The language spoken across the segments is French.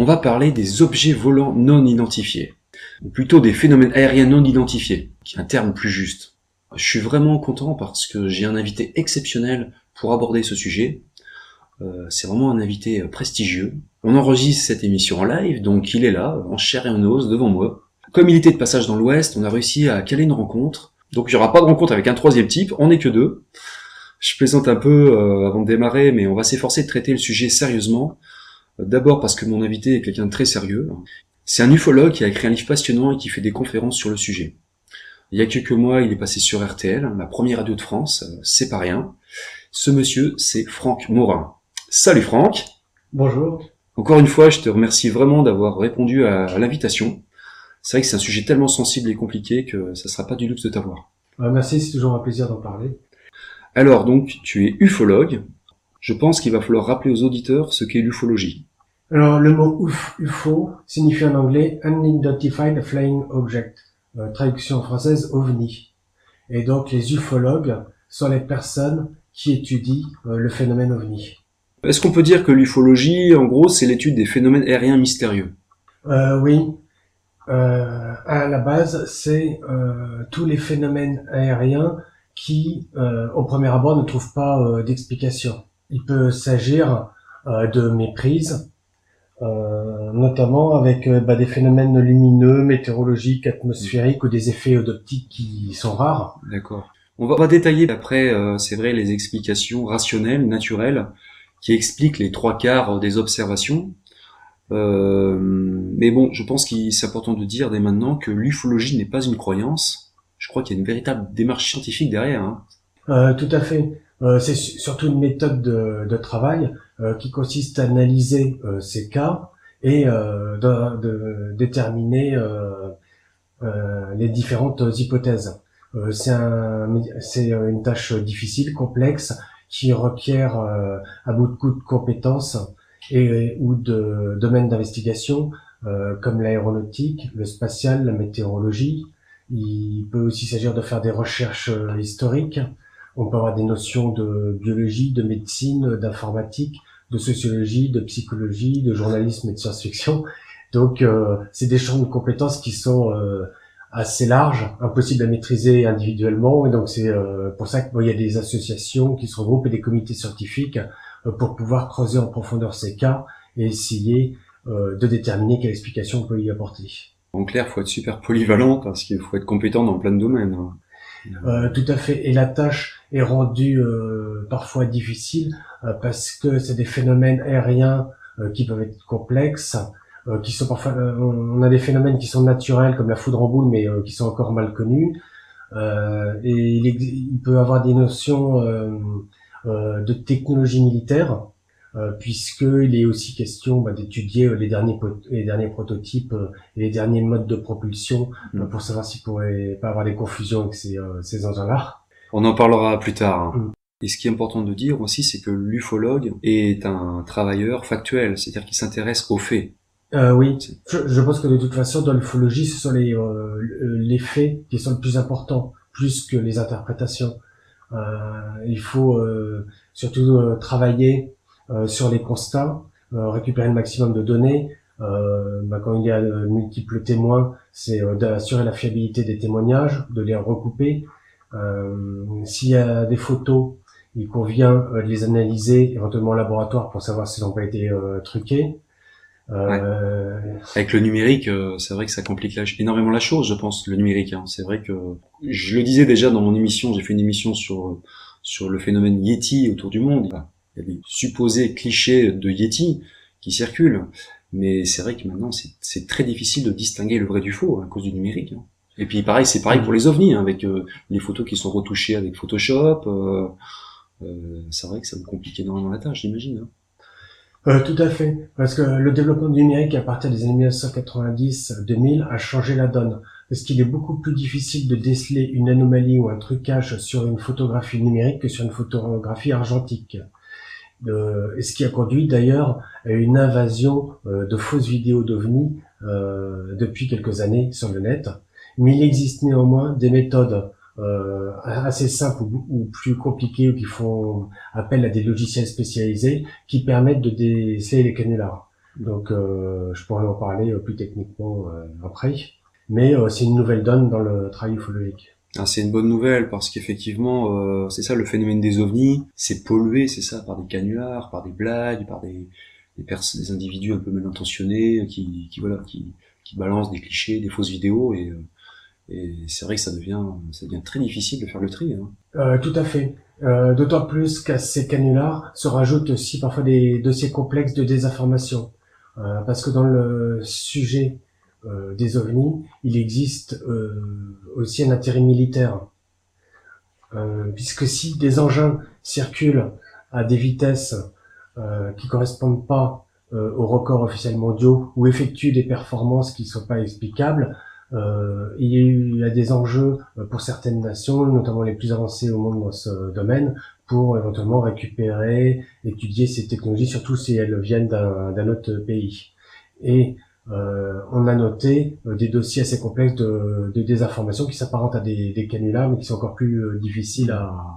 va parler des objets volants non identifiés, ou plutôt des phénomènes aériens non identifiés, qui est un terme plus juste. Je suis vraiment content parce que j'ai un invité exceptionnel pour aborder ce sujet. C'est vraiment un invité prestigieux. On enregistre cette émission en live, donc il est là, en chair et en os, devant moi. Comme il était de passage dans l'Ouest, on a réussi à caler une rencontre. Donc il n'y aura pas de rencontre avec un troisième type, on n'est que deux. Je plaisante un peu avant de démarrer, mais on va s'efforcer de traiter le sujet sérieusement. D'abord parce que mon invité est quelqu'un de très sérieux. C'est un ufologue qui a écrit un livre passionnant et qui fait des conférences sur le sujet. Il y a quelques mois, il est passé sur RTL, la première radio de France, c'est pas rien. Ce monsieur, c'est Franck Morin. Salut Franck. Bonjour. Encore une fois, je te remercie vraiment d'avoir répondu à l'invitation. C'est vrai que c'est un sujet tellement sensible et compliqué que ça sera pas du luxe de t'avoir. Merci, c'est toujours un plaisir d'en parler. Alors donc, tu es ufologue. Je pense qu'il va falloir rappeler aux auditeurs ce qu'est l'ufologie. Alors, le mot UFO signifie en anglais Unidentified Flying Object, traduction française OVNI. Et donc, les ufologues sont les personnes qui étudient le phénomène OVNI. Est-ce qu'on peut dire que l'ufologie, en gros, c'est l'étude des phénomènes aériens mystérieux? Oui. À la base, c'est tous les phénomènes aériens qui, au premier abord, ne trouvent pas d'explication. Il peut s'agir de méprises, notamment avec des phénomènes lumineux, météorologiques, atmosphériques ou des effets d'optique qui sont rares. D'accord. On va détailler après, c'est vrai, les explications rationnelles, naturelles, qui expliquent les 3/4 des observations. Mais bon, je pense qu'il c'est important de dire dès maintenant que l'ufologie n'est pas une croyance. Je crois qu'il y a une véritable démarche scientifique derrière. Tout à fait. C'est surtout une méthode de travail qui consiste à analyser ces cas et de déterminer les différentes hypothèses. C'est une tâche difficile, complexe, qui requiert à beaucoup de compétences ou de domaines d'investigation comme l'aéronautique, le spatial, la météorologie. Il peut aussi s'agir de faire des recherches historiques. On peut avoir des notions de biologie, de médecine, d'informatique, de sociologie, de psychologie, de journalisme et de science-fiction. Donc, c'est des champs de compétences qui sont assez larges, impossibles à maîtriser individuellement. Et donc, c'est pour ça qu'il y a des associations qui se regroupent et des comités scientifiques pour pouvoir creuser en profondeur ces cas et essayer de déterminer quelle explication on peut y apporter. En clair, faut être super polyvalent parce qu'il faut être compétent dans plein de domaines. Tout à fait. Et la tâche est rendue parfois difficile parce que c'est des phénomènes aériens qui peuvent être complexes, qui sont parfois. On a des phénomènes qui sont naturels comme la foudre en boule, mais qui sont encore mal connus. Et il peut avoir des notions de technologie militaire, puisqu'il est aussi question d'étudier les derniers prototypes et les derniers modes de propulsion pour savoir s'il pourrait pas avoir des confusions avec ces engins-là. On en parlera plus tard. Et ce qui est important de dire aussi, c'est que l'ufologue est un travailleur factuel, c'est-à-dire qu'il s'intéresse aux faits. Oui, je pense que de toute façon, dans l'ufologie, ce sont les faits qui sont le plus importants, plus que les interprétations. Il faut surtout travailler sur les constats, récupérer le maximum de données. Quand il y a multiples témoins, c'est d'assurer la fiabilité des témoignages, de les recouper. S'il y a des photos, il convient de les analyser éventuellement en laboratoire pour savoir si elles n'ont pas été truquées. Ouais. Avec le numérique, c'est vrai que ça complique énormément la chose, je pense, le numérique. C'est vrai que je le disais déjà dans mon émission, j'ai fait une émission sur le phénomène Yeti autour du monde. Il y a des supposés clichés de Yeti qui circulent, mais c'est vrai que maintenant c'est très difficile de distinguer le vrai du faux à cause du numérique. Et puis c'est pareil pour les ovnis, avec les photos qui sont retouchées avec Photoshop. C'est vrai que ça me complique énormément la tâche, j'imagine. Tout à fait, parce que le développement du numérique à partir des années 1990-2000 a changé la donne, parce qu'il est beaucoup plus difficile de déceler une anomalie ou un trucage sur une photographie numérique que sur une photographie argentique. Et ce qui a conduit d'ailleurs à une invasion de fausses vidéos d'OVNI depuis quelques années sur le net. Mais il existe néanmoins des méthodes assez simples ou plus compliquées, ou qui font appel à des logiciels spécialisés qui permettent de déceler les canulars. Donc, je pourrais en parler plus techniquement après. Mais c'est une nouvelle donne dans le travail ufologique. Ah, c'est une bonne nouvelle parce qu'effectivement, c'est ça le phénomène des ovnis, c'est pollué, c'est ça, par des canulars, par des blagues, par des individus un peu mal intentionnés voilà, qui balancent des clichés, des fausses vidéos et c'est vrai que ça devient très difficile de faire le tri, hein. Tout à fait. D'autant plus qu'à ces canulars se rajoutent aussi parfois des dossiers complexes de désinformation. Parce que dans le sujet des ovnis, il existe aussi un intérêt militaire. Puisque si des engins circulent à des vitesses qui correspondent pas aux records officiels mondiaux ou effectuent des performances qui ne sont pas explicables, il y a des enjeux pour certaines nations, notamment les plus avancées au monde dans ce domaine, pour éventuellement récupérer, étudier ces technologies, surtout si elles viennent d'un autre pays. Et on a noté des dossiers assez complexes de désinformation qui s'apparentent à des canulars, mais qui sont encore plus difficiles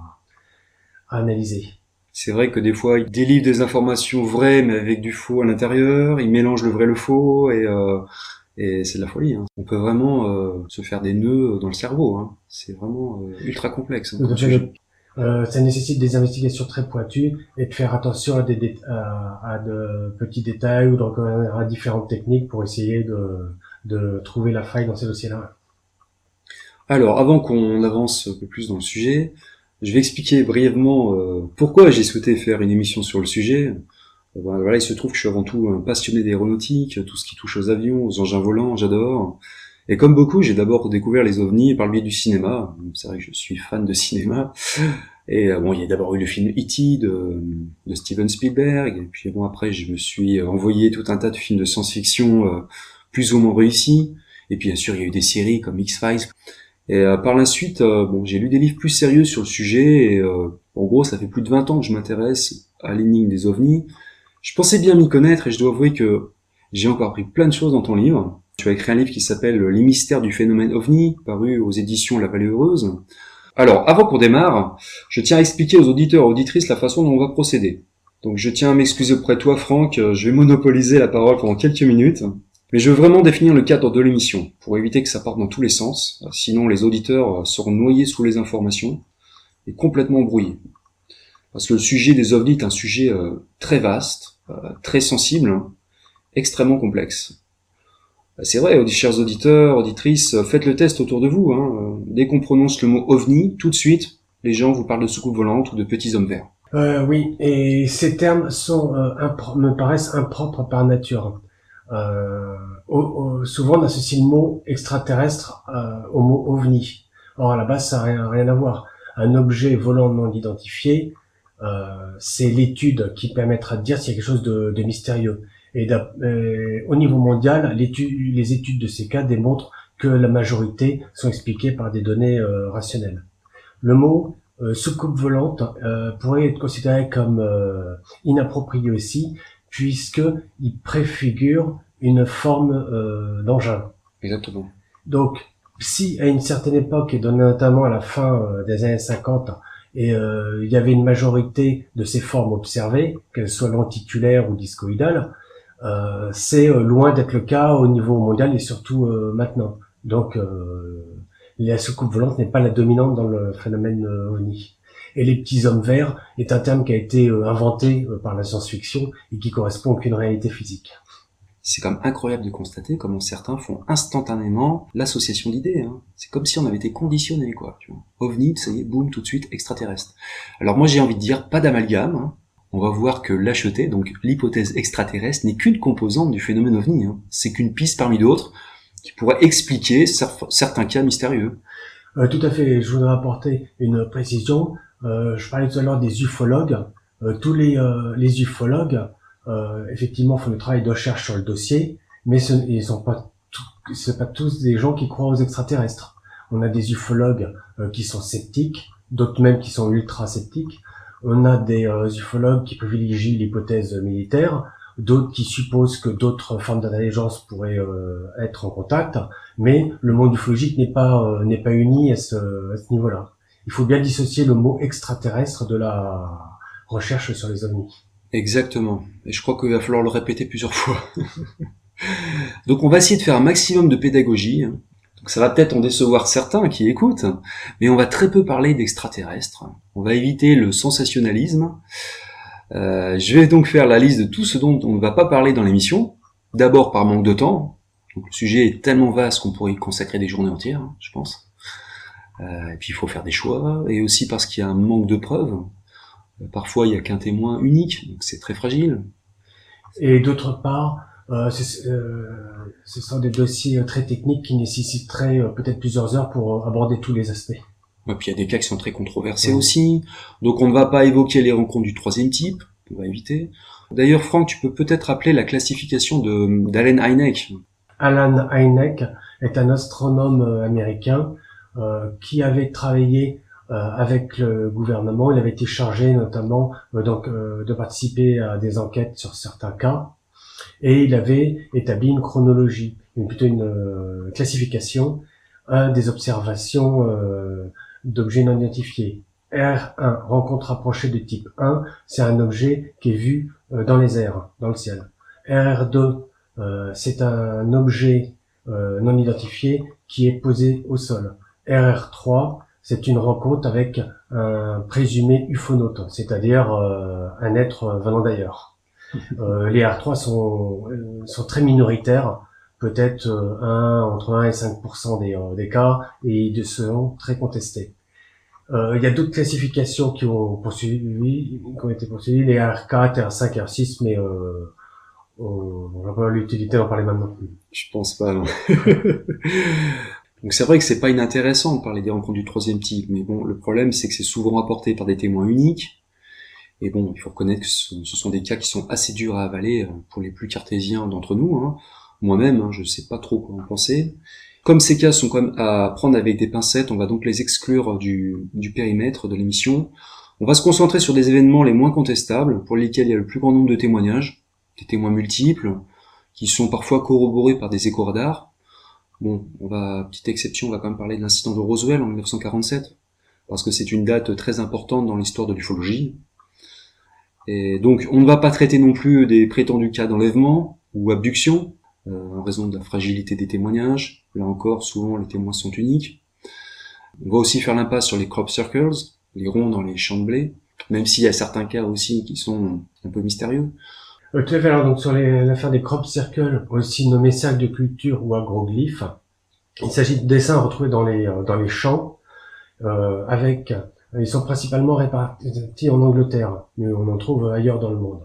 à analyser. C'est vrai que des fois, ils délivrent des informations vraies mais avec du faux à l'intérieur, ils mélangent le vrai et le faux et c'est de la folie, hein. On peut vraiment se faire des nœuds dans le cerveau, hein. C'est vraiment ultra complexe, hein, comme sujet. Ça nécessite des investigations très pointues et de faire attention à de petits détails ou à différentes techniques pour essayer de trouver la faille dans ces dossiers-là. Alors, avant qu'on avance un peu plus dans le sujet, je vais expliquer brièvement pourquoi j'ai souhaité faire une émission sur le sujet. Ben, voilà, il se trouve que je suis avant tout un passionné d'aéronautique, tout ce qui touche aux avions, aux engins volants, j'adore. Et comme beaucoup, j'ai d'abord découvert les ovnis par le biais du cinéma. C'est vrai que je suis fan de cinéma. Et bon, il y a d'abord eu le film E.T. de Steven Spielberg. Et puis bon, après, je me suis envoyé tout un tas de films de science-fiction plus ou moins réussis. Et puis bien sûr, il y a eu des séries comme X-Files. Et par la suite, bon, j'ai lu des livres plus sérieux sur le sujet. Et en gros, ça fait plus de 20 ans que je m'intéresse à l'énigme des ovnis. Je pensais bien m'y connaître et je dois avouer que j'ai encore appris plein de choses dans ton livre. Tu as écrit un livre qui s'appelle Les mystères du phénomène OVNI, paru aux éditions La Vallée Heureuse. Alors, avant qu'on démarre, je tiens à expliquer aux auditeurs et auditrices la façon dont on va procéder. Donc je tiens à m'excuser auprès de toi, Franck, je vais monopoliser la parole pendant quelques minutes. Mais je veux vraiment définir le cadre de l'émission, pour éviter que ça parte dans tous les sens, sinon les auditeurs seront noyés sous les informations et complètement brouillés. Parce que le sujet des ovnis est un sujet très vaste, très sensible, hein, extrêmement complexe. C'est vrai, chers auditeurs, auditrices, faites le test autour de vous, hein. Dès qu'on prononce le mot ovni, tout de suite, les gens vous parlent de soucoupes volantes ou de petits hommes verts. Oui, et ces termes sont me paraissent impropres par nature. Souvent, on associe le mot extraterrestre au mot ovni. Or, à la base, ça n'a rien à voir. Un objet volant non identifié, c'est l'étude qui permettra de dire s'il y a quelque chose de mystérieux. Et au niveau mondial, les études de ces cas démontrent que la majorité sont expliquées par des données rationnelles. Le mot soucoupe volante pourrait être considéré comme inapproprié aussi, puisque il préfigure une forme d'engin. Exactement. Donc, si à une certaine époque, et notamment à la fin des années 50, et il y avait une majorité de ces formes observées, qu'elles soient lenticulaires ou discoïdales, c'est loin d'être le cas au niveau mondial et surtout maintenant. Donc, la soucoupe volante n'est pas la dominante dans le phénomène OVNI. Et les petits hommes verts est un terme qui a été inventé par la science-fiction et qui correspond à aucune réalité physique. C'est quand même incroyable de constater comment certains font instantanément l'association d'idées, hein. C'est comme si on avait été conditionné, quoi. Tu vois. OVNI, ça y est, boum, tout de suite, extraterrestre. Alors moi j'ai envie de dire, pas d'amalgame, hein. On va voir que l'HET, donc l'hypothèse extraterrestre, n'est qu'une composante du phénomène OVNI, hein. C'est qu'une piste parmi d'autres qui pourrait expliquer certains cas mystérieux. Tout à fait, je voudrais apporter une précision. Je parlais tout à l'heure des ufologues. Tous les ufologues, effectivement, font le travail de recherche sur le dossier, mais c'est pas tous des gens qui croient aux extraterrestres. On a des ufologues qui sont sceptiques, d'autres même qui sont ultra sceptiques. On a des ufologues qui privilégient l'hypothèse militaire, d'autres qui supposent que d'autres formes d'intelligence pourraient être en contact, mais le monde ufologique n'est pas uni à ce niveau-là. Il faut bien dissocier le mot extraterrestre de la recherche sur les ovnis. Exactement. Et je crois qu'il va falloir le répéter plusieurs fois. Donc on va essayer de faire un maximum de pédagogie. Donc ça va peut-être en décevoir certains qui écoutent, mais on va très peu parler d'extraterrestres. On va éviter le sensationnalisme. Je vais donc faire la liste de tout ce dont on ne va pas parler dans l'émission. D'abord par manque de temps. Donc le sujet est tellement vaste qu'on pourrait y consacrer des journées entières, je pense. Et puis il faut faire des choix. Et aussi parce qu'il y a un manque de preuves. Parfois il n'y a qu'un témoin unique, donc c'est très fragile. Et d'autre part, ce sont des dossiers très techniques qui nécessiteraient peut-être plusieurs heures pour aborder tous les aspects. Et puis il y a des cas qui sont très controversés aussi. Donc on ne va pas évoquer les rencontres du troisième type, on va éviter. D'ailleurs Franck, tu peux peut-être rappeler la classification d'Allen Hynek. Alan Hynek est un astronome américain qui avait travaillé avec le gouvernement. Il avait été chargé notamment de participer à des enquêtes sur certains cas, et il avait établi une chronologie, plutôt une classification des observations d'objets non identifiés. R1, rencontre rapprochée de type 1, c'est un objet qui est vu dans les airs, dans le ciel. RR2, c'est un objet non identifié qui est posé au sol. RR3, c'est une rencontre avec un présumé ufonaute, c'est-à-dire un être venant d'ailleurs. Les R3 sont très minoritaires, peut-être entre 1 et 5% des cas, et ils sont très contestés. Il y a d'autres classifications qui ont été poursuivies, les R4, R5, R6, mais on va pas l'utilité d'en parler maintenant. Je pense pas, non. Donc c'est vrai que c'est pas inintéressant de parler des rencontres du troisième type, mais bon, le problème c'est que c'est souvent rapporté par des témoins uniques, et bon, il faut reconnaître que ce sont des cas qui sont assez durs à avaler pour les plus cartésiens d'entre nous, hein. Moi-même, je sais pas trop quoi en penser. Comme ces cas sont quand même à prendre avec des pincettes, on va donc les exclure du périmètre de l'émission. On va se concentrer sur des événements les moins contestables, pour lesquels il y a le plus grand nombre de témoignages, des témoins multiples, qui sont parfois corroborés par des échos radars. Bon, petite exception, on va quand même parler de l'incident de Roswell en 1947, parce que c'est une date très importante dans l'histoire de l'ufologie. Et donc, on ne va pas traiter non plus des prétendus cas d'enlèvement ou abduction, en raison de la fragilité des témoignages. Là encore, souvent, les témoins sont uniques. On va aussi faire l'impasse sur les crop circles, les ronds dans les champs de blé, même s'il y a certains cas aussi qui sont un peu mystérieux. Tout à fait. Alors, donc, sur l'affaire des crop circles, aussi nommés cercles de culture ou agroglyphes, il s'agit de dessins retrouvés dans les champs, ils sont principalement répartis en Angleterre, mais on en trouve ailleurs dans le monde.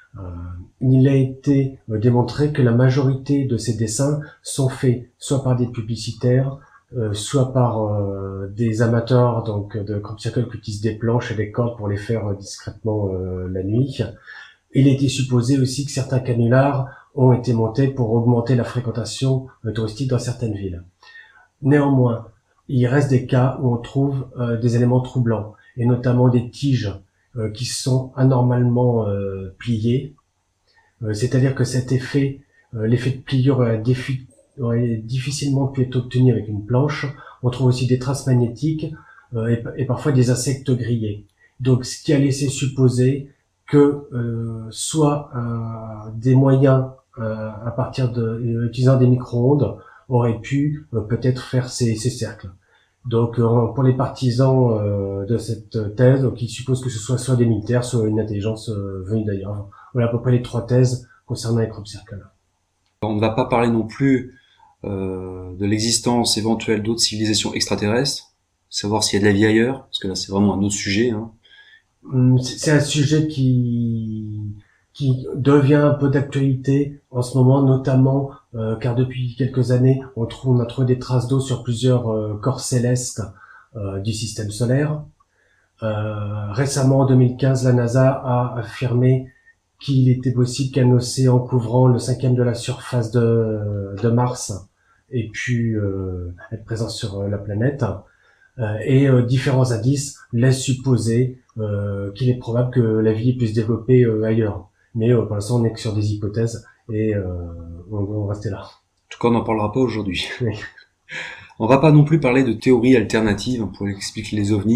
Il a été démontré que la majorité de ces dessins sont faits soit par des publicitaires, soit par des amateurs donc de crop circle qui utilisent des planches et des cordes pour les faire discrètement la nuit. Il était supposé aussi que certains canulars ont été montés pour augmenter la fréquentation touristique dans certaines villes. Néanmoins, il reste des cas où on trouve des éléments troublants, et notamment des tiges qui sont anormalement pliées. C'est-à-dire que cet effet, l'effet de pliure aurait difficilement pu être obtenu avec une planche. On trouve aussi des traces magnétiques et parfois des insectes grillés. Donc, ce qui a laissé supposer que soit des moyens à partir utilisant des micro-ondes auraient pu peut-être faire ces cercles. Donc pour les partisans de cette thèse, donc ils supposent que ce soit des militaires, soit une intelligence venue d'ailleurs. Voilà à peu près les trois thèses concernant les crop circles. On ne va pas parler non plus de l'existence éventuelle d'autres civilisations extraterrestres, savoir s'il y a de la vie ailleurs, parce que là c'est vraiment un autre sujet. C'est un sujet qui devient un peu d'actualité en ce moment, notamment car depuis quelques années, on a trouvé des traces d'eau sur plusieurs corps célestes du système solaire. Récemment, en 2015, la NASA a affirmé qu'il était possible qu'un océan couvrant le 1/5 de la surface de Mars ait pu être présent sur la planète. Et différents indices laissent supposer qu'il est probable que la vie puisse se développer ailleurs. Mais pour l'instant, on n'est que sur des hypothèses et on va rester là. En tout cas, on n'en parlera pas aujourd'hui. Oui. On va pas non plus parler de théories alternatives pour expliquer les ovnis,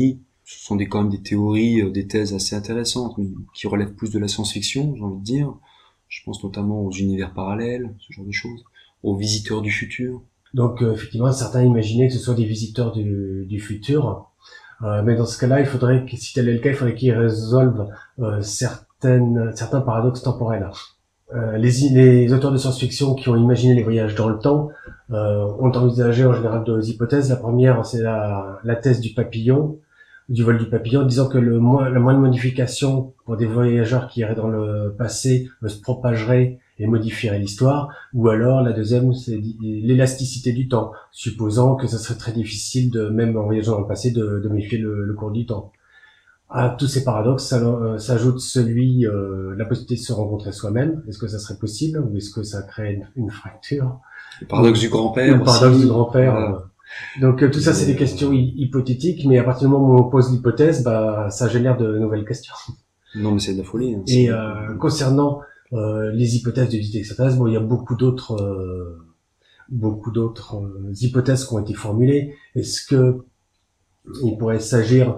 Ce sont quand même des théories, des thèses assez intéressantes, mais qui relèvent plus de la science-fiction, j'ai envie de dire. Je pense notamment aux univers parallèles, ce genre de choses, aux visiteurs du futur. Donc effectivement, certains imaginaient que ce soit des visiteurs du futur, mais dans ce cas-là, il faudrait que, si tel est le cas, il faudrait qu'ils résolvent certains paradoxes temporels. Les auteurs de science-fiction qui ont imaginé les voyages dans le temps ont envisagé en général deux hypothèses. La première, c'est la thèse du papillon, du vol du papillon, disant que la moindre modification pour des voyageurs qui iraient dans le passé se propagerait et modifierait l'histoire. Ou alors la deuxième, c'est l'élasticité du temps, supposant que ça serait très difficile, même en voyageant dans le passé, de modifier le cours du temps. À tous ces paradoxes, s'ajoute la possibilité de se rencontrer soi-même. Est-ce que ça serait possible ou est-ce que ça crée une fracture? Le paradoxe du grand-père. Le paradoxe du grand-père. Voilà. Donc tout ça, c'est des questions hypothétiques, mais à partir du moment où on pose l'hypothèse, ça génère de nouvelles questions. Non, mais c'est de la folie. Hein, et concernant les hypothèses de visite extraterrestre, bon, il y a beaucoup d'autres hypothèses qui ont été formulées. Est-ce que il pourrait s'agir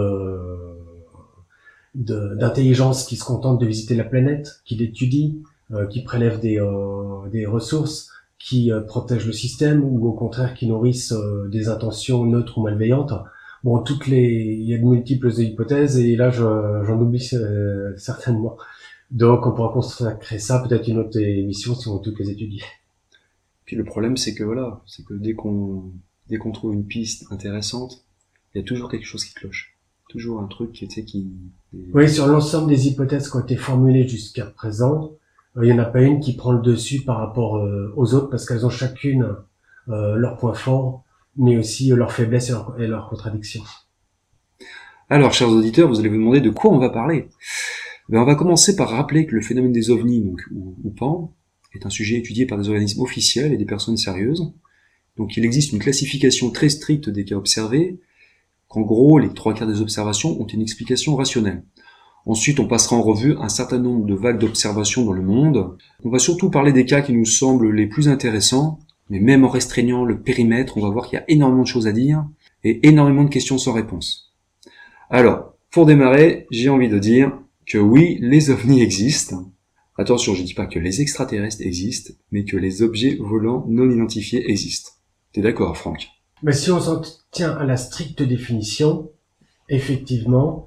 d'intelligence qui se contente de visiter la planète, qui l'étudie, qui prélève des ressources, qui protègent le système, ou au contraire qui nourrissent des intentions neutres ou malveillantes. Bon, il y a de multiples hypothèses, et là j'en oublie certainement. Donc on pourra consacrer ça peut-être une autre émission si on veut toutes les étudier. Puis le problème, c'est que dès qu'on trouve une piste intéressante, il y a toujours quelque chose qui cloche. Toujours un truc qui... Oui, sur l'ensemble des hypothèses qui ont été formulées jusqu'à présent, il y en a pas une qui prend le dessus par rapport aux autres, parce qu'elles ont chacune leurs points forts, mais aussi leurs faiblesses et leurs contradictions. Alors, chers auditeurs, vous allez vous demander de quoi on va parler. On va commencer par rappeler que le phénomène des ovnis, donc, ou PAN, est un sujet étudié par des organismes officiels et des personnes sérieuses. Donc il existe une classification très stricte des cas observés, qu'en gros, les 3/4 des observations ont une explication rationnelle. Ensuite, on passera en revue un certain nombre de vagues d'observations dans le monde. On va surtout parler des cas qui nous semblent les plus intéressants, mais même en restreignant le périmètre, on va voir qu'il y a énormément de choses à dire, et énormément de questions sans réponse. Alors, pour démarrer, j'ai envie de dire que oui, les ovnis existent. Attention, je ne dis pas que les extraterrestres existent, mais que les objets volants non identifiés existent. T'es d'accord, Franck? Mais si on s'en tient à la stricte définition, effectivement,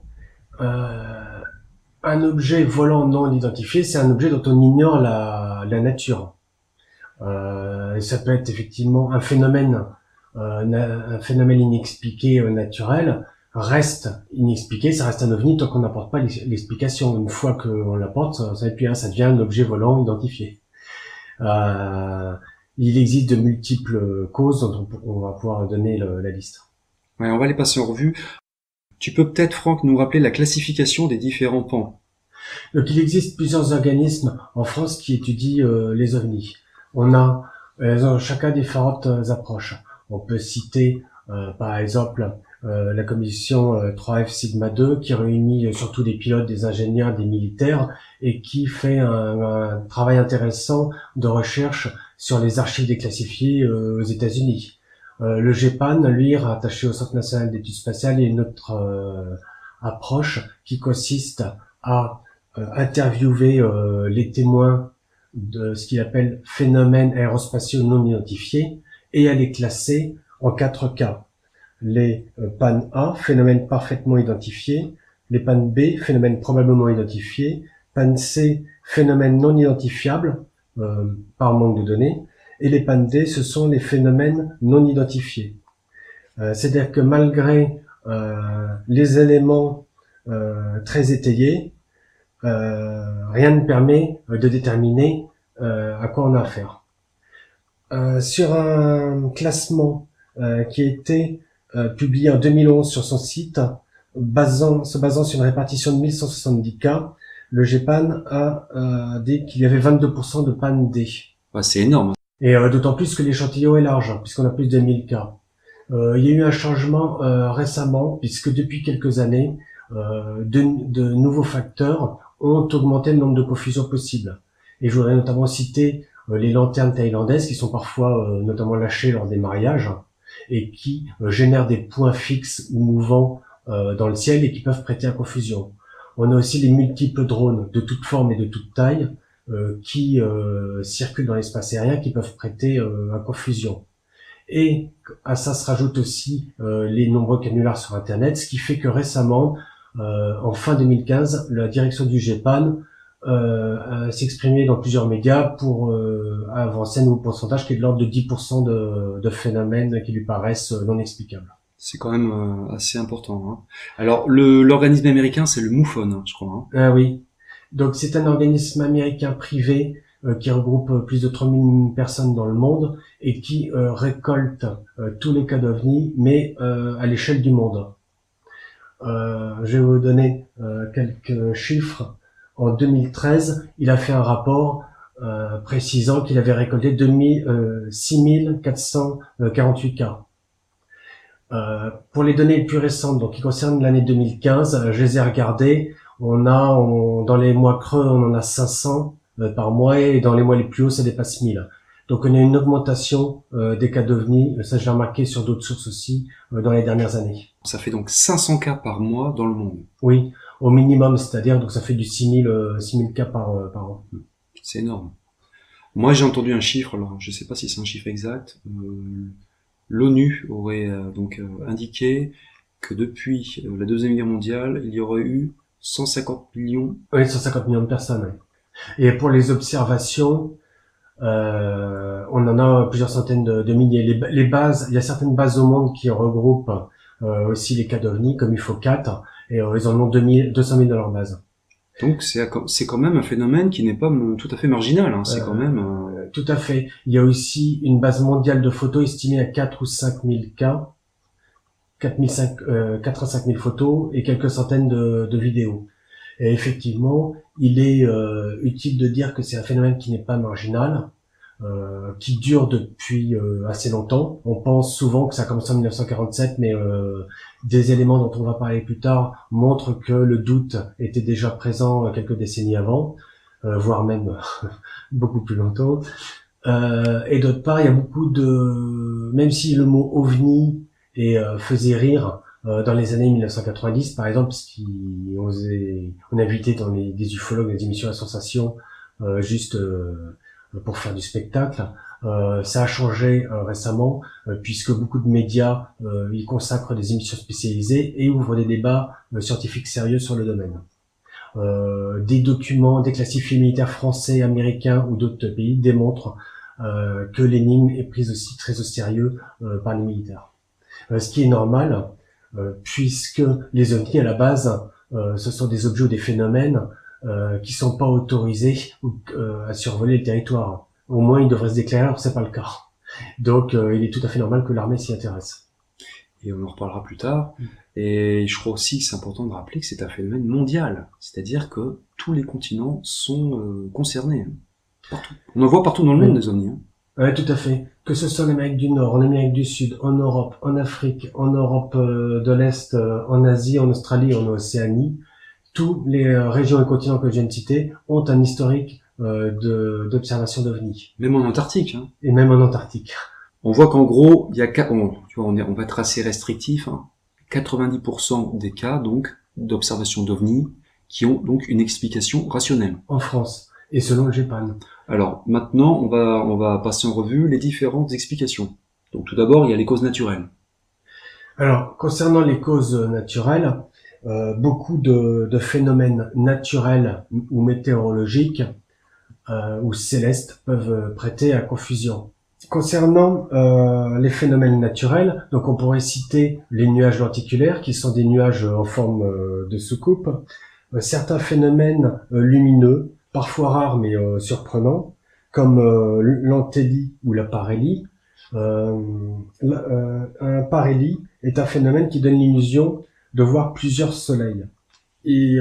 un objet volant non identifié, c'est un objet dont on ignore la nature. Ça peut être effectivement un phénomène inexpliqué naturel, reste inexpliqué, ça reste un ovni tant qu'on n'apporte pas l'explication. Une fois qu'on l'apporte, ça devient un objet volant identifié. Il existe de multiples causes dont on va pouvoir donner la liste. Ouais, on va les passer en revue. Tu peux peut-être, Franck, nous rappeler la classification des différents pans. Donc il existe plusieurs organismes en France qui étudient les ovnis. Elles ont chacun différentes approches. On peut citer par exemple la commission 3F Sigma 2 qui réunit surtout des pilotes, des ingénieurs, des militaires et qui fait un travail intéressant de recherche sur les archives déclassifiées aux États-Unis. Le GEPAN, lui, rattaché au Centre national d'études spatiales, il y a une autre approche qui consiste à interviewer les témoins de ce qu'il appelle phénomènes aérospatiaux non identifiés et à les classer en 4 cas. Les PAN A, phénomènes parfaitement identifiés, les PAN B, phénomènes probablement identifiés, PAN C, phénomènes non identifiables par manque de données, et les PAN D, ce sont les phénomènes non identifiés. C'est-à-dire que malgré les éléments très étayés, rien ne permet de déterminer à quoi on a affaire. Sur un classement qui a été publié en 2011 sur son site, se basant sur une répartition de 1170 cas, le GEPAN a dit qu'il y avait 22% de PAN D. Ouais, c'est énorme. Et d'autant plus que l'échantillon est large, puisqu'on a plus de 1000 cas. Il y a eu un changement récemment, puisque depuis quelques années, de nouveaux facteurs ont augmenté le nombre de confusions possibles. Et je voudrais notamment citer les lanternes thaïlandaises qui sont parfois notamment lâchées lors des mariages et qui génèrent des points fixes ou mouvants dans le ciel et qui peuvent prêter à confusion. On a aussi les multiples drones de toute forme et de toute taille qui circulent dans l'espace aérien, qui peuvent prêter à confusion. Et à ça se rajoutent aussi les nombreux canulars sur Internet, ce qui fait que récemment, en fin 2015, la direction du GEPAN s'est exprimée dans plusieurs médias pour avancer un nouveau pourcentage qui est de l'ordre de 10% de phénomènes qui lui paraissent non explicables. C'est quand même assez important. Hein. Alors, l'organisme américain, c'est le MUFON, hein, je crois. Hein. Ah oui. Donc c'est un organisme américain privé qui regroupe plus de 3000 personnes dans le monde et qui récolte tous les cas d'OVNI, mais à l'échelle du monde. Je vais vous donner quelques chiffres. En 2013, il a fait un rapport précisant qu'il avait récolté 6448 cas. Pour les données les plus récentes, donc qui concernent l'année 2015, je les ai regardées. Dans les mois creux, on en a 500 par mois et dans les mois les plus hauts, ça dépasse 1000. Donc on a une augmentation des cas d'OVNI, ça j'ai remarqué sur d'autres sources aussi, dans les dernières années. Ça fait donc 500 cas par mois dans le monde. Oui, au minimum, c'est-à-dire donc ça fait du 6000 cas par an. C'est énorme. Moi j'ai entendu un chiffre, alors je sais pas si c'est un chiffre exact, l'ONU aurait indiqué que depuis la Deuxième Guerre mondiale, il y aurait eu 150 millions. Oui, 150 millions de personnes. Oui. Et pour les observations, on en a plusieurs centaines de milliers. Les bases, il y a certaines bases au monde qui regroupent aussi les cas d'OVNI, comme UFO4, et ils en ont 200 000 dans leur base. Donc c'est quand même un phénomène qui n'est pas tout à fait marginal. Hein. C'est quand même... Tout à fait. Il y a aussi une base mondiale de photos estimée à 4 ou 5 000 cas, 4 à 5 000 photos et quelques centaines de vidéos. Et effectivement, il est utile de dire que c'est un phénomène qui n'est pas marginal, qui dure depuis assez longtemps. On pense souvent que ça a commencé en 1947, mais des éléments dont on va parler plus tard montrent que le doute était déjà présent quelques décennies avant, voire même beaucoup plus longtemps. Et d'autre part, il y a beaucoup même si le mot OVNI faisait rire dans les années 1990, par exemple, parce qu'on invitait des ufologues, des émissions à sensation, juste pour faire du spectacle. Ça a changé récemment, puisque beaucoup de médias y consacrent des émissions spécialisées et ouvrent des débats scientifiques sérieux sur le domaine. Des documents déclassifiés militaires français, américains ou d'autres pays démontrent que l'énigme est prise aussi très au sérieux par les militaires. Ce qui est normal, puisque les OVNI à la base, ce sont des objets ou des phénomènes qui sont pas autorisés à survoler le territoire. Au moins, ils devraient se déclarer, alors c'est pas le cas. Donc, il est tout à fait normal que l'armée s'y intéresse. Et on en reparlera plus tard. Et je crois aussi que c'est important de rappeler que c'est un phénomène mondial. C'est-à-dire que tous les continents sont concernés. Partout. On en voit partout dans le monde, des OVNI. Oui, tout à fait. Que ce soit en Amérique du Nord, en Amérique du Sud, en Europe, en Afrique, en Europe de l'Est, en Asie, en Australie, en Océanie, toutes les régions et continents que je viens de citer ont un historique d'observation d'OVNI. Même en Antarctique. Hein. Et même en Antarctique. On voit qu'en gros, il y a on va être assez restrictif. Hein. 90% des cas donc d'observation d'OVNI qui ont donc une explication rationnelle. En France et selon le GEPAN. Alors maintenant, on va passer en revue les différentes explications. Donc tout d'abord, il y a les causes naturelles. Alors concernant les causes naturelles, beaucoup de phénomènes naturels ou météorologiques ou célestes peuvent prêter à confusion. Concernant les phénomènes naturels, donc on pourrait citer les nuages lenticulaires, qui sont des nuages en forme de soucoupe, certains phénomènes lumineux, parfois rares mais surprenants, comme l'antélie ou la parélie. Un parélie est un phénomène qui donne l'illusion de voir plusieurs soleils. Et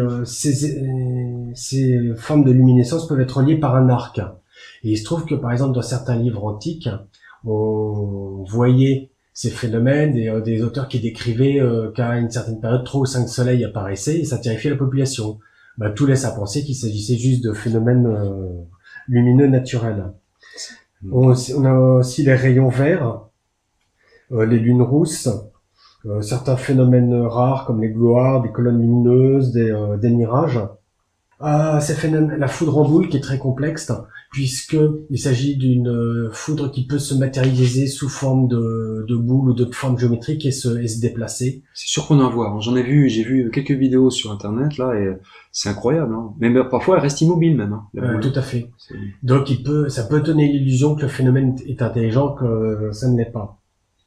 ces formes de luminescence peuvent être liées par un arc. Et il se trouve que, par exemple, dans certains livres antiques, on voyait ces phénomènes et des auteurs qui décrivaient qu'à une certaine période, 3 ou 5 soleils apparaissaient et ça terrifiait la population. Tout laisse à penser qu'il s'agissait juste de phénomènes lumineux naturels. On a aussi les rayons verts, les lunes rousses, certains phénomènes rares comme les gloires, des colonnes lumineuses, des mirages. Ces phénomènes, la foudre en boule qui est très complexe, puisque il s'agit d'une foudre qui peut se matérialiser sous forme de boule ou d'autres formes géométriques et se déplacer. C'est sûr qu'on en voit. Hein. J'ai vu quelques vidéos sur internet là et c'est incroyable. Hein. Même parfois, elle reste immobile même. Hein, la boule. Tout à fait. Donc ça peut donner l'illusion que le phénomène est intelligent, que ça ne l'est pas.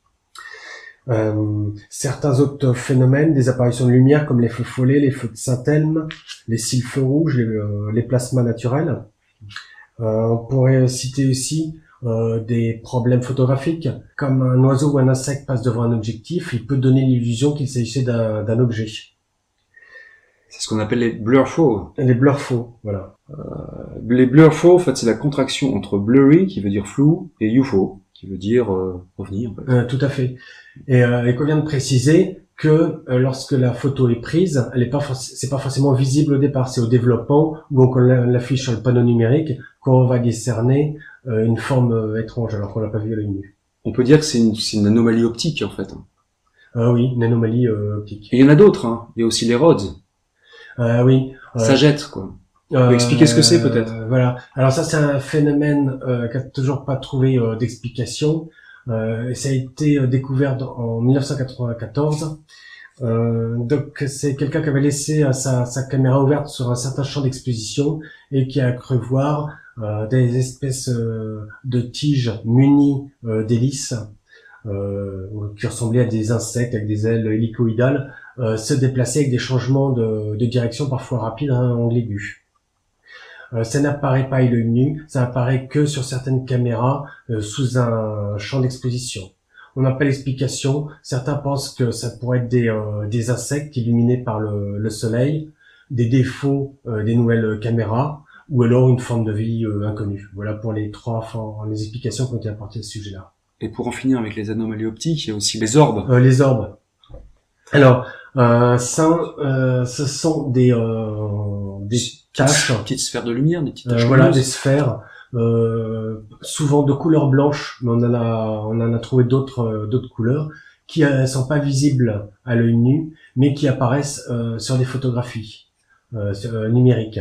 Certains autres phénomènes, des apparitions de lumière comme les feux follets, les feux de Saint-Elme, les cils-feux rouges, les plasmas naturels. On pourrait citer aussi des problèmes photographiques, comme un oiseau ou un insecte passe devant un objectif, il peut donner l'illusion qu'il s'agissait d'un objet. C'est ce qu'on appelle les blur faux. Les blurs faux, voilà. Les blur faux, en fait, c'est la contraction entre blurry, qui veut dire flou, et UFO, qui veut dire ovni, en fait. Tout à fait. Et il convient de préciser que lorsque la photo est prise, c'est pas forcément visible au départ, c'est au développement où on l'affiche sur le panneau numérique qu'on va discerner une forme étrange alors qu'on l'a pas vu à l'œil nu. On peut dire que c'est une anomalie optique en fait. Oui, une anomalie optique. Et il y en a d'autres, hein. Il y a aussi les rods. Oui. Ça jette quoi. Vous pouvez expliquer ce que c'est peut-être. Voilà. Alors ça c'est un phénomène qui a toujours pas trouvé d'explication. Ça a été découvert en 1994. Donc c'est quelqu'un qui avait laissé sa caméra ouverte sur un certain champ d'exposition et qui a cru voir des espèces de tiges munies d'hélices qui ressemblaient à des insectes avec des ailes hélicoïdales se déplacer avec des changements de direction parfois rapides à un angle aigu. Ça n'apparaît pas à l'œil nu, ça apparaît que sur certaines caméras sous un champ d'exposition. On n'a pas l'explication. Certains pensent que ça pourrait être des insectes illuminés par le soleil, des défauts des nouvelles caméras, ou alors une forme de vie inconnue. Voilà pour les explications qui ont été apportées à ce sujet-là. Et pour en finir avec les anomalies optiques, il y a aussi les orbes. Les orbes. Alors, ce sont des caches, petites sphères de lumière, des petites taches voilà, des sphères. Souvent de couleur blanche, mais on en a trouvé d'autres couleurs qui sont pas visibles à l'œil nu, mais qui apparaissent sur des photographies numériques.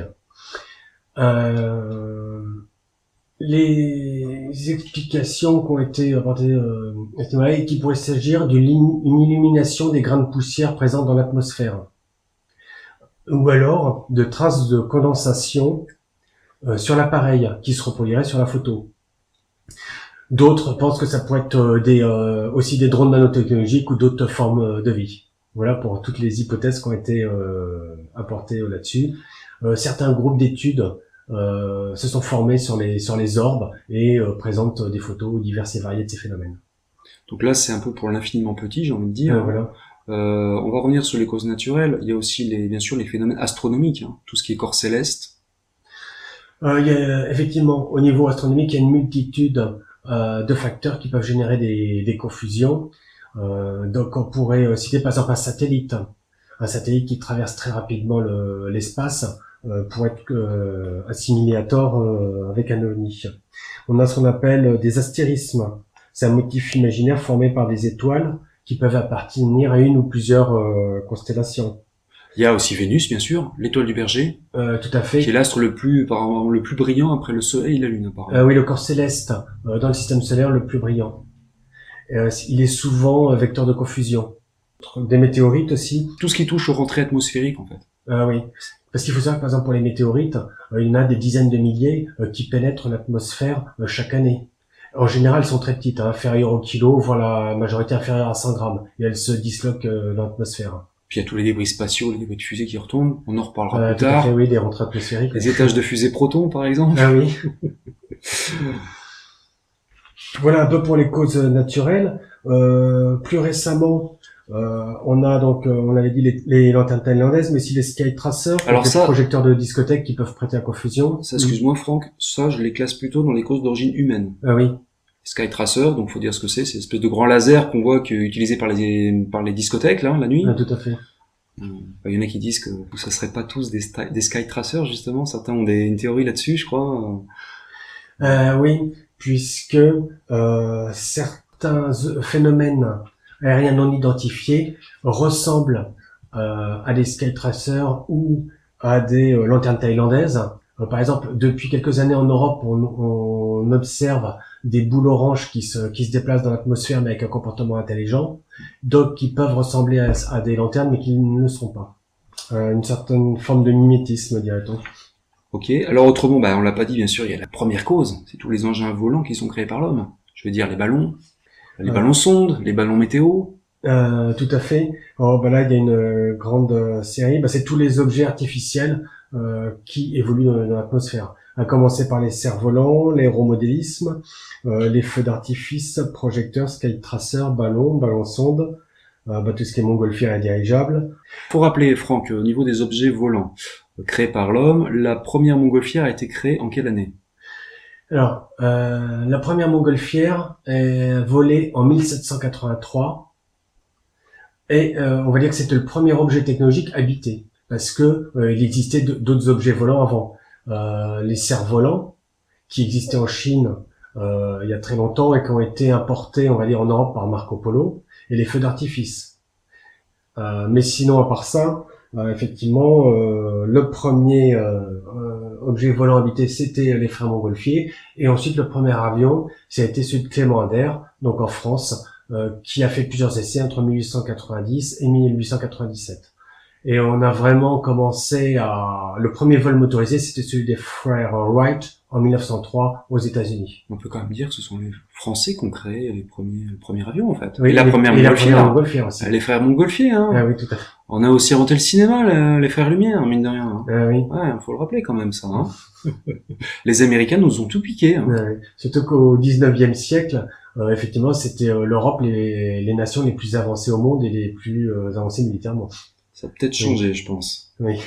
Les explications qui ont été apportées et qu'il pourrait s'agir d'une illumination des grains de poussière présents dans l'atmosphère, ou alors de traces de condensation sur l'appareil qui se reproduirait sur la photo. D'autres pensent que ça pourrait être aussi des drones nanotechnologiques ou d'autres formes de vie. Voilà pour toutes les hypothèses qui ont été apportées là-dessus. Certains groupes d'études se sont formés sur les orbes et présentent des photos diverses et variées de ces phénomènes. Donc là, c'est un peu pour l'infiniment petit, j'ai envie de dire. Voilà. On va revenir sur les causes naturelles. Il y a aussi bien sûr les phénomènes astronomiques, hein, tout ce qui est corps céleste. Il y a, effectivement, au niveau astronomique, il y a une multitude de facteurs qui peuvent générer des confusions. Donc, on pourrait citer par exemple un satellite qui traverse très rapidement l'espace pour être assimilé à tort avec un ovni. On a ce qu'on appelle des astérismes. C'est un motif imaginaire formé par des étoiles qui peuvent appartenir à une ou plusieurs constellations. Il y a aussi Vénus, bien sûr, l'étoile du Berger. Tout à fait. Qui est l'astre le plus brillant après le Soleil et la Lune, apparemment. Oui, le corps céleste dans le système solaire le plus brillant. Il est souvent vecteur de confusion. Des météorites aussi. Tout ce qui touche aux rentrées atmosphériques, en fait. Oui. Parce qu'il faut savoir, par exemple, pour les météorites, il y en a des dizaines de milliers qui pénètrent l'atmosphère chaque année. En général, elles sont très petites, inférieures au kilo, voire la majorité inférieure à 100 grammes. Et elles se disloquent dans l'atmosphère. Puis il y a tous les débris spatiaux, les débris de fusées qui retombent. On en reparlera plus tard. Tout à fait, oui, des rentrées atmosphériques. Les étages de fusées Proton, par exemple. Ah oui. Voilà un peu pour les causes naturelles. Plus récemment, on avait dit les lanternes thaïlandaises, mais aussi les sky tracers, les projecteurs de discothèque qui peuvent prêter à confusion. Ça, excuse-moi Franck, ça je les classe plutôt dans les causes d'origine humaine. Ah oui. Sky Tracer, donc faut dire ce que c'est une espèce de grand laser qu'on voit utilisé par les discothèques là la nuit. Ah, tout à fait. Il y en a qui disent que ça serait pas tous des Sky Tracers justement, certains ont une théorie là-dessus, je crois. Oui, puisque certains phénomènes aériens non identifiés ressemblent à des Skytracers ou à des lanternes thaïlandaises. Par exemple, depuis quelques années en Europe, on observe des boules oranges qui se déplacent dans l'atmosphère mais avec un comportement intelligent, d'autres qui peuvent ressembler à des lanternes mais qui ne le sont pas. Une certaine forme de mimétisme, dirait-on. Ok, alors autrement, on l'a pas dit, bien sûr, il y a la première cause, c'est tous les engins volants qui sont créés par l'homme. Je veux dire les ballons sondes, les ballons météo. Tout à fait. Oh, là, il y a une grande série. C'est tous les objets artificiels qui évoluent dans l'atmosphère. À commencer par les cerfs-volants, l'aéromodélisme, les feux d'artifice, projecteurs, skytracers, ballons sondes, tout ce qui est montgolfière et dirigeable. Faut rappeler, Franck, au niveau des objets volants créés par l'homme, la première montgolfière a été créée en quelle année? Alors, la première montgolfière est volée en 1783. Et on va dire que c'était le premier objet technologique habité, parce que il existait d'autres objets volants avant. Les cerfs-volants, qui existaient en Chine il y a très longtemps et qui ont été importés, on va dire, en Europe par Marco Polo, et les feux d'artifice. Mais sinon, à part ça, effectivement, le premier objet volant habité, c'était les frères Montgolfier, et ensuite le premier avion, ça a été celui de Clément Ader, donc en France, qui a fait plusieurs essais entre 1890 et 1897. Et on a vraiment commencé le premier vol motorisé, c'était celui des frères Wright en 1903 aux États-Unis. On peut quand même dire que ce sont les Français qui ont créé le premier avion, en fait. Oui, et la première montgolfière aussi. Les frères Montgolfier, hein. Ah oui, tout à fait. On a aussi inventé le cinéma, les frères Lumière, mine de rien. Hein. Ah oui. Ouais, faut le rappeler quand même, ça. Hein. Les Américains nous ont tout piqué. Hein. Ah oui. Surtout qu'au 19e siècle, effectivement, c'était l'Europe, les nations les plus avancées au monde et les plus avancées militairement. Ça a peut-être changé, je pense. Oui.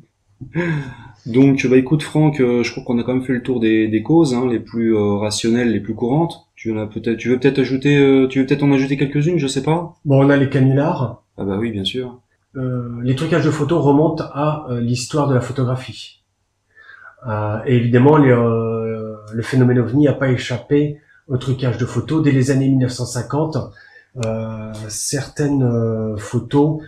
Donc, écoute, Franck, je crois qu'on a quand même fait le tour des causes, hein, les plus rationnelles, les plus courantes. Tu veux peut-être en ajouter quelques-unes, je sais pas. Bon, on a les canulars. Ah bah oui, bien sûr. Les trucages de photos remontent à l'histoire de la photographie. Et évidemment, le phénomène OVNI n'a pas échappé au trucage de photos. Dès les années 1950, certaines photos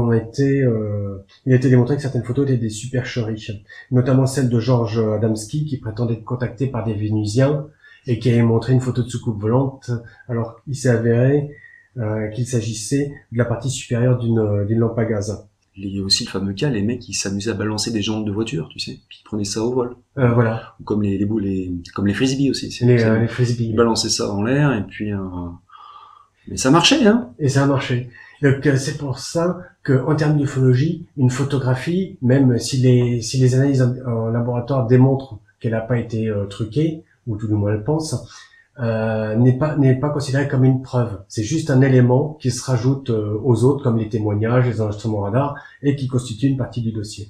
il a été démontré que certaines photos étaient des supercheries, notamment celle de George Adamski qui prétendait être contacté par des Vénusiens et qui avait montré une photo de soucoupe volante. Alors, il s'est avéré qu'il s'agissait de la partie supérieure d'une lampe à gaz. Il y a aussi le fameux cas, les mecs qui s'amusaient à balancer des jantes de voiture, tu sais, puis ils prenaient ça au vol. Voilà. Ou comme comme les frisbees aussi. Les frisbees. Ils balançaient ça en l'air et puis mais ça marchait, hein. Et ça a marché. Donc c'est pour ça que en termes d'ufologie, une photographie, même si les analyses en laboratoire démontrent qu'elle n'a pas été truquée, ou tout du moins elle pense, n'est pas considérée comme une preuve. C'est juste un élément qui se rajoute aux autres, comme les témoignages, les enregistrements radar, et qui constitue une partie du dossier.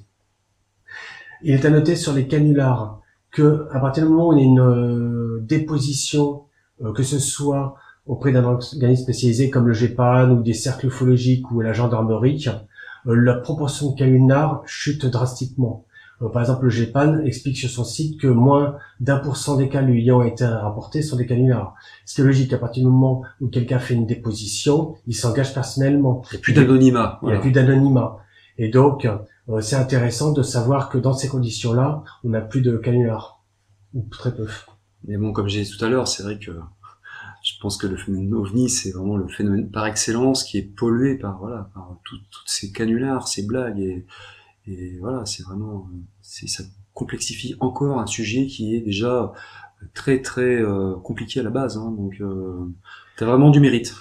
Il est à noter sur les canulars que à partir du moment où il y a une déposition, que ce soit auprès d'un organisme spécialisé comme le GEPAN ou des cercles ufologiques ou la gendarmerie, la proportion de canulars chute drastiquement. Par exemple, le GEPAN explique sur son site que moins d'1% des cas lui ayant été rapportés sont des canulars. Ce qui est logique, à partir du moment où quelqu'un fait une déposition, il s'engage personnellement. Il n'y a plus d'anonymat. Il n'y a plus d'anonymat. Et donc, c'est intéressant de savoir que dans ces conditions-là, on n'a plus de canulars. Ou très peu. Mais bon, comme j'ai dit tout à l'heure, c'est vrai que je pense que le phénomène OVNI, c'est vraiment le phénomène par excellence qui est pollué par toutes ces canulars, ces blagues et voilà, c'est vraiment ça complexifie encore un sujet qui est déjà très très compliqué à la base, hein, donc t'as vraiment du mérite.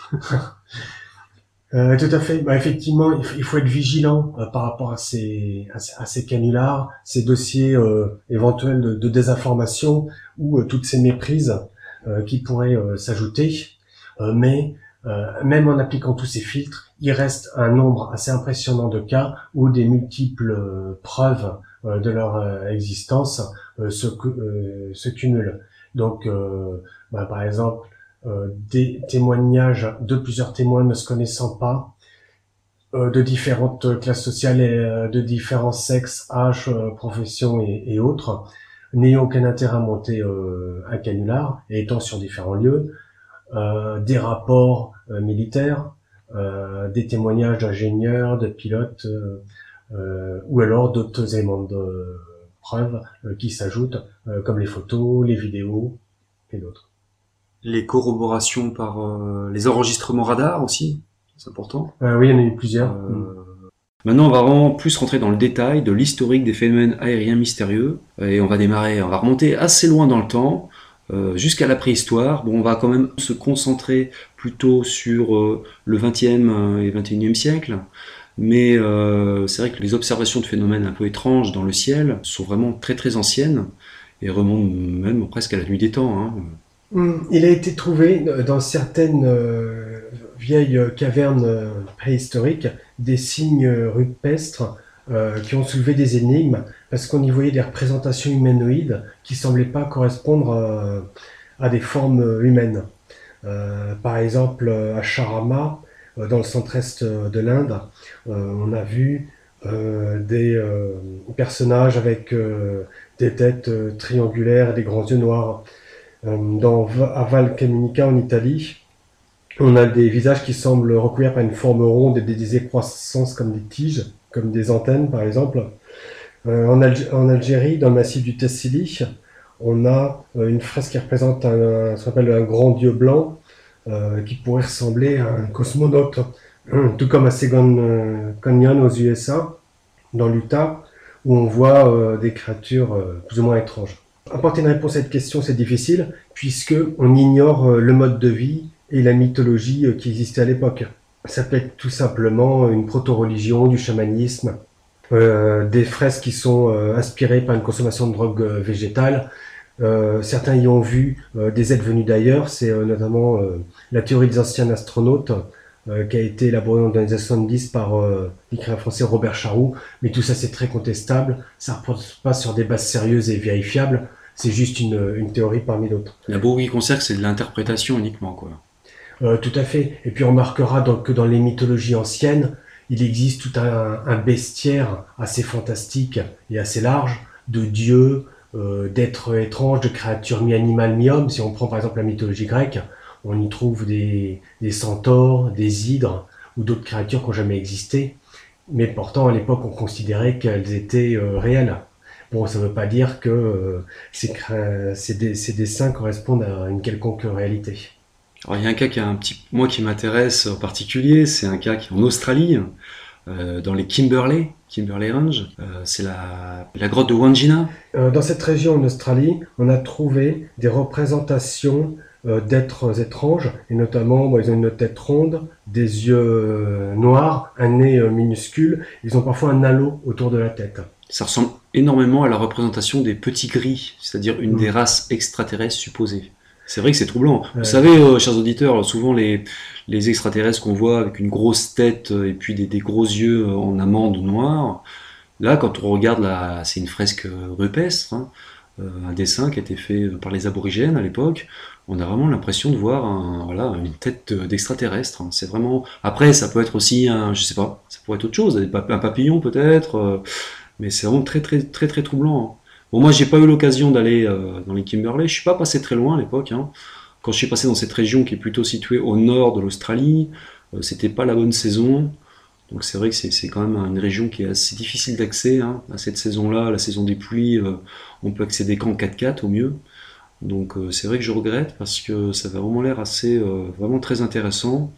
Tout à fait. Effectivement, il faut être vigilant par rapport à ces canulars, ces dossiers éventuels de désinformation ou toutes ces méprises qui pourraient s'ajouter. Mais même en appliquant tous ces filtres, il reste un nombre assez impressionnant de cas où des multiples preuves de leur existence se cumulent. Donc, par exemple, des témoignages de plusieurs témoins ne se connaissant pas, de différentes classes sociales et de différents sexes, âges, professions et autres, n'ayant aucun intérêt à monter un canular et étant sur différents lieux, des rapports militaires, des témoignages d'ingénieurs, de pilotes, ou alors d'autres éléments de preuve qui s'ajoutent, comme les photos, les vidéos et d'autres. Les corroborations par les enregistrements radar aussi, c'est important. Oui, il y en a eu plusieurs. Maintenant, on va vraiment plus rentrer dans le détail de l'historique des phénomènes aériens mystérieux. Et on va remonter assez loin dans le temps, jusqu'à la préhistoire. Bon, on va quand même se concentrer plutôt sur le XXe et XXIe siècle. Mais c'est vrai que les observations de phénomènes un peu étranges dans le ciel sont vraiment très très anciennes et remontent même presque à la nuit des temps, hein. Il a été trouvé dans certaines vieilles cavernes préhistoriques des signes rupestres qui ont soulevé des énigmes parce qu'on y voyait des représentations humanoïdes qui semblaient pas correspondre à des formes humaines. Par exemple, à Charama, dans le centre-est de l'Inde, on a vu des personnages avec des têtes triangulaires et des grands yeux noirs. À Val Camonica en Italie, on a des visages qui semblent recouverts par une forme ronde et des excroissances comme des tiges, comme des antennes par exemple. En Algérie, dans le massif du Tessili, on a une fresque qui représente ce qu'on appelle un grand dieu blanc qui pourrait ressembler à un cosmonaute, tout comme à Second Canyon aux USA, dans l'Utah, où on voit des créatures plus ou moins étranges. Apporter une réponse à cette question, c'est difficile, puisque on ignore le mode de vie et la mythologie qui existait à l'époque. Ça peut être tout simplement une proto-religion, du chamanisme, des fresques qui sont inspirées par une consommation de drogue végétale. Certains y ont vu des êtres venus d'ailleurs, c'est notamment la théorie des anciens astronautes, qui a été élaborée dans les années 70 par l'écrivain français Robert Charroux, mais tout ça c'est très contestable, ça ne repose pas sur des bases sérieuses et vérifiables, c'est juste une théorie parmi d'autres. Il y a beaucoup qui considèrent que c'est de l'interprétation uniquement, quoi. Tout à fait, et puis on remarquera donc que dans les mythologies anciennes, il existe tout un bestiaire assez fantastique et assez large de dieux, d'êtres étranges, de créatures mi-animales, mi-hommes. Si on prend par exemple la mythologie grecque, on y trouve des centaures, des hydres ou d'autres créatures qui n'ont jamais existé. Mais pourtant, à l'époque, on considérait qu'elles étaient réelles. Bon, ça ne veut pas dire que ces dessins correspondent à une quelconque réalité. Alors, il y a un cas moi qui m'intéresse en particulier, c'est un cas qui est en Australie, dans les Kimberley Range. C'est la grotte de Wandjina. Dans cette région en Australie, on a trouvé des représentations d'êtres étranges, et notamment ils ont une tête ronde, des yeux noirs, un nez minuscule, ils ont parfois un halo autour de la tête. Ça ressemble énormément à la représentation des petits gris, c'est-à-dire une des races extraterrestres supposées. C'est vrai que c'est troublant. Vous savez, chers auditeurs, souvent les extraterrestres qu'on voit avec une grosse tête et puis des gros yeux en amande noire, là, quand on regarde, c'est une fresque rupestre, hein, un dessin qui a été fait par les aborigènes à l'époque, on a vraiment l'impression de voir une tête d'extraterrestre. C'est vraiment... Après, ça peut être aussi je sais pas, ça pourrait être autre chose, un papillon peut-être, mais c'est vraiment très très très très troublant, hein. Bon, moi, j'ai pas eu l'occasion d'aller dans les Kimberley. Je suis pas passé très loin à l'époque, hein. Quand je suis passé dans cette région qui est plutôt située au nord de l'Australie, c'était pas la bonne saison. Donc c'est vrai que c'est quand même une région qui est assez difficile d'accès, hein. À cette saison-là, la saison des pluies, on peut accéder qu'en 4x4 au mieux. Donc c'est vrai que je regrette parce que ça avait vraiment l'air vraiment très intéressant.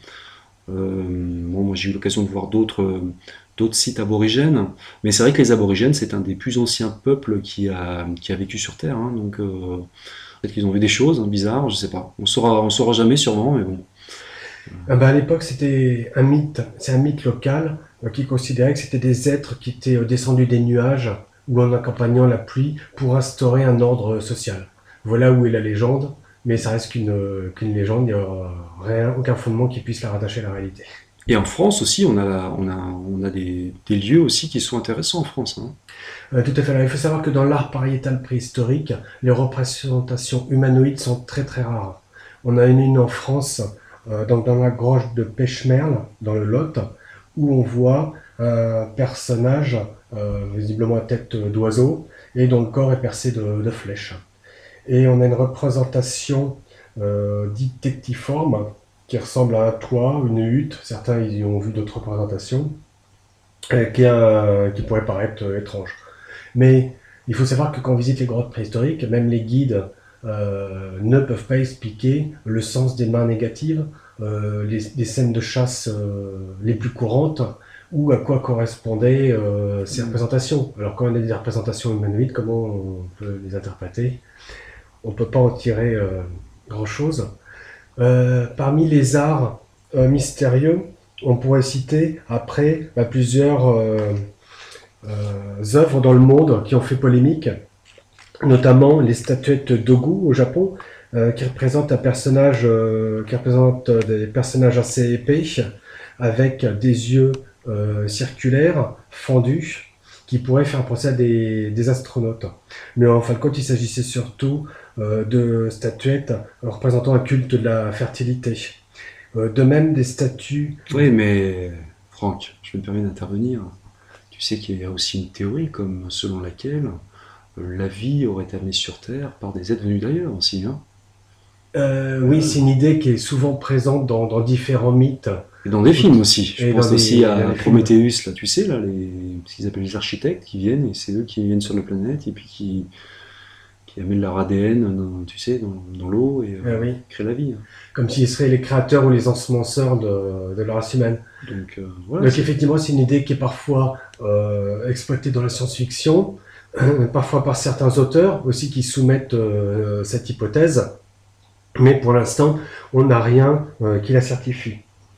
Moi j'ai eu l'occasion de voir d'autres sites aborigènes, mais c'est vrai que les aborigènes, c'est un des plus anciens peuples qui a vécu sur Terre, hein. Donc peut-être qu'ils ont vu des choses bizarres, je sais pas. On saura jamais sûrement, mais bon. À l'époque, c'est un mythe local qui considérait que c'était des êtres qui étaient descendus des nuages ou en accompagnant la pluie pour instaurer un ordre social. Voilà où est la légende, mais ça reste qu'une légende, il n'y a aucun fondement qui puisse la rattacher à la réalité. Et en France aussi, on a des lieux aussi qui sont intéressants en France, hein. Tout à fait. Alors, il faut savoir que dans l'art pariétal préhistorique, les représentations humanoïdes sont très très rares. On a une en France, dans la grotte de Pêche-Merle, dans le Lot, où on voit un personnage visiblement à tête d'oiseau et dont le corps est percé de flèches. Et on a une représentation dite tectiforme qui ressemble à un toit, une hutte. Certains y ont vu d'autres représentations, qui pourrait paraître étrange. Mais il faut savoir que quand on visite les grottes préhistoriques, même les guides ne peuvent pas expliquer le sens des mains négatives, les scènes de chasse les plus courantes, ou à quoi correspondaient ces représentations. Alors quand on a des représentations humanoïdes, comment on peut les interpréter? On ne peut pas en tirer grand-chose. Parmi les arts mystérieux, on pourrait citer après plusieurs œuvres dans le monde qui ont fait polémique, notamment les statuettes d'Ogu au Japon, qui représentent des personnages assez épais, avec des yeux circulaires, fendus, qui pourraient faire penser à des astronautes. Mais en fin de compte, il s'agissait surtout de statuettes représentant un culte de la fertilité. De même, des statues... Oui, mais Franck, je me permets d'intervenir. Tu sais qu'il y a aussi une théorie comme selon laquelle la vie aurait été amenée sur Terre par des êtres venus d'ailleurs aussi. Hein. Oui, c'est une idée qui est souvent présente dans différents mythes. Et dans des films aussi. Je pense aussi à Prometheus, là, tu sais, là, ce qu'ils appellent les architectes qui viennent, et c'est eux qui viennent sur la planète et puis qui amènent leur ADN dans l'eau et oui. créent la vie. Hein. Comme s'ils seraient les créateurs ou les ensemenceurs de la race humaine. Donc effectivement, c'est une idée qui est parfois exploitée dans la science-fiction, parfois par certains auteurs aussi qui soumettent cette hypothèse, mais pour l'instant, on n'a rien qui la certifie.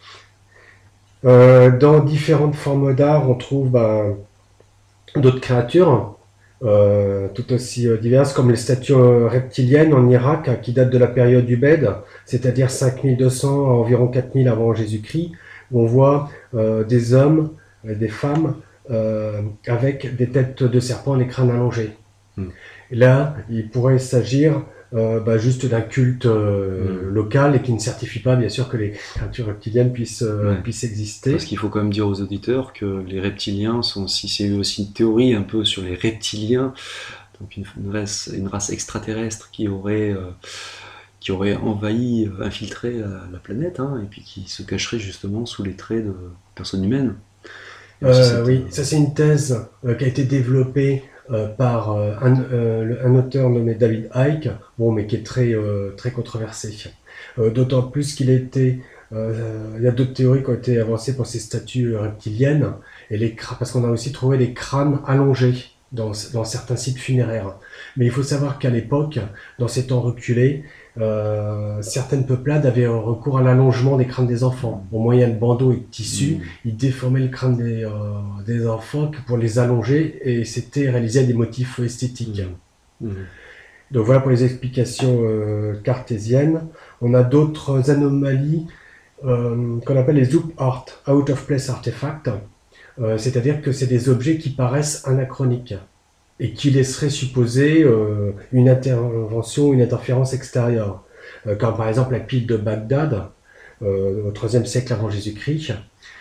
Dans différentes formes d'art, on trouve d'autres créatures tout aussi diverses, comme les statues reptiliennes en Irak, qui datent de la période du Bède, c'est-à-dire 5200 à environ 4000 avant Jésus-Christ, où on voit des hommes et des femmes avec des têtes de serpents et les crânes allongés. Et là, il pourrait s'agir juste d'un culte local et qui ne certifie pas bien sûr que les créatures reptiliennes puissent exister. Parce qu'il faut quand même dire aux auditeurs que les reptiliens sont aussi, c'est aussi une théorie un peu sur les reptiliens, donc une race extraterrestre qui aurait envahi, infiltré la planète, hein, et puis qui se cacherait justement sous les traits de personnes humaines. Oui, ça c'est une thèse qui a été développée par un auteur nommé David Icke, mais qui est très controversé. D'autant plus qu'il a été... il y a d'autres théories qui ont été avancées pour ces statues reptiliennes, parce qu'on a aussi trouvé des crânes allongés dans certains sites funéraires. Mais il faut savoir qu'à l'époque, dans ces temps reculés, certaines peuplades avaient recours à l'allongement des crânes des enfants. Au moyen de bandeaux et de tissus, ils déformaient le crâne des enfants pour les allonger, et c'était réalisé à des motifs esthétiques. Donc voilà pour les explications cartésiennes. On a d'autres anomalies qu'on appelle les out of place artefacts, c'est-à-dire que c'est des objets qui paraissent anachroniques et qui laisseraient supposer une intervention, une interférence extérieure. Comme par exemple la pile de Bagdad, au IIIe siècle avant Jésus-Christ,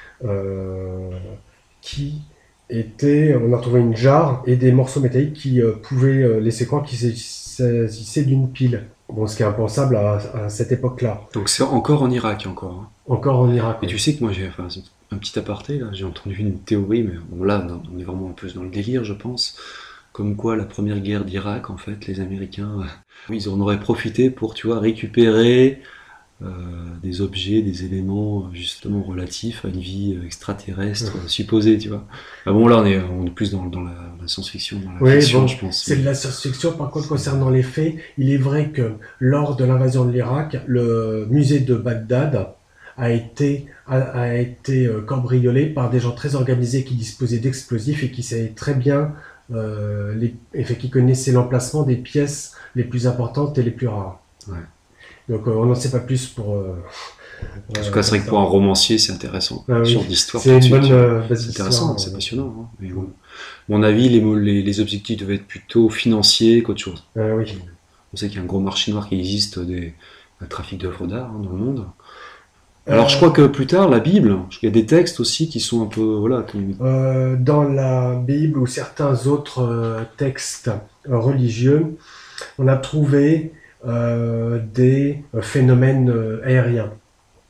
qui était, on a retrouvé une jarre et des morceaux métalliques qui pouvaient laisser croire qu'il s'agissait d'une pile. Bon, ce qui est impensable à cette époque-là. Donc c'est encore en Irak, encore. Hein. Encore en Irak. Et tu sais que moi, un petit aparté, là, j'ai entendu une théorie, mais bon, là, on est vraiment un peu dans le délire, je pense. Comme quoi, la première guerre d'Irak, en fait, les Américains, ils en auraient profité pour, tu vois, récupérer des objets, des éléments, justement, relatifs à une vie extraterrestre supposée, tu vois. Ah bon, là, on est plus dans la science-fiction, dans la fiction, je pense. C'est de la science-fiction. Par contre, concernant les faits, il est vrai que lors de l'invasion de l'Irak, le musée de Bagdad a été cambriolé par des gens très organisés qui disposaient d'explosifs et qui savaient très bien qui connaissaient l'emplacement des pièces les plus importantes et les plus rares. Ouais. Donc on n'en sait pas plus pour... en tout cas, c'est vrai que pour un romancier, c'est intéressant. Sur d'histoire, c'est une bonne c'est intéressant, c'est passionnant. Hein. Mais bon, à mon avis, les objectifs devaient être plutôt financiers qu'autre chose. Oui. On sait qu'il y a un gros marché noir qui existe, un trafic d'œuvres d'art dans le monde. Alors je crois que plus tard, la Bible, il y a des textes aussi qui sont un peu... Dans la Bible ou certains autres textes religieux, on a trouvé des phénomènes aériens.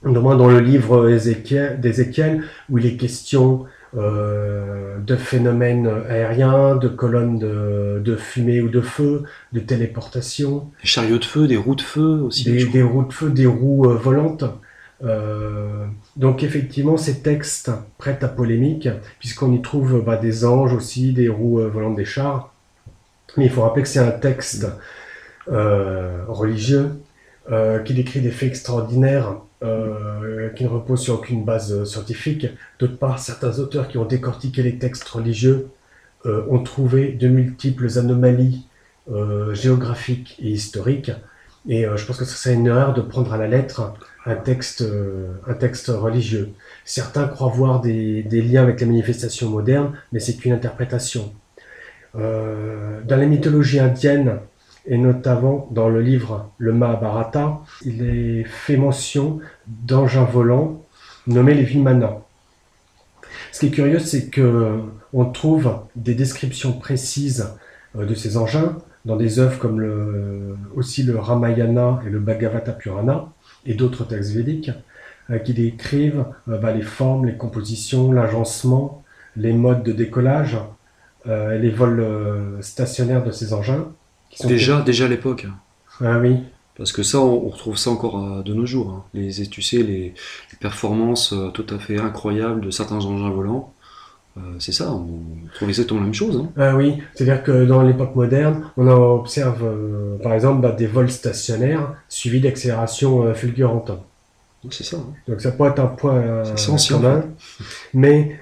notamment dans le livre d'Ézéchiel, où il est question de phénomènes aériens, de colonnes de fumée ou de feu, de téléportation. Des chariots de feu, des roues de feu aussi. Des roues de feu, des roues volantes. Donc effectivement, ces textes prêtent à polémique, puisqu'on y trouve des anges aussi, des roues volantes, des chars. Mais il faut rappeler que c'est un texte religieux qui décrit des faits extraordinaires qui ne reposent sur aucune base scientifique. D'autre part, certains auteurs qui ont décortiqué les textes religieux ont trouvé de multiples anomalies géographiques et historiques. Et je pense que ce serait une erreur de prendre à la lettre un texte religieux. Certains croient voir des liens avec les manifestations modernes, mais c'est qu'une interprétation. Dans la mythologie indienne, et notamment dans le livre Le Mahabharata, il est fait mention d'engins volants nommés les Vimana. Ce qui est curieux, c'est qu'on trouve des descriptions précises de ces engins dans des œuvres comme aussi le Ramayana et le Bhagavata Purana et d'autres textes védiques qui décrivent les formes, les compositions, l'agencement, les modes de décollage, les vols stationnaires de ces engins. Déjà à l'époque. Ah oui. Parce que ça, on retrouve ça encore de nos jours. Hein. Tu sais, les performances tout à fait incroyables de certains engins volants. C'est ça, on trouve exactement la même chose. Hein. Ah oui, c'est-à-dire que dans l'époque moderne, on observe par exemple des vols stationnaires suivis d'accélérations fulgurantes. C'est ça. Hein. Donc ça peut être un point commun, mais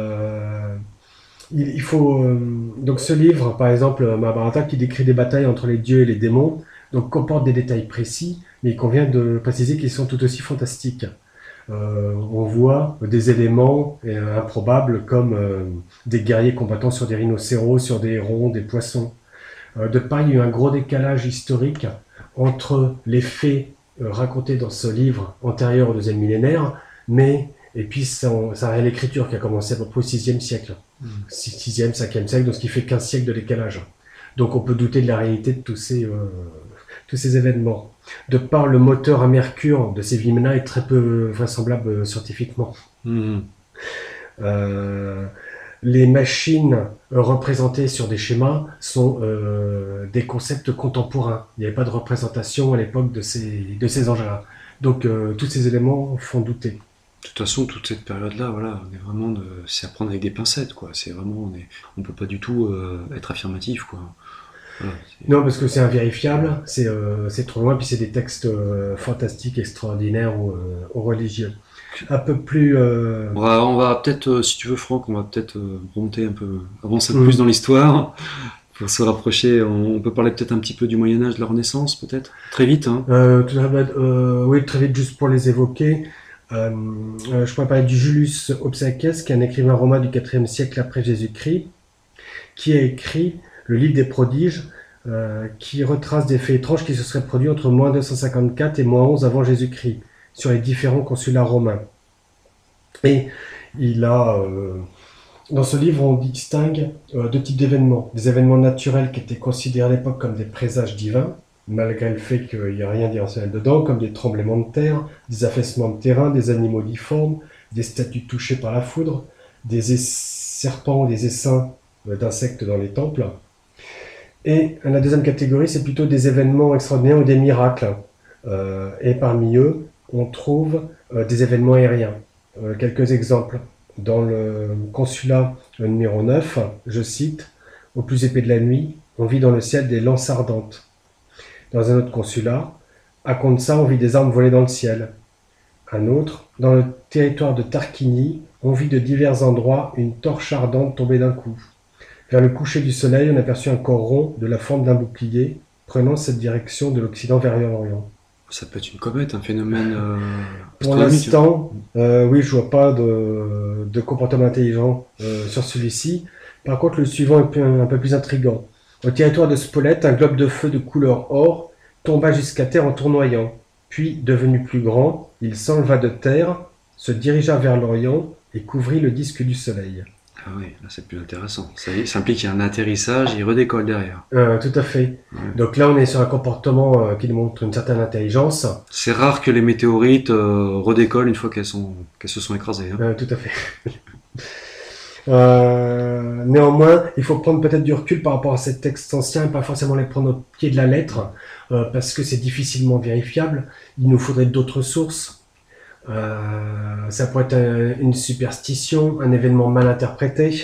il faut donc ce livre, par exemple Mahabharata, qui décrit des batailles entre les dieux et les démons, donc comporte des détails précis, mais il convient de préciser qu'ils sont tout aussi fantastiques. On voit des éléments improbables comme des guerriers combattant sur des rhinocéros, sur des hérons, des poissons. De part, il y a eu un gros décalage historique entre les faits racontés dans ce livre antérieur au deuxième millénaire, et puis sa réelle écriture qui a commencé à peu près au 6e siècle. 6e, 5e siècle, donc ce qui fait 15 siècles de décalage. Donc on peut douter de la réalité de tous ces événements. De par le moteur à mercure de ces Vimana est très peu vraisemblable scientifiquement. Les machines représentées sur des schémas sont des concepts contemporains. Il n'y avait pas de représentation à l'époque de ces engins-là. Donc tous ces éléments font douter. De toute façon, toute cette période-là, voilà, on est vraiment c'est à prendre avec des pincettes, quoi. C'est vraiment, on peut pas du tout être affirmatif, quoi. Voilà, non, parce que c'est invérifiable, c'est trop loin, puis c'est des textes fantastiques, extraordinaires ou religieux. Un peu plus... On va peut-être, si tu veux Franck, on va peut-être remonter un peu, avancer un peu plus dans l'histoire, pour se rapprocher. On peut parler peut-être un petit peu du Moyen-Âge, de la Renaissance, peut-être. Très vite, hein. Oui, très vite, juste pour les évoquer. Je pourrais parler du Julius Opsakès, qui est un écrivain romain du IVe siècle après Jésus-Christ, qui a écrit le livre des prodiges, qui retrace des faits étranges qui se seraient produits entre moins 254 et moins 11 avant Jésus-Christ, sur les différents consulats romains. Et il a, dans ce livre, on distingue deux types d'événements. Des événements naturels qui étaient considérés à l'époque comme des présages divins, malgré le fait qu'il n'y a rien d'irrationnel dedans, comme des tremblements de terre, des affaissements de terrain, des animaux difformes, des statues touchées par la foudre, des serpents ou des essaims d'insectes dans les temples. Et la deuxième catégorie, c'est plutôt des événements extraordinaires ou des miracles. Et parmi eux, on trouve des événements aériens. Quelques exemples. Dans le consulat numéro 9, je cite, « Au plus épais de la nuit, on vit dans le ciel des lances ardentes. » Dans un autre consulat, à Konsa, on vit des armes volées dans le ciel. Un autre, dans le territoire de Tarquini, on vit de divers endroits une torche ardente tombée d'un coup. Vers le coucher du soleil, on aperçut un corps rond de la forme d'un bouclier, prenant cette direction de l'Occident vers l'Orient. Ça peut être une comète, un phénomène pour l'instant, oui, je vois pas de comportement intelligent sur celui-ci. Par contre, le suivant est un peu plus intriguant. Au territoire de Spolète, un globe de feu de couleur or tomba jusqu'à terre en tournoyant. Puis, devenu plus grand, il s'enleva de terre, se dirigea vers l'Orient et couvrit le disque du soleil. Ah oui, là c'est plus intéressant. Ça implique qu'il y a un atterrissage et il redécolle derrière. Tout à fait. Ouais. Donc là, on est sur un comportement qui démontre une certaine intelligence. C'est rare que les météorites redécollent une fois qu'elles se sont écrasées. Hein. Tout à fait. Néanmoins, il faut prendre peut-être du recul par rapport à ces textes anciens et pas forcément les prendre au pied de la lettre, parce que c'est difficilement vérifiable. Il nous faudrait d'autres sources. Ça pourrait être une superstition, un événement mal interprété.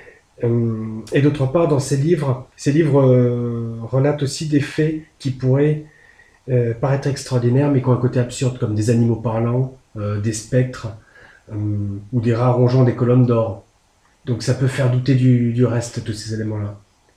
Et d'autre part, dans ces livres relatent aussi des faits qui pourraient paraître extraordinaires, mais qui ont un côté absurde, comme des animaux parlants, des spectres, ou des rats rongeant des colonnes d'or. Donc ça peut faire douter du reste, tous ces éléments-là.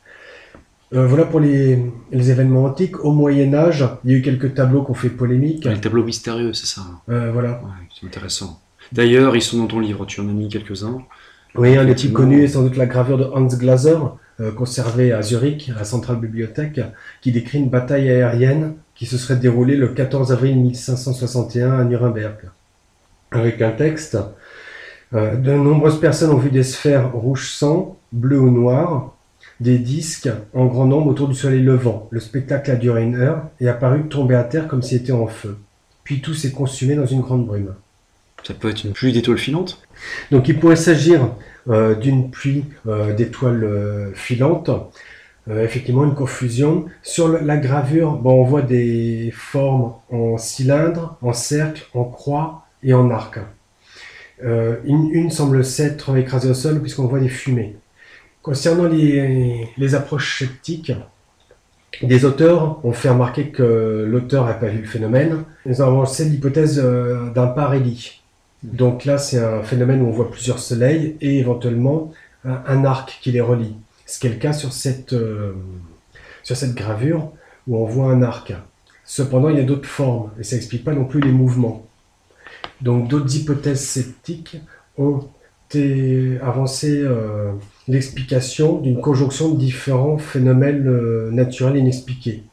Voilà pour les événements antiques. Au Moyen-Âge, il y a eu quelques tableaux qui ont fait polémique. Les tableaux mystérieux, c'est ça. Voilà. Ouais, c'est intéressant. D'ailleurs, ils sont dans ton livre, tu en as mis quelques-uns. Oui, un des plus connus est sans doute la gravure de Hans Glaser, conservée à Zurich, à la Centrale Bibliothèque, qui décrit une bataille aérienne qui se serait déroulée le 14 avril 1561 à Nuremberg. Avec un texte. De nombreuses personnes ont vu des sphères rouge sang, bleu ou noir, des disques en grand nombre autour du soleil levant. Le spectacle a duré 1 heure et a paru tomber à terre comme s'il était en feu. Puis tout s'est consumé dans une grande brume. Ça peut être une pluie d'étoiles filantes. Donc il pourrait s'agir d'une pluie d'étoiles filantes. Effectivement, une confusion. Sur la gravure, on voit des formes en cylindre, en cercle, en croix et en arc. Une semble s'être écrasée au sol puisqu'on voit des fumées. Concernant les approches sceptiques, des auteurs ont fait remarquer que l'auteur n'a pas vu le phénomène. Ils ont avancé l'hypothèse d'un parélie. Donc là, c'est un phénomène où on voit plusieurs soleils et éventuellement un arc qui les relie. Ce qui est le cas sur cette gravure où on voit un arc. Cependant, il y a d'autres formes et ça n'explique pas non plus les mouvements. Donc d'autres hypothèses sceptiques ont avancé l'explication d'une conjonction de différents phénomènes naturels inexpliqués.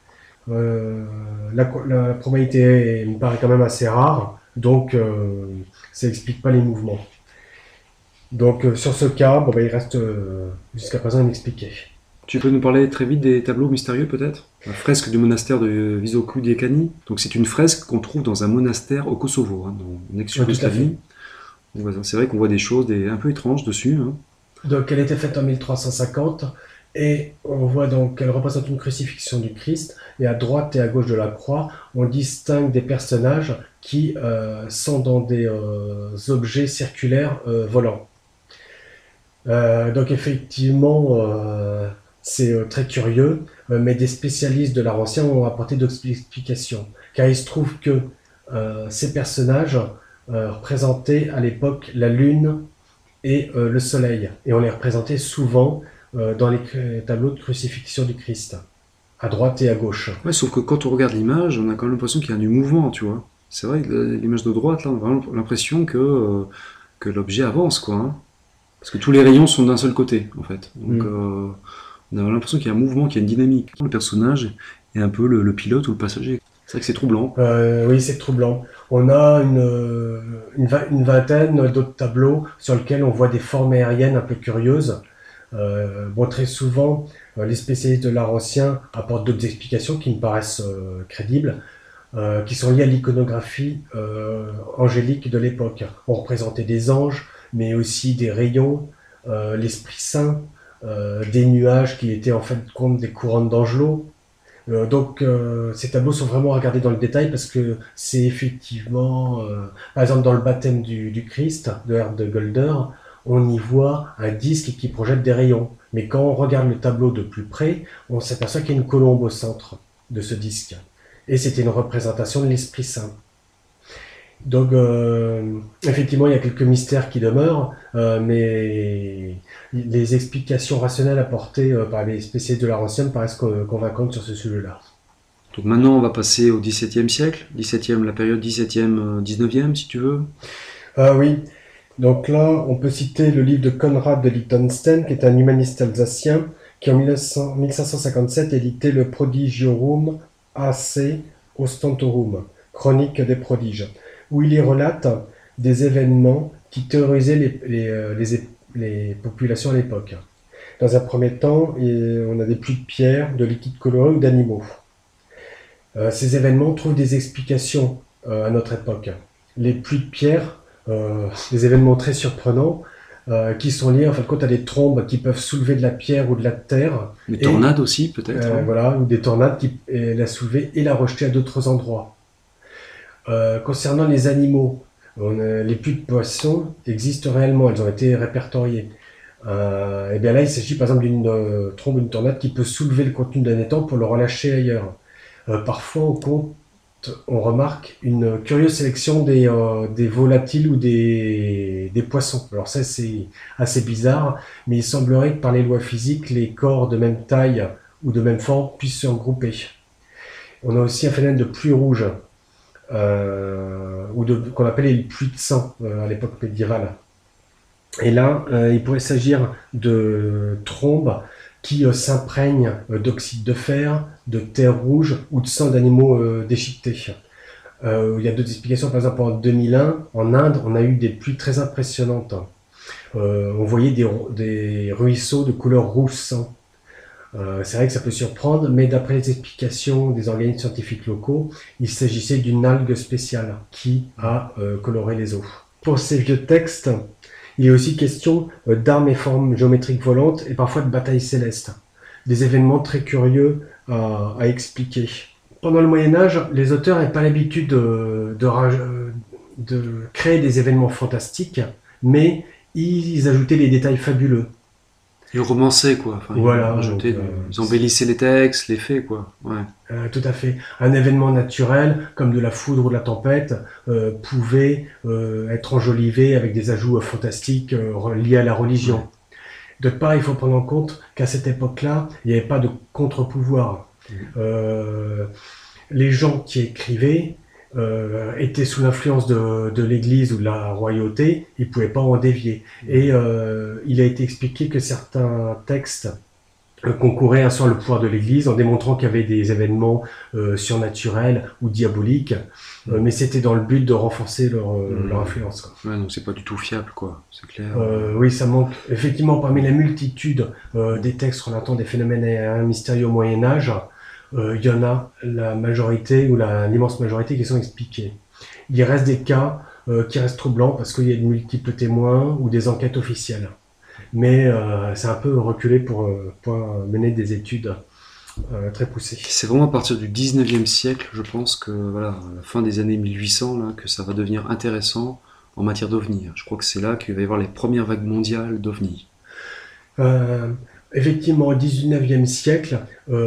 La probabilité me paraît quand même assez rare, donc ça n'explique pas les mouvements. Donc sur ce cas, il reste jusqu'à présent inexpliqué. Tu peux nous parler très vite des tableaux mystérieux peut-être ? La fresque du monastère de Visoku-Diekani. Donc c'est une fresque qu'on trouve dans un monastère au Kosovo, en ex-Yougoslavie. C'est vrai qu'on voit des choses un peu étranges dessus. Hein. Donc elle était faite en 1350 et on voit donc qu'elle représente une crucifixion du Christ et à droite et à gauche de la croix on distingue des personnages qui sont dans des objets circulaires volants. Donc effectivement c'est très curieux, mais des spécialistes de l'art ancien ont apporté d'autres explications. Car il se trouve que ces personnages représentaient à l'époque la lune et le soleil. Et on les représentait souvent dans les tableaux de crucifixion du Christ, à droite et à gauche. Ouais, sauf que quand on regarde l'image, on a quand même l'impression qu'il y a du mouvement, tu vois. C'est vrai que l'image de droite, là, on a vraiment l'impression que l'objet avance, quoi. Hein. Parce que tous les rayons sont d'un seul côté, en fait. Donc, on a l'impression qu'il y a un mouvement, qu'il y a une dynamique. Le personnage est un peu le pilote ou le passager. C'est vrai que c'est troublant. Oui, c'est troublant. On a une vingtaine d'autres tableaux sur lesquels on voit des formes aériennes un peu curieuses. Très souvent, les spécialistes de l'art ancien apportent d'autres explications qui me paraissent crédibles, qui sont liées à l'iconographie angélique de l'époque. On représentait des anges, mais aussi des rayons, l'Esprit Saint, des nuages qui étaient en fait compte des couronnes d'angelots. Donc ces tableaux sont vraiment à regarder dans le détail parce que c'est effectivement, par exemple dans le baptême du Christ de Erdegolder, on y voit un disque qui projette des rayons. Mais quand on regarde le tableau de plus près, on s'aperçoit qu'il y a une colombe au centre de ce disque. Et c'était une représentation de l'Esprit Saint. Donc effectivement il y a quelques mystères qui demeurent, mais les explications rationnelles apportées par les spécialistes de l'art ancien me paraissent convaincantes sur ce sujet-là. Donc maintenant on va passer au XVIIe siècle, la période 17e, 19e si tu veux. Oui, donc là on peut citer le livre de Konrad de Liechtenstein qui est un humaniste alsacien qui en 1557 édité le Prodigiorum AC Ostentorum, chronique des prodiges, où il y relate des événements qui théorisaient les populations à l'époque. Dans un premier temps, on a des pluies de pierres, de liquides colorés ou d'animaux. Ces événements trouvent des explications à notre époque. Les pluies de pierres, des événements très surprenants, qui sont liés en fin de compte à des trombes qui peuvent soulever de la pierre ou de la terre. Des tornades aussi, peut-être. Voilà, ou des tornades qui la soulever et la rejeter à d'autres endroits. Concernant les animaux, les pluies de poissons existent réellement, elles ont été répertoriées. Et bien là, il s'agit par exemple d'une trombe ou une tornade qui peut soulever le contenu d'un étang pour le relâcher ailleurs. Parfois, on remarque une curieuse sélection des volatiles ou des poissons. Alors ça, c'est assez bizarre, mais il semblerait que par les lois physiques, les corps de même taille ou de même forme puissent se regrouper. On a aussi un phénomène de pluie rouge, qu'on appelait les pluies de sang à l'époque médiévale. Et là, il pourrait s'agir de trombes qui s'imprègnent d'oxyde de fer, de terre rouge ou de sang d'animaux déchiquetés. Il y a d'autres explications, par exemple en 2001, en Inde, on a eu des pluies très impressionnantes. On voyait des ruisseaux de couleur rouge sang. C'est vrai que ça peut surprendre, mais d'après les explications des organismes scientifiques locaux, il s'agissait d'une algue spéciale qui a coloré les eaux. Pour ces vieux textes, il est aussi question d'armes et formes géométriques volantes et parfois de batailles célestes. Des événements très curieux à expliquer. Pendant le Moyen-Âge, les auteurs n'avaient pas l'habitude de créer des événements fantastiques, mais ils ajoutaient des détails fabuleux. Ils romançaient, quoi. Enfin, Voilà, ils embellissaient les textes, les faits, quoi. Ouais. Tout à fait. Un événement naturel, comme de la foudre ou de la tempête, pouvait être enjolivé avec des ajouts fantastiques liés à la religion. Ouais. D'autre part, il faut prendre en compte qu'à cette époque-là, il n'y avait pas de contre-pouvoir. Les gens qui écrivaient étaient sous l'influence de l'Église ou de la royauté, ils ne pouvaient pas en dévier. Et il a été expliqué que certains textes concouraient à le pouvoir de l'Église en démontrant qu'il y avait des événements surnaturels ou diaboliques, mais c'était dans le but de renforcer leur influence. Quoi. Ouais, donc c'est pas du tout fiable, quoi. C'est clair. Oui, ça manque. Effectivement, parmi la multitude des textes relatant des phénomènes mystérieux au Moyen-Âge, il y en a la majorité ou l'immense majorité qui sont expliqués. Il reste des cas qui restent troublants parce qu'il y a de multiples témoins ou des enquêtes officielles. Mais c'est un peu reculé pour mener des études très poussées. C'est vraiment à partir du 19e siècle, je pense que voilà, à la fin des années 1800, là, que ça va devenir intéressant en matière d'OVNI. Je crois que c'est là qu'il va y avoir les premières vagues mondiales d'OVNI. Effectivement, au 19e siècle,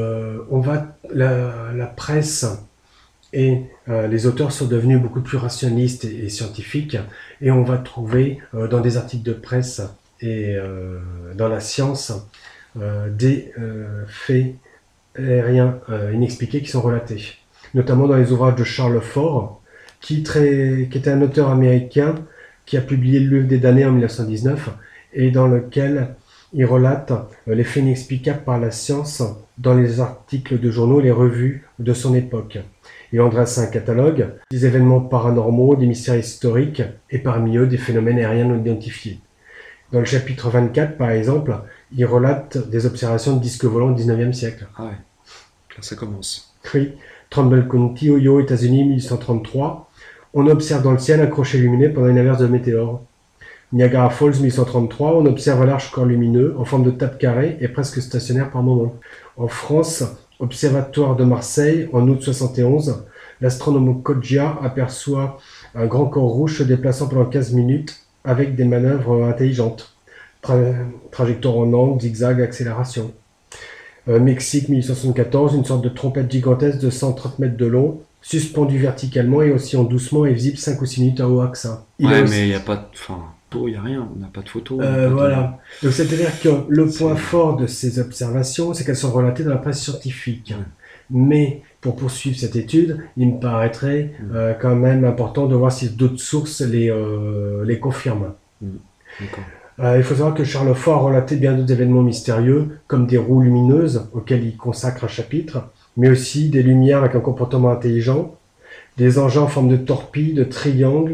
la presse et les auteurs sont devenus beaucoup plus rationalistes et scientifiques, et on va trouver dans des articles de presse et dans la science des faits aériens inexpliqués qui sont relatés, notamment dans les ouvrages de Charles Fort, qui était un auteur américain qui a publié Le Livre des damnés en 1919 et dans lequel il relate les faits inexplicables par la science dans les articles de journaux et les revues de son époque. Il en dresse un catalogue des événements paranormaux, des mystères historiques et parmi eux des phénomènes aériens non identifiés. Dans le chapitre 24, par exemple, il relate des observations de disques volants au 19e siècle. Ah ouais, là ça commence. Oui, Trumbull County, Ohio, États-Unis, 1833. On observe dans le ciel un crochet lumineux pendant une averse de météores. Niagara Falls, 1833, on observe un large corps lumineux en forme de tape carrée et presque stationnaire par moment. En France, observatoire de Marseille, en août 71, l'astronome Coggia aperçoit un grand corps rouge se déplaçant pendant 15 minutes avec des manœuvres intelligentes. Trajectoire en angle, zigzag, accélération. Mexique, 1874, une sorte de trompette gigantesque de 130 mètres de long, suspendue verticalement et oscillant doucement et visible 5 ou 6 minutes à haut accent. Ouais, mais il n'y a pas de... Enfin, il n'y a rien, on n'a pas de photos. Voilà. Donc c'est-à-dire que le point fort de ces observations, c'est qu'elles sont relatées dans la presse scientifique. Mais pour poursuivre cette étude, il me paraîtrait quand même important de voir si d'autres sources les confirment. Il faut savoir que Charles Fort a relaté bien d'autres événements mystérieux, comme des roues lumineuses, auxquelles il consacre un chapitre, mais aussi des lumières avec un comportement intelligent, des engins en forme de torpille, de triangle,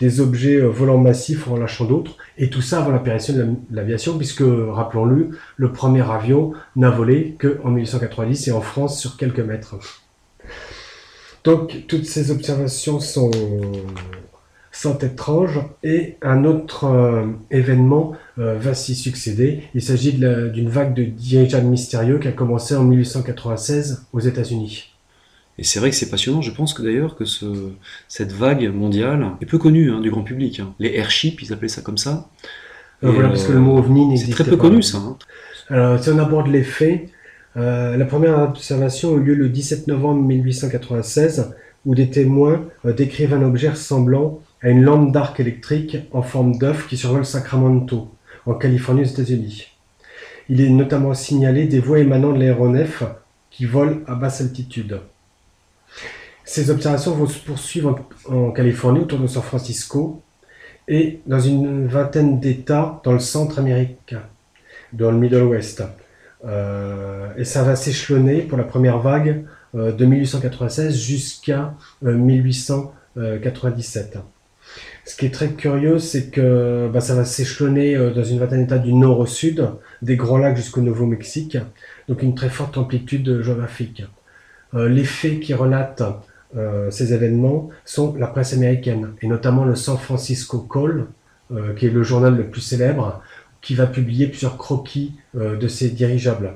des objets volants massifs en lâchant d'autres, et tout ça avant l'apparition de l'aviation, puisque, rappelons-le, le premier avion n'a volé qu'en 1890 et en France sur quelques mètres. Donc, toutes ces observations sont étranges, et un autre événement va s'y succéder. Il s'agit d'une vague de dirigeables mystérieux qui a commencé en 1896 aux États-Unis. Et c'est vrai que c'est passionnant. Je pense que d'ailleurs que cette vague mondiale est peu connue du grand public. Les airships, ils appelaient ça comme ça. Voilà, parce que le mot ovni n'existe pas. C'est très peu connu ça. Alors, si on aborde les faits, la première observation a eu lieu le 17 novembre 1896, où des témoins décrivent un objet ressemblant à une lampe d'arc électrique en forme d'œuf qui survole Sacramento, en Californie, aux États-Unis. Il est notamment signalé des voix émanant de l'aéronef qui volent à basse altitude. Ces observations vont se poursuivre en Californie, autour de San Francisco, et dans une vingtaine d'États dans le centre américain, dans le Middle West. Et ça va s'échelonner pour la première vague de 1896 jusqu'à 1897. Ce qui est très curieux, c'est que ça va s'échelonner dans une vingtaine d'États du nord au sud, des Grands Lacs jusqu'au Nouveau-Mexique, donc une très forte amplitude géographique. Les faits qui relatent ces événements sont la presse américaine, et notamment le San Francisco Call, qui est le journal le plus célèbre, qui va publier plusieurs croquis de ces dirigeables.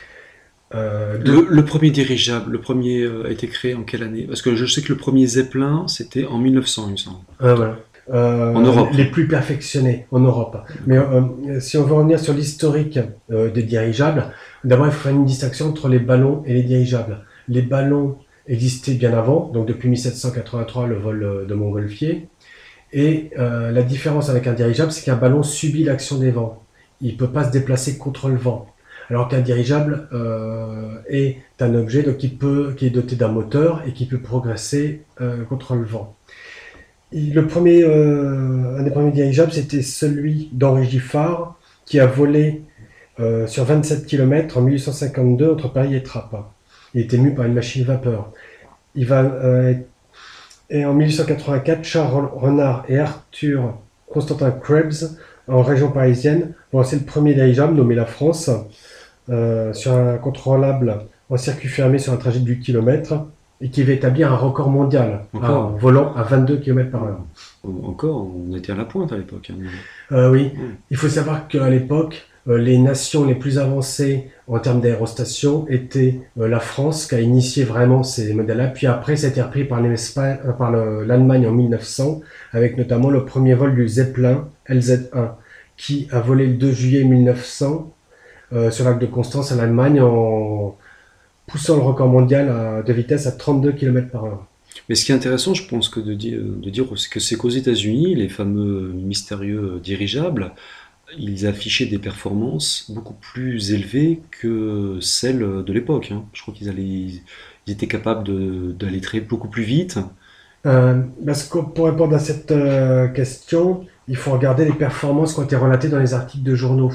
Le premier dirigeable, le premier a été créé en quelle année? Parce que je sais que le premier Zeppelin, c'était en 1900, il me semble. Voilà. En Europe. Les plus perfectionnés en Europe. Mais si on veut revenir sur l'historique des dirigeables, d'abord il faut faire une distinction entre les ballons et les dirigeables. Les ballons existaient bien avant, donc depuis 1783, le vol de Montgolfier. Et la différence avec un dirigeable, c'est qu'un ballon subit l'action des vents. Il ne peut pas se déplacer contre le vent. Alors qu'un dirigeable est un objet donc, qui est doté d'un moteur et qui peut progresser contre le vent. Un des premiers dirigeables, c'était celui d'Henri Giffard, qui a volé sur 27 km en 1852 entre Paris et Trappes. Il était mu par une machine vapeur. Et en 1884, Charles Renard et Arthur Constantin Krebs, en région parisienne, vont lancer le premier dirigeable, nommé la France, sur un contrôlable en circuit fermé sur un trajet de 8 km, et qui va établir un record mondial, en volant à 22 km/h. Encore, on était à la pointe à l'époque. Oui, il faut savoir qu'à l'époque, les nations les plus avancées en termes d'aérostation étaient la France, qui a initié vraiment ces modèles-là, puis après ça a été repris par l'Allemagne en 1900, avec notamment le premier vol du Zeppelin LZ-1, qui a volé le 2 juillet 1900 sur l'arc de Constance en Allemagne en poussant le record mondial de vitesse à 32 km/h. Mais ce qui est intéressant, je pense, de dire que c'est qu'aux États-Unis, les fameux mystérieux dirigeables, ils affichaient des performances beaucoup plus élevées que celles de l'époque. Je crois qu'ils étaient capables d'aller beaucoup plus vite. Pour répondre à cette question, il faut regarder les performances qui ont été relatées dans les articles de journaux.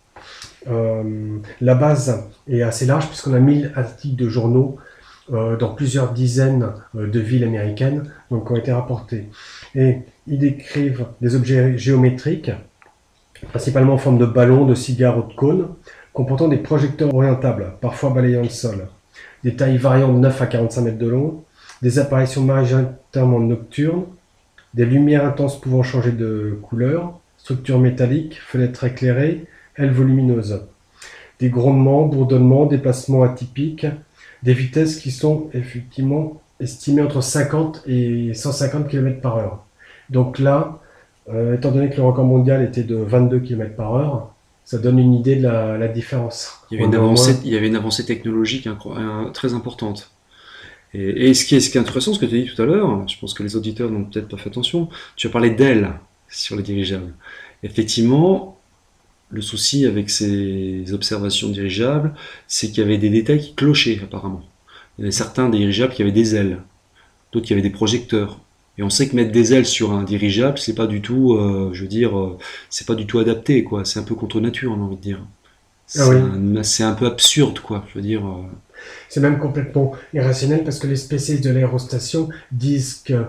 La base est assez large puisqu'on a 1000 articles de journaux dans plusieurs dizaines de villes américaines donc, qui ont été rapportés. Et ils décrivent des objets géométriques, principalement en forme de ballons, de cigares ou de cônes, comportant des projecteurs orientables, parfois balayant le sol, des tailles variant de 9 à 45 mètres de long, des apparitions majoritairement nocturnes, des lumières intenses pouvant changer de couleur, structures métalliques, fenêtres éclairées, ailes volumineuses, des grondements, bourdonnements, déplacements atypiques, des vitesses qui sont effectivement estimées entre 50 et 150 km/h. Donc là, étant donné que le record mondial était de 22 km/h, ça donne une idée de la différence. Il y avait une avancée technologique très importante. Et ce qui est intéressant, ce que tu as dit tout à l'heure, je pense que les auditeurs n'ont peut-être pas fait attention, tu as parlé d'ailes sur les dirigeables. Effectivement, le souci avec ces observations dirigeables, c'est qu'il y avait des détails qui clochaient apparemment. Il y avait certains dirigeables qui avaient des ailes, d'autres qui avaient des projecteurs. Et on sait que mettre des ailes sur un dirigeable, c'est pas du tout, c'est pas du tout adapté, quoi. C'est un peu contre nature, on a envie de dire. C'est un peu absurde, quoi. Je veux dire. C'est même complètement irrationnel parce que les spécialistes de l'aérostation disent que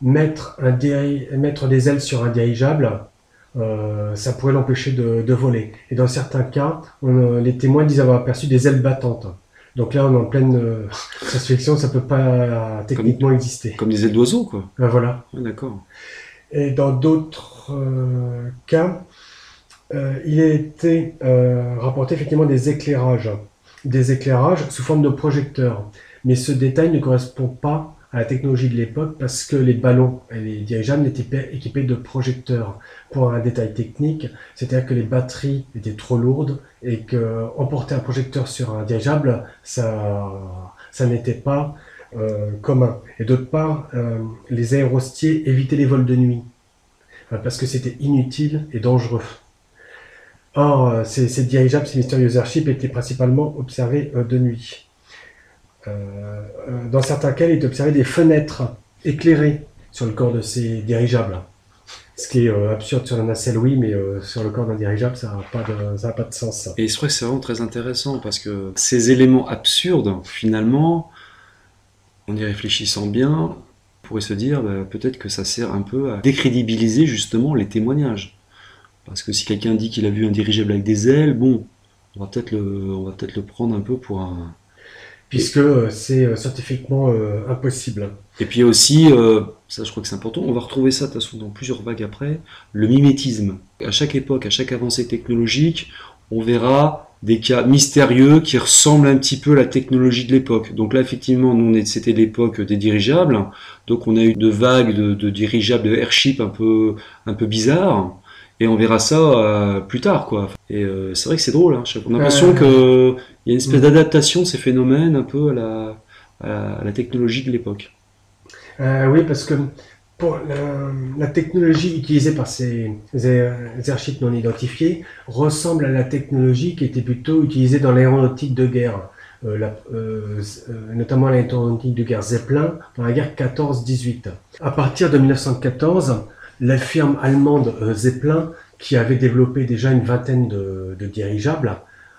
mettre des ailes sur un dirigeable, ça pourrait l'empêcher de voler. Et dans certains cas, les témoins disent avoir aperçu des ailes battantes. Donc là, on est en pleine science-fiction, ça peut pas techniquement exister. Comme des ailes d'oiseau, quoi. Voilà. Ouais, d'accord. Et dans d'autres cas, il a été rapporté effectivement des éclairages sous forme de projecteurs. Mais ce détail ne correspond pas à la technologie de l'époque parce que les ballons et les dirigeables n'étaient pas équipés de projecteurs. Pour un détail technique, c'est-à-dire que les batteries étaient trop lourdes et que emporter un projecteur sur un dirigeable, ça n'était pas commun. Et d'autre part, les aérostiers évitaient les vols de nuit parce que c'était inutile et dangereux. Or, ces dirigeables, ces mystérieux airships étaient principalement observés de nuit. Dans certains cas, il est observé des fenêtres éclairées sur le corps de ces dirigeables. Ce qui est absurde sur la nacelle, oui, mais sur le corps d'un dirigeable, ça n'a pas de sens. Et je trouve que c'est vraiment très intéressant parce que ces éléments absurdes, finalement, en y réfléchissant bien, on pourrait se dire peut-être que ça sert un peu à décrédibiliser justement les témoignages. Parce que si quelqu'un dit qu'il a vu un dirigeable avec des ailes, bon, on va peut-être le prendre un peu pour un... Puisque c'est scientifiquement impossible. Et puis aussi, ça je crois que c'est important, on va retrouver ça de toute façon dans plusieurs vagues après, le mimétisme. À chaque époque, à chaque avancée technologique, on verra des cas mystérieux qui ressemblent un petit peu à la technologie de l'époque. Donc là, effectivement, c'était l'époque des dirigeables, donc on a eu de vagues de dirigeables, de airships un peu bizarres. Et on verra ça plus tard, quoi. Et c'est vrai que c'est drôle, hein. On a l'impression qu'il y a une espèce d'adaptation de ces phénomènes un peu à la technologie de l'époque. Oui, parce que pour la technologie utilisée par ces airships non identifiés ressemble à la technologie qui était plutôt utilisée dans l'aéronautique de guerre, notamment l'aéronautique de guerre Zeppelin dans la guerre 14-18. À partir de 1914, la firme allemande Zeppelin, qui avait développé déjà une vingtaine de dirigeables,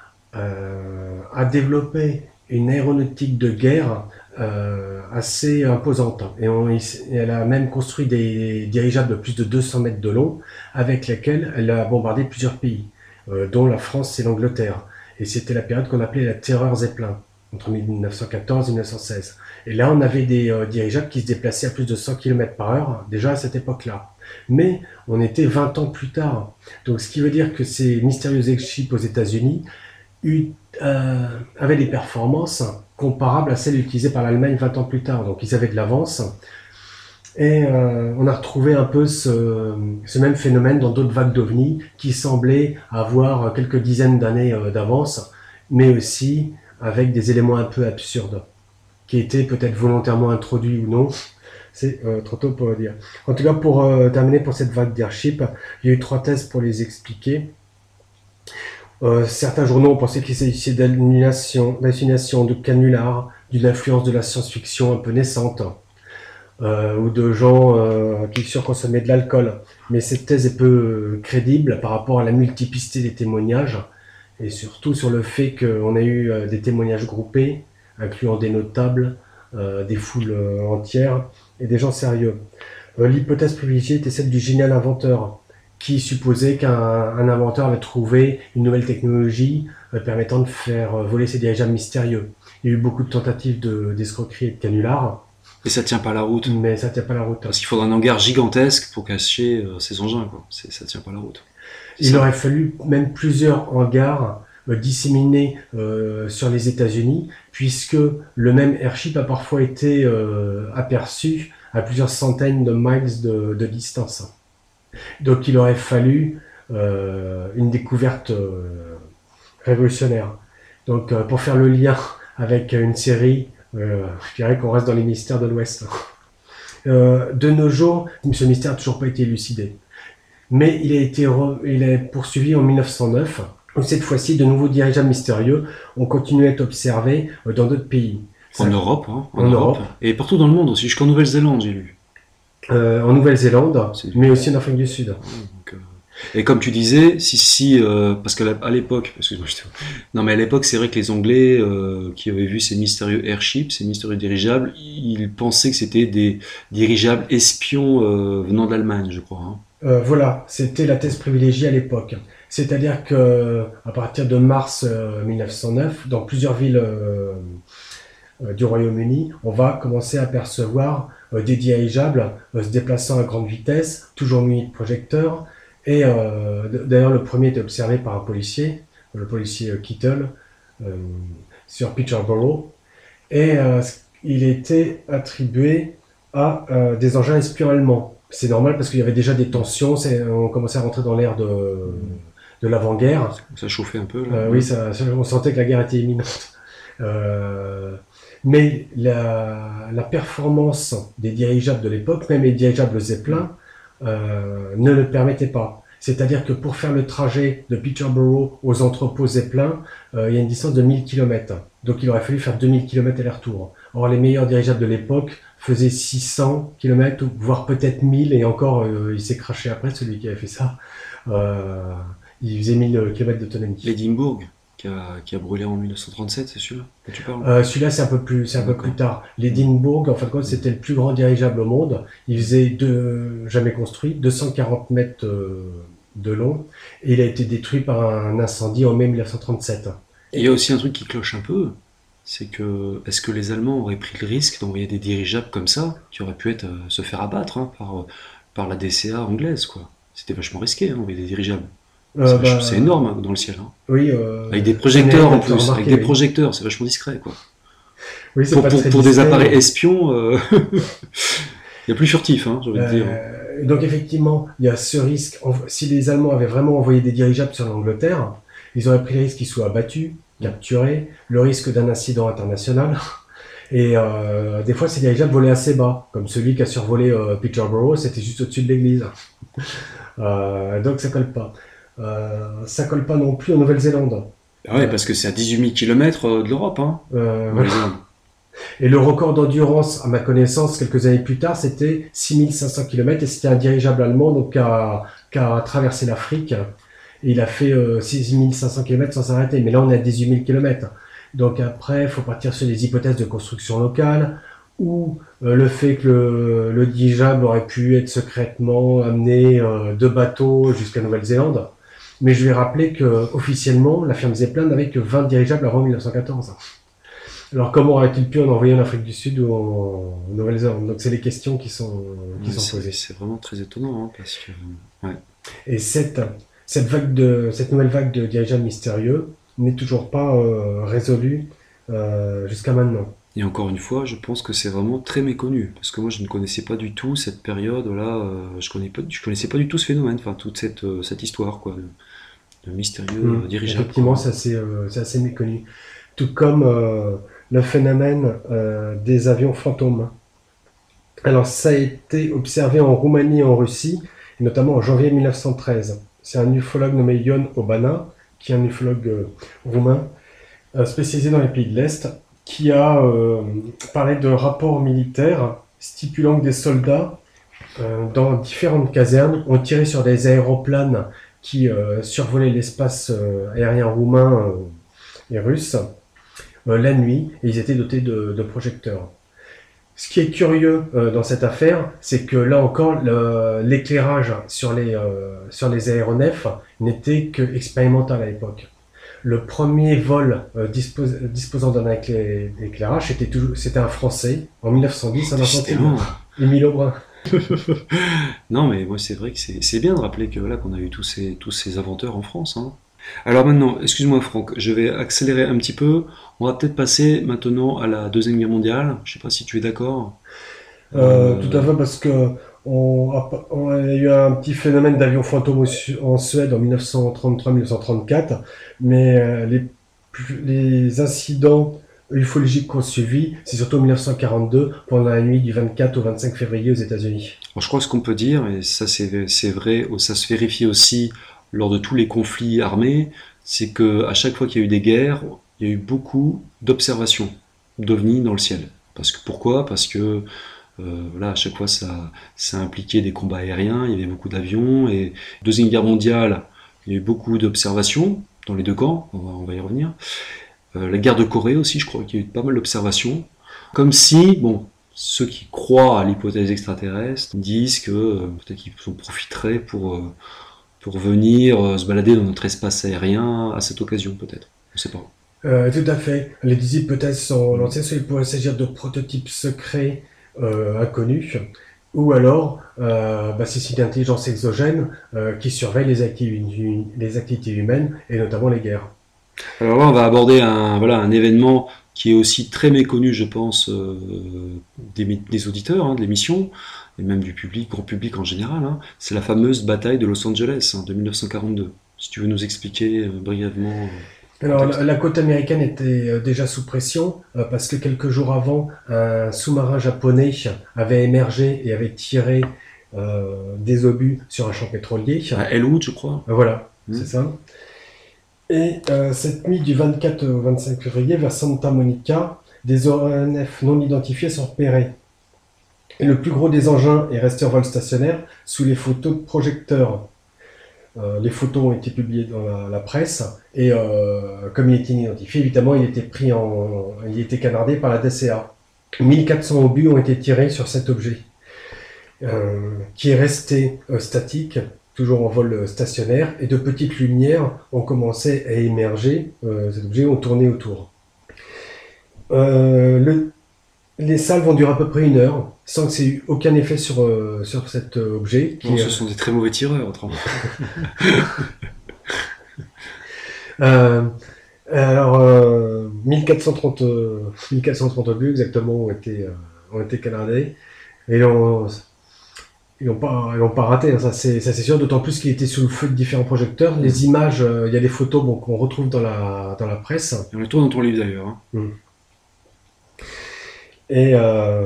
a développé une aéronautique de guerre assez imposante. Et elle a même construit des dirigeables de plus de 200 mètres de long, avec lesquels elle a bombardé plusieurs pays, dont la France et l'Angleterre. Et c'était la période qu'on appelait la terreur Zeppelin, entre 1914 et 1916. Et là, on avait des dirigeables qui se déplaçaient à plus de 100 km/h, déjà à cette époque-là. Mais on était 20 ans plus tard. Donc, ce qui veut dire que ces mystérieux airships aux États-Unis avaient des performances comparables à celles utilisées par l'Allemagne 20 ans plus tard. Donc, ils avaient de l'avance. Et on a retrouvé un peu ce même phénomène dans d'autres vagues d'ovnis qui semblaient avoir quelques dizaines d'années d'avance, mais aussi avec des éléments un peu absurdes, qui étaient peut-être volontairement introduits ou non. C'est trop tôt pour le dire. En tout cas, pour terminer pour cette vague d'airships, il y a eu 3 thèses pour les expliquer. Certains journaux ont pensé qu'il s'agissait d'hallucinations, de canulars, d'une influence de la science-fiction un peu naissante, ou de gens qui surconsommaient de l'alcool. Mais cette thèse est peu crédible par rapport à la multiplicité des témoignages, et surtout sur le fait qu'on a eu des témoignages groupés, incluant des notables, des foules entières, et des gens sérieux. L'hypothèse privilégiée était celle du génial inventeur, qui supposait qu'un inventeur avait trouvé une nouvelle technologie permettant de faire voler ces dirigeables mystérieux. Il y a eu beaucoup de tentatives d'escroquerie et de canulars. Et ça tient pas la route. Mais ça tient pas la route. Parce qu'il faudra un hangar gigantesque pour cacher ces engins, quoi. Ça tient pas la route. Il aurait fallu même plusieurs hangars disséminés sur les États-Unis, puisque le même airship a parfois été aperçu à plusieurs centaines de miles de distance. Donc il aurait fallu une découverte révolutionnaire. Donc pour faire le lien avec une série, je dirais qu'on reste dans les mystères de l'Ouest. De nos jours, ce mystère n'a toujours pas été élucidé. Mais il est poursuivi en 1909. Cette fois-ci, de nouveaux dirigeables mystérieux ont continué à être observés dans d'autres pays. En Europe, hein, en Europe. Et partout dans le monde aussi, jusqu'en Nouvelle-Zélande, j'ai lu. En Nouvelle-Zélande, mais aussi en Afrique du Sud. Et comme tu disais, parce qu'à l'époque, excuse-moi, non mais à l'époque, c'est vrai que les Anglais qui avaient vu ces mystérieux airships, ces mystérieux dirigeables, ils pensaient que c'était des dirigeables espions venant d'Allemagne, je crois. Hein. Voilà, c'était la thèse privilégiée à l'époque. C'est-à-dire que à partir de mars 1909, dans plusieurs villes du Royaume-Uni, on va commencer à percevoir des dirigeables se déplaçant à grande vitesse, toujours munis de projecteurs. Et d'ailleurs, le premier était observé par un policier, le policier Kittle, euh, sur Peterborough. Et il était attribué à des engins espions allemands. C'est normal parce qu'il y avait déjà des tensions, on commençait à rentrer dans l'ère de l'avant-guerre. Ça chauffait un peu là. Oui, on sentait que la guerre était imminente. Mais la performance des dirigeables de l'époque, même les dirigeables Zeppelin, ne le permettait pas. C'est-à-dire que pour faire le trajet de Peterborough aux entrepôts Zeppelin, il y a une distance de 1000 km. Donc il aurait fallu faire 2000 km aller-retour. Or les meilleurs dirigeables de l'époque faisaient 600 km, voire peut-être 1000, et encore il s'est craché après, celui qui avait fait ça. Il faisait 1000 km d'autonomie. L'Édimbourg, qui a brûlé en 1937, c'est celui-là que tu parles? Celui-là, c'est un peu plus tard. L'Édimbourg, en fin de compte, c'était le plus grand dirigeable au monde. Il faisait jamais construit, 240 mètres de long, et il a été détruit par un incendie en mai 1937. Il y a aussi un truc qui cloche un peu, c'est que est-ce que les Allemands auraient pris le risque d'envoyer des dirigeables comme ça, qui auraient pu se faire abattre hein, par la DCA anglaise, quoi. C'était vachement risqué, hein, d'envoyer des dirigeables. C'est énorme hein, dans le ciel. Hein. Oui, avec des projecteurs en plus, avec des projecteurs, c'est vachement discret, quoi. Oui, pour des appareils espions, il y a plus furtif, hein, j'ai envie de dire. Donc effectivement, il y a ce risque. Si les Allemands avaient vraiment envoyé des dirigeables sur l'Angleterre, ils auraient pris le risque qu'ils soient abattus, capturés, le risque d'un incident international. Et des fois, ces dirigeables volaient assez bas, comme celui qui a survolé Peterborough, c'était juste au-dessus de l'église. Donc ça colle pas. Ça colle pas non plus en Nouvelle-Zélande. Ah ouais, parce que c'est à 18 000 km de l'Europe. Hein, voilà. Et le record d'endurance, à ma connaissance, quelques années plus tard, c'était 6500 km et c'était un dirigeable allemand donc, qui a traversé l'Afrique. Et il a fait 6500 km sans s'arrêter. Mais là, on est à 18 000 km. Donc après, il faut partir sur des hypothèses de construction locale ou le fait que le dirigeable aurait pu être secrètement amené de bateau jusqu'à Nouvelle-Zélande. Mais je vais rappeler que officiellement, la firme Zeppelin n'avait que 20 dirigeables avant 1914. Alors comment aurait-il pu en envoyer en Afrique du Sud ou en Nouvelle-Zélande? Donc c'est les questions qui sont posées. C'est vraiment très étonnant hein, parce que ouais. Et cette nouvelle vague de dirigeables mystérieux n'est toujours pas résolue jusqu'à maintenant. Et encore une fois, je pense que c'est vraiment très méconnu parce que moi je ne connaissais pas du tout cette période-là. Je connaissais pas du tout ce phénomène, enfin toute cette histoire quoi de mystérieux dirigeables. Effectivement, c'est assez méconnu. Tout comme le phénomène des avions fantômes. Alors ça a été observé en Roumanie et en Russie, et notamment en janvier 1913. C'est un ufologue nommé Ion Obana, qui est un ufologue roumain, spécialisé dans les pays de l'Est, qui a parlé de rapports militaires stipulant que des soldats dans différentes casernes ont tiré sur des aéroplanes qui survolaient l'espace aérien roumain et russe la nuit, et ils étaient dotés de projecteurs. Ce qui est curieux dans cette affaire, c'est que là encore, l'éclairage sur les aéronefs n'était que expérimental à l'époque. Le premier vol disposant d'un éclairage, c'était un Français, en 1910, un Argentin, Émile Aubrin. Non, mais moi c'est vrai que c'est bien de rappeler que voilà qu'on a eu tous ces inventeurs en France. Hein. Alors maintenant, excuse-moi Franck, je vais accélérer un petit peu. On va peut-être passer maintenant à la Deuxième Guerre mondiale. Je sais pas si tu es d'accord. Tout à fait, parce que on a eu un petit phénomène d'avions fantômes en Suède en 1933-1934, mais les incidents ufologiques qu'on suivi, c'est surtout en 1942, pendant la nuit du 24 au 25 février aux États-Unis. Alors, je crois que ce qu'on peut dire, et ça c'est vrai, ça se vérifie aussi lors de tous les conflits armés, c'est que à chaque fois qu'il y a eu des guerres, il y a eu beaucoup d'observations d'ovnis dans le ciel. Pourquoi ? Parce que Voilà, à chaque fois, ça impliquait des combats aériens, il y avait beaucoup d'avions. Et Deuxième Guerre mondiale, il y a eu beaucoup d'observations dans les deux camps, on va y revenir. La guerre de Corée aussi, je crois qu'il y a eu pas mal d'observations. Comme si, bon, ceux qui croient à l'hypothèse extraterrestre disent que peut-être qu'ils en profiteraient pour venir se balader dans notre espace aérien à cette occasion, peut-être. On ne sait pas. Tout à fait. Les deux hypothèses sont lancées, soit il pourrait s'agir de prototypes secrets inconnus, ou alors c'est signe d'intelligence exogène qui surveille les activités humaines et notamment les guerres. Alors là, on va aborder un événement qui est aussi très méconnu, je pense, des auditeurs de l'émission, et même du public, grand public en général. C'est la fameuse bataille de Los Angeles de 1942. Si tu veux nous expliquer brièvement. Alors, la côte américaine était déjà sous pression parce que quelques jours avant, un sous-marin japonais avait émergé et avait tiré des obus sur un champ pétrolier. À Elwood, je crois. Voilà, c'est ça. Et cette nuit du 24 au 25 février, vers Santa Monica, des ONF non identifiés sont repérés. Et le plus gros des engins est resté en vol stationnaire sous les photos de projecteurs. Les photos ont été publiées dans la presse et comme il était identifié, évidemment, il était canardé par la DCA. 1400 obus ont été tirés sur cet objet qui est resté statique, toujours en vol stationnaire, et de petites lumières ont commencé à émerger. Ces objets ont tourné autour. Les salves vont durer à peu près 1 heure, sans que ça ait eu aucun effet sur cet objet. Ce sont des très mauvais tireurs, autrement. Alors, 1430 obus exactement ont été canardés. Et ils n'ont pas raté, ça c'est sûr, d'autant plus qu'il était sous le feu de différents projecteurs. Les images, il y a des photos qu'on retrouve dans la presse. Et on les trouve dans ton livre d'ailleurs. Et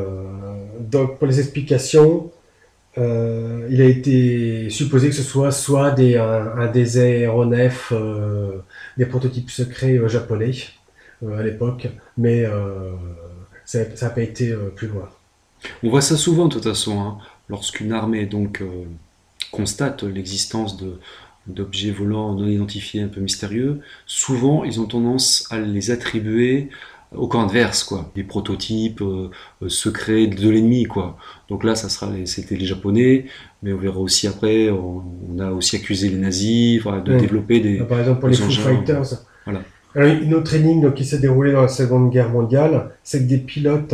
donc pour les explications, il a été supposé que ce soit un des aéronefs, des prototypes secrets japonais à l'époque, mais ça n'a pas été plus loin. On voit ça souvent de toute façon, lorsqu'une armée donc constate l'existence d'objets volants non identifiés un peu mystérieux. Souvent, ils ont tendance à les attribuer au camp adverse, quoi. Des prototypes secrets de l'ennemi, quoi. Donc là, c'était les Japonais, mais on verra aussi après, on a aussi accusé les nazis de développer des. Par exemple, pour les Foo Fighters. Voilà. Alors, une autre énigme qui s'est déroulée dans la Seconde Guerre mondiale, c'est que des pilotes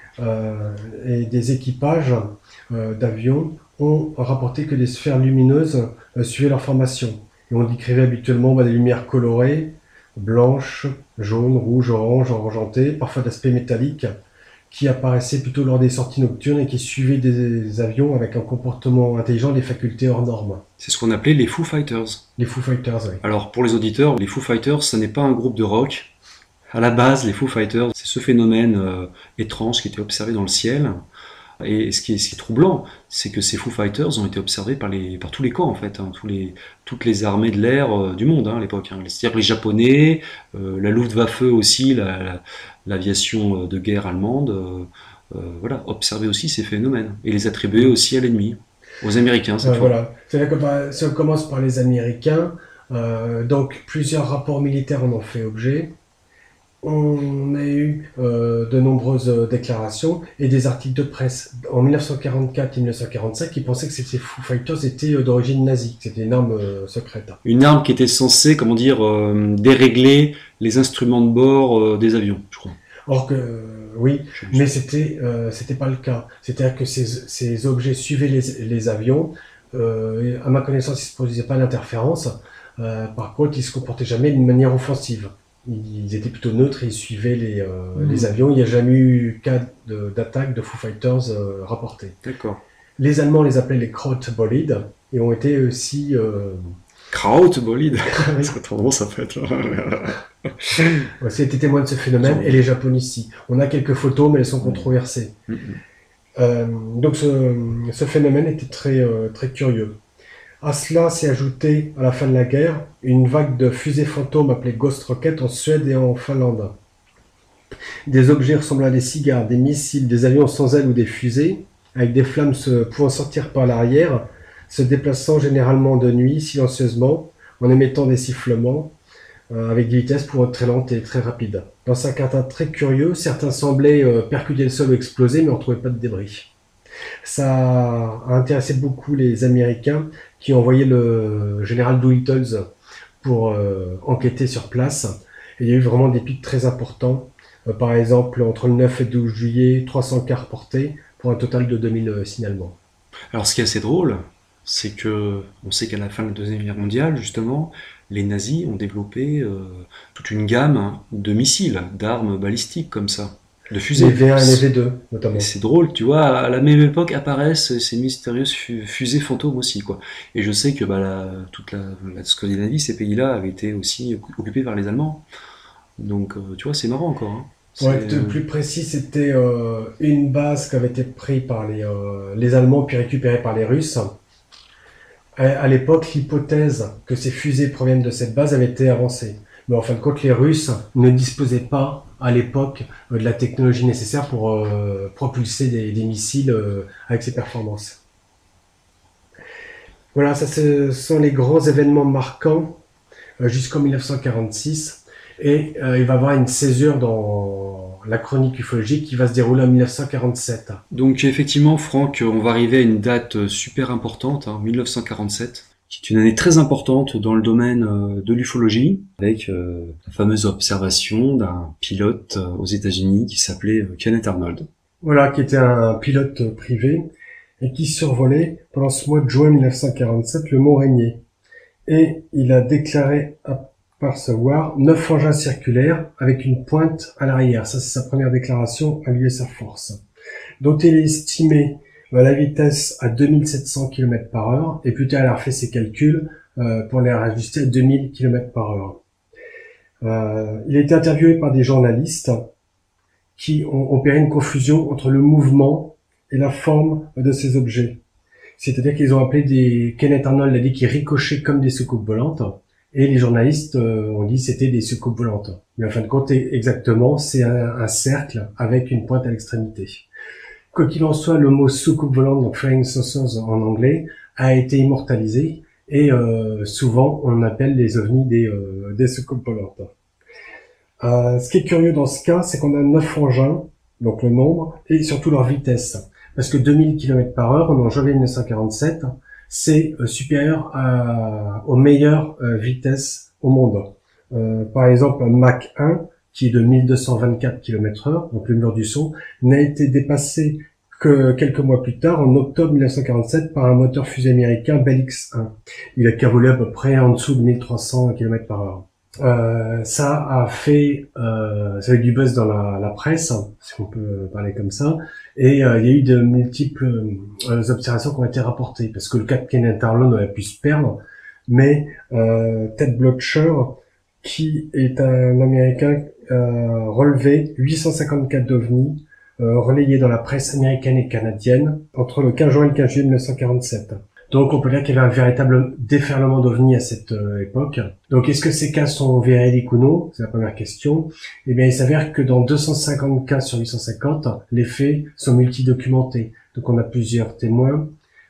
et des équipages d'avions ont rapporté que des sphères lumineuses suivaient leur formation. Et on décrivait habituellement des lumières colorées, blanches, jaunes, rouges, oranges, argentées, parfois d'aspect métallique, qui apparaissaient plutôt lors des sorties nocturnes et qui suivaient des avions avec un comportement intelligent et des facultés hors normes. C'est ce qu'on appelait les Foo Fighters. Les Foo Fighters, oui. Alors pour les auditeurs, les Foo Fighters, ce n'est pas un groupe de rock. À la base, les Foo Fighters, c'est ce phénomène étrange qui était observé dans le ciel. Et ce qui est troublant, c'est que ces Foo Fighters ont été observés par tous les camps, en fait, toutes les armées de l'air du monde à l'époque. C'est-à-dire que les Japonais, la Luftwaffe aussi, l'aviation de guerre allemande, observaient aussi ces phénomènes et les attribuaient aussi à l'ennemi, aux Américains cette fois. Voilà. C'est-à-dire que si on commence par les Américains, donc plusieurs rapports militaires en ont fait objet. On a eu de nombreuses déclarations et des articles de presse en 1944 et 1945 qui pensaient que ces Foo Fighters étaient d'origine nazie, que c'était une arme secrète. Une arme qui était censée, dérégler les instruments de bord des avions, je crois. Or que oui, mais c'était pas le cas. C'est-à-dire que ces objets suivaient les avions. À ma connaissance, ils ne se produisaient pas d'interférence. Par contre, ils ne se comportaient jamais d'une manière offensive. Ils étaient plutôt neutres et ils suivaient les avions. Il n'y a jamais eu cas d'attaque de Foo Fighters rapporté. D'accord. Les Allemands les appelaient les Krautbolide et ont été aussi... Krautbolide. Ça a tendance à être... C'était témoin de ce phénomène et les Japonais ici. On a quelques photos mais elles sont controversées. Donc ce phénomène était très, très curieux. À cela s'est ajouté, à la fin de la guerre, une vague de fusées fantômes appelées Ghost Rocket en Suède et en Finlande. Des objets ressemblant à des cigares, des missiles, des avions sans ailes ou des fusées, avec des flammes pouvant sortir par l'arrière, se déplaçant généralement de nuit, silencieusement, en émettant des sifflements, avec des vitesses pouvant être très lentes et très rapides. Dans certains cas très curieux, certains semblaient percuter le sol ou exploser, mais on ne trouvait pas de débris. Ça a intéressé beaucoup les Américains qui ont envoyé le général Doolittle pour enquêter sur place. Et il y a eu vraiment des pics très importants. Par exemple, entre le 9 et 12 juillet, 300 cas reportés pour un total de 2000 signalements. Alors ce qui est assez drôle, c'est que on sait qu'à la fin de la Deuxième Guerre mondiale, justement, les nazis ont développé toute une gamme de missiles, d'armes balistiques comme ça, de Les fusées. V1 et les V2 Et notamment. c'est drôle, tu vois, à la même époque apparaissent ces mystérieuses fusées fantômes aussi, quoi. Et je sais que toute la Scandinavie, ces pays-là, avaient été aussi occupés par les Allemands. Donc, tu vois, c'est marrant encore, hein. Pour C'est, être plus précis, c'était une base qui avait été prise par les Allemands puis récupérée par les Russes. À l'époque, l'hypothèse que ces fusées proviennent de cette base avait été avancée. Mais en fin de compte, les Russes ne disposaient pas à l'époque de la technologie nécessaire pour propulser des missiles avec ces performances. Voilà, ça ce sont les grands événements marquants jusqu'en 1946. Et il va y avoir une césure dans la chronique ufologique qui va se dérouler en 1947. Donc effectivement, Franck, on va arriver à une date super importante, hein, 1947, qui est une année très importante dans le domaine de l'ufologie, avec la fameuse observation d'un pilote aux États-Unis qui s'appelait Kenneth Arnold. Voilà, qui était un pilote privé et qui survolait pendant ce mois de juin 1947 le Mont Rainier. Et il a déclaré apercevoir 9 engins circulaires avec une pointe à l'arrière. Ça, c'est sa première déclaration à l'US Air Force. Dont il estimait la vitesse à 2700 km par heure. Et plus tard, il a refait ses calculs pour les ajuster à 2000 km par heure. Il a été interviewé par des journalistes qui ont opéré une confusion entre le mouvement et la forme de ces objets. C'est-à-dire qu'ils ont appelé Kenneth Arnold a dit qu'ils ricochaient comme des soucoupes volantes, et les journalistes ont dit que c'était des soucoupes volantes. Mais en fin de compte, exactement, c'est un cercle avec une pointe à l'extrémité. Quoi qu'il en soit, le mot soucoupe volante, donc flying saucers en anglais, a été immortalisé, et souvent on appelle les ovnis des soucoupes volantes. Ce qui est curieux dans ce cas, c'est qu'on a 9 engins, donc le nombre, et surtout leur vitesse. Parce que 2000 km par heure, en janvier 1947, c'est supérieur aux meilleures vitesses au monde. Par exemple, un Mach 1, qui est de 1224 km/h, donc le mur du son, n'a été dépassé que quelques mois plus tard, en octobre 1947, par un moteur fusée américain Bell X-1. Il a volé à peu près en dessous de 1300 km/h. Ça a fait du buzz dans la presse, si on peut parler comme ça, et il y a eu de multiples observations qui ont été rapportées, parce que le cas de Kenneth Arnold aurait pu se perdre, mais Ted Blocher, qui est un Américain, relevé 854 d'ovnis relayés dans la presse américaine et canadienne entre le 15 juin et le 15 juillet 1947. Donc on peut dire qu'il y avait un véritable déferlement d'ovnis à cette époque. Donc est-ce que ces cas sont véridiques ou non? C'est la première question. Eh bien il s'avère que dans 250 cas sur 850, les faits sont multidocumentés. Donc on a plusieurs témoins,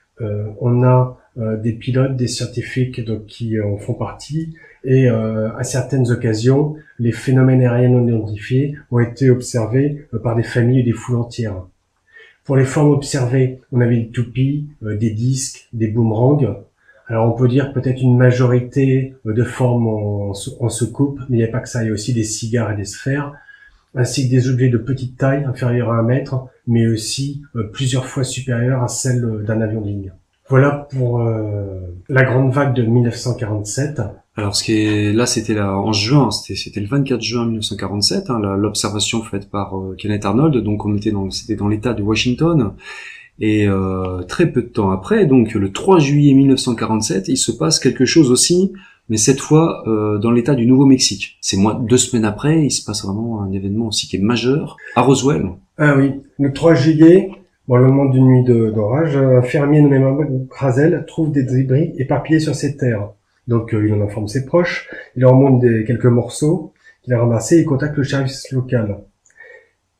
on a des pilotes, des scientifiques donc, qui en font partie, et à certaines occasions, les phénomènes aériens non identifiés ont été observés par des familles ou des foules entières. Pour les formes observées, on avait des toupies, des disques, des boomerangs. Alors on peut dire peut-être une majorité de formes en soucoupe, mais il n'y a pas que ça, il y a aussi des cigares et des sphères, ainsi que des objets de petite taille, inférieurs à 1 mètre, mais aussi plusieurs fois supérieurs à celle d'un avion de ligne. Voilà pour la grande vague de 1947. Alors c'était en juin, c'était le 24 juin 1947, hein, l'observation faite par Kenneth Arnold. Donc c'était dans l'État de Washington, et très peu de temps après, donc le 3 juillet 1947, il se passe quelque chose aussi, mais cette fois dans l'État du Nouveau-Mexique. C'est 2 semaines après, il se passe vraiment un événement aussi qui est majeur à Roswell. Ah oui, le 3 juillet. Bon, le moment d'une nuit d'orage, un fermier nommé Mohamed Brazel trouve des débris éparpillés sur ses terres. Donc il en informe ses proches, il leur montre quelques morceaux qu'il a ramassés et il contacte le service local.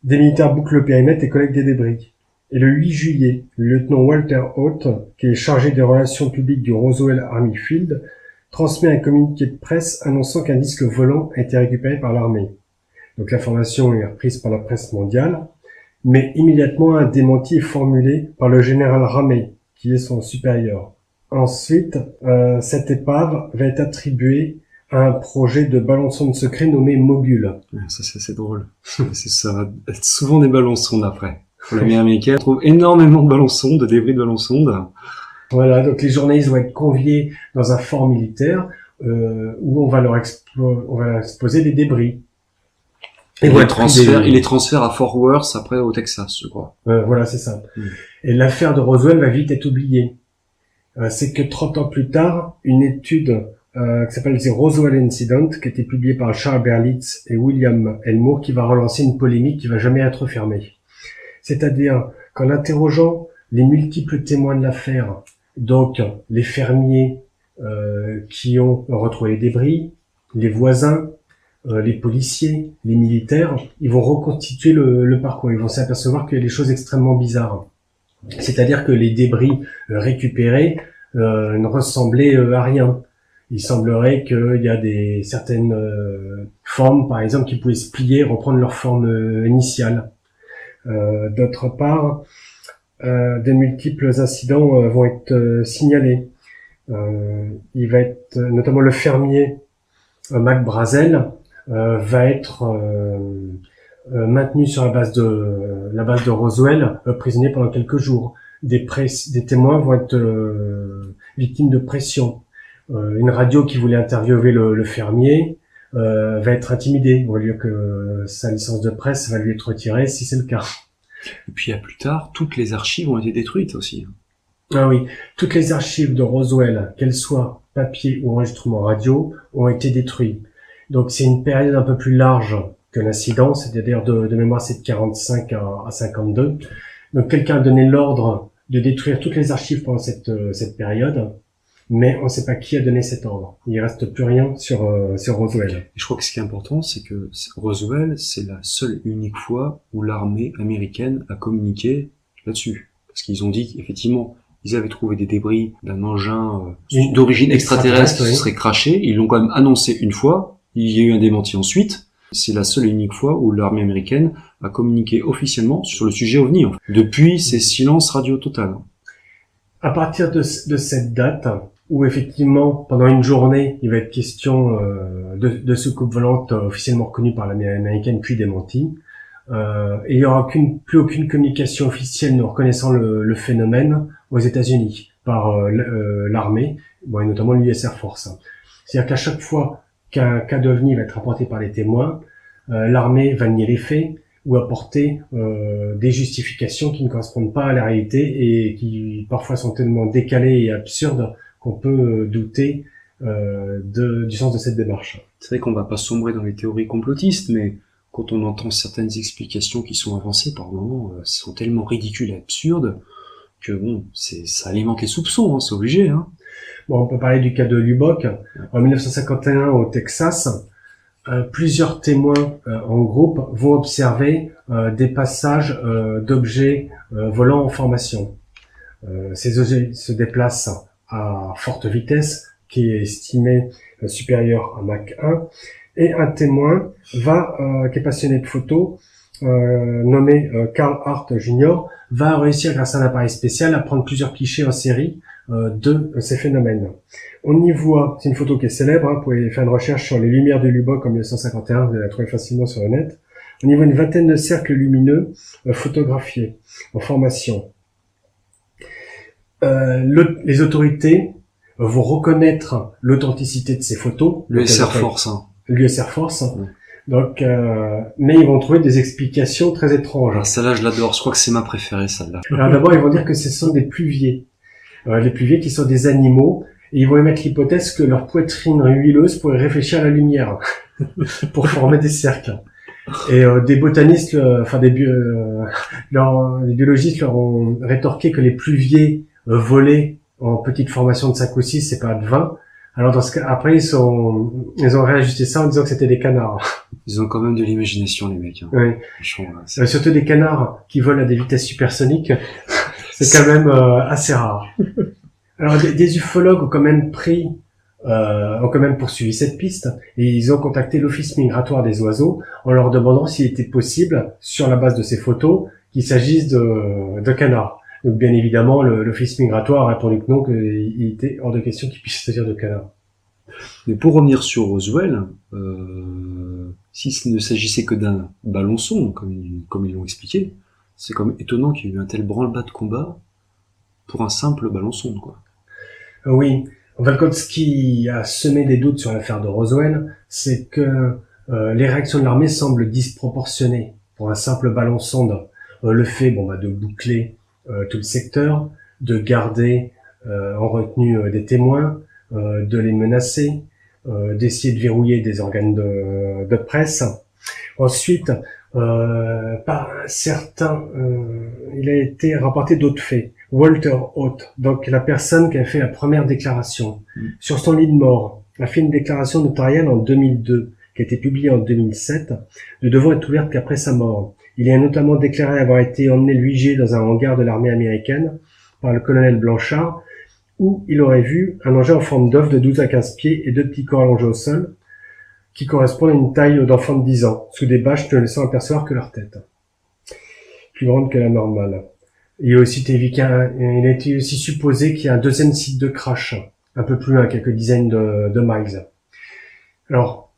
Des militaires bouclent le périmètre et collectent des débris. Et le 8 juillet, le lieutenant Walter Haut, qui est chargé des relations publiques du Roswell Army Field, transmet un communiqué de presse annonçant qu'un disque volant a été récupéré par l'armée. Donc l'information est reprise par la presse mondiale, mais immédiatement un démenti est formulé par le général Ramey, qui est son supérieur. Ensuite, cette épave va être attribuée à un projet de ballon sonde secret nommé Mogul. Ça, c'est assez drôle. Ça va être souvent des ballons sondes après. Pour l'armée américaine, on trouve énormément de ballons sondes, de débris de ballons sondes. Voilà, donc les journalistes vont être conviés dans un fort militaire où on va leur exposer des débris. Et les transfèrent à Fort Worth, après au Texas, je crois. Voilà, c'est ça. Et l'affaire de Roswell va vite être oubliée. C'est que 30 ans plus tard, une étude qui s'appelle The Roswell Incident, qui a été publiée par Charles Berlitz et William Elmore, qui va relancer une polémique qui va jamais être fermée. C'est-à-dire qu'en interrogeant les multiples témoins de l'affaire, donc les fermiers qui ont retrouvé les débris, les voisins, les policiers, les militaires, ils vont reconstituer le parcours. Ils vont s'apercevoir qu'il y a des choses extrêmement bizarres. C'est-à-dire que les débris récupérés ne ressemblaient à rien. Il semblerait qu'il y a certaines formes, par exemple, qui pouvaient se plier, reprendre leur forme initiale. D'autre part, de multiples incidents vont être signalés. Il va être, notamment le fermier Mac Brazel va être maintenu sur la base de Roswell, prisonnier pendant quelques jours. Des témoins vont être victimes de pression. Une radio qui voulait interviewer le fermier va être intimidée. On va lui dire que sa licence de presse va lui être retirée si c'est le cas. Et puis à plus tard, toutes les archives ont été détruites aussi. Ah oui, toutes les archives de Roswell, qu'elles soient papier ou enregistrement radio, ont été détruites. Donc c'est une période un peu plus large que l'incident, c'est-à-dire de mémoire c'est de 45 à 52. Donc quelqu'un a donné l'ordre de détruire toutes les archives pendant cette période, mais on ne sait pas qui a donné cet ordre. Il reste plus rien sur Roswell. Et je crois que ce qui est important, c'est que Roswell, c'est la seule et unique fois où l'armée américaine a communiqué là-dessus. Parce qu'ils ont dit qu'effectivement, ils avaient trouvé des débris d'un engin d'origine extraterrestre qui se serait crashé. Ils l'ont quand même annoncé une fois. Il y a eu un démenti ensuite. C'est la seule et unique fois où l'armée américaine a communiqué officiellement sur le sujet OVNI. Depuis, c'est silence radio total. À partir de cette date, où effectivement, pendant une journée, il va être question de soucoupe volante officiellement reconnue par l'armée américaine puis démentie, et il n'y aura plus aucune communication officielle nous reconnaissant le phénomène aux États-Unis par l'armée, et notamment l'US Air Force. C'est-à-dire qu'à chaque fois qu'un cas d'OVNI va être rapporté par les témoins, l'armée va nier les faits ou apporter des justifications qui ne correspondent pas à la réalité et qui parfois sont tellement décalées et absurdes qu'on peut douter du sens de cette démarche. C'est vrai qu'on va pas sombrer dans les théories complotistes, mais quand on entend certaines explications qui sont avancées par moments, sont tellement ridicules et absurdes que bon, ça alimente les soupçons, hein, c'est obligé. Hein. Bon, on peut parler du cas de Lubbock. En 1951, au Texas, plusieurs témoins en groupe vont observer des passages d'objets volants en formation. Ces objets se déplacent à forte vitesse, qui est estimée supérieure à Mach 1, et un témoin qui est passionné de photos, nommé Carl Hart Jr., va réussir grâce à un appareil spécial à prendre plusieurs clichés en série de ces phénomènes. On y voit, c'est une photo qui est célèbre, vous pouvez faire une recherche sur les lumières de Lubbock en 1951, vous allez la trouver facilement sur le net. On y voit une vingtaine de cercles lumineux photographiés en formation. Les autorités vont reconnaître l'authenticité de ces photos. L'US Air Force. L'US Air Force. Donc, mais ils vont trouver des explications très étranges. Alors, celle-là, je l'adore. Je crois que c'est ma préférée, celle-là. Alors d'abord, ils vont dire que ce sont des pluviers. Les pluviers qui sont des animaux. Et ils vont émettre l'hypothèse que leur poitrine huileuse pourrait réfléchir à la lumière pour former des cercles. Et des botanistes, des biologistes leur ont rétorqué que les pluviers volés en petite formation de 5 ou 6, c'est pas de 20. Alors dans ce cas, après ils ont réajusté ça en disant que c'était des canards. Ils ont quand même de l'imagination, les mecs. Hein. Oui. Franchement, voilà, Surtout des canards qui volent à des vitesses supersoniques, c'est quand même assez rare. Alors des ufologues ont quand même poursuivi cette piste et ils ont contacté l'Office migratoire des oiseaux en leur demandant s'il était possible, sur la base de ces photos, qu'il s'agisse de canards. Donc bien évidemment, l'Office migratoire a répondu que non, qu'il était hors de question qu'il puisse s'agir de canards. Mais pour revenir sur Roswell, s'il ne s'agissait que d'un ballon sonde, comme ils l'ont expliqué, c'est quand même étonnant qu'il y ait eu un tel branle-bas de combat pour un simple ballon sonde, quoi. Oui. En fin de compte, ce qui a semé des doutes sur l'affaire de Roswell, c'est que les réactions de l'armée semblent disproportionnées pour un simple ballon sonde. Le fait de boucler tout le secteur, de garder en retenue des témoins, de les menacer, d'essayer de verrouiller des organes de presse. Ensuite, par certains, il a été rapporté d'autres faits. Walter Haut, donc la personne qui a fait la première déclaration, sur son lit de mort, a fait une déclaration notariale en 2002, qui a été publiée en 2007, ne devant être ouverte qu'après sa mort. Il a notamment déclaré avoir été emmené lui dans un hangar de l'armée américaine par le colonel Blanchard, où il aurait vu un engin en forme d'œuf de 12 à 15 pieds et 2 petits corps allongés au sol, qui correspondent à une taille d'enfant de 10 ans, sous des bâches ne laissant apercevoir que leur tête, plus grande que la normale. Il a été aussi supposé qu'il y a un deuxième site de crash, un peu plus loin, quelques dizaines de miles. Alors,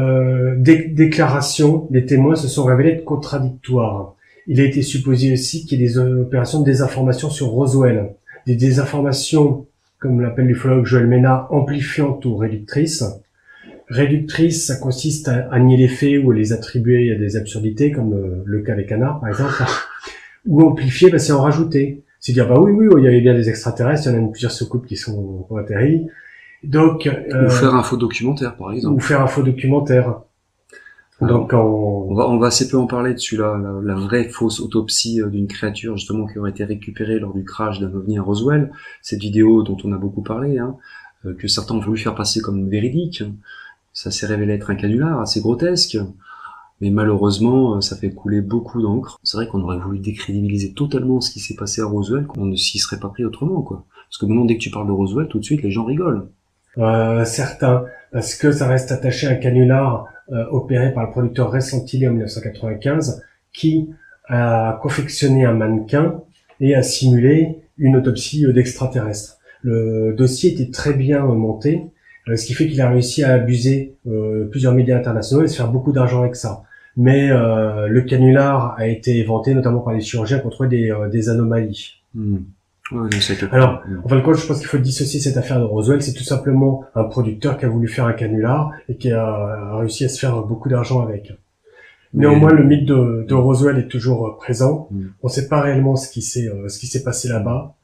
des déclarations des témoins se sont révélées être contradictoires. Il a été supposé aussi qu'il y ait des opérations de désinformation sur Roswell, des désinformations, comme l'appelle l'ufologue Joël Ménard, amplifiantes ou réductrices. Réductrice, ça consiste à nier les faits ou à les attribuer à des absurdités, comme le cas des canards, par exemple. Ou amplifier, c'est en rajouter. C'est dire, oui, il y avait bien des extraterrestres, il y en a plusieurs soucoupes qui sont atterris. Donc, ou faire un faux documentaire, par exemple. Ou faire un faux documentaire. Alors, donc, on va assez peu en parler dessus, là, la vraie fausse autopsie d'une créature, justement, qui aurait été récupérée lors du crash d'un ovni à Roswell. Cette vidéo dont on a beaucoup parlé, que certains ont voulu faire passer comme véridique. Ça s'est révélé être un canular assez grotesque. Mais malheureusement, ça fait couler beaucoup d'encre. C'est vrai qu'on aurait voulu décrédibiliser totalement ce qui s'est passé à Roswell, qu'on ne s'y serait pas pris autrement, quoi. Parce que maintenant, dès que tu parles de Roswell, tout de suite, les gens rigolent. Certains, parce que ça reste attaché à un canular opéré par le producteur Ray Santilli en 1995, qui a confectionné un mannequin et a simulé une autopsie d'extraterrestres. Le dossier était très bien monté, ce qui fait qu'il a réussi à abuser plusieurs médias internationaux et se faire beaucoup d'argent avec ça. Mais le canular a été éventé notamment par les chirurgiens pour trouver des anomalies. Ouais, alors, en fin de compte, je pense qu'il faut dissocier cette affaire de Roswell. C'est tout simplement un producteur qui a voulu faire un canular et qui a réussi à se faire beaucoup d'argent avec. Néanmoins, le mythe de Roswell est toujours présent. On ne sait pas réellement ce qui s'est passé là-bas.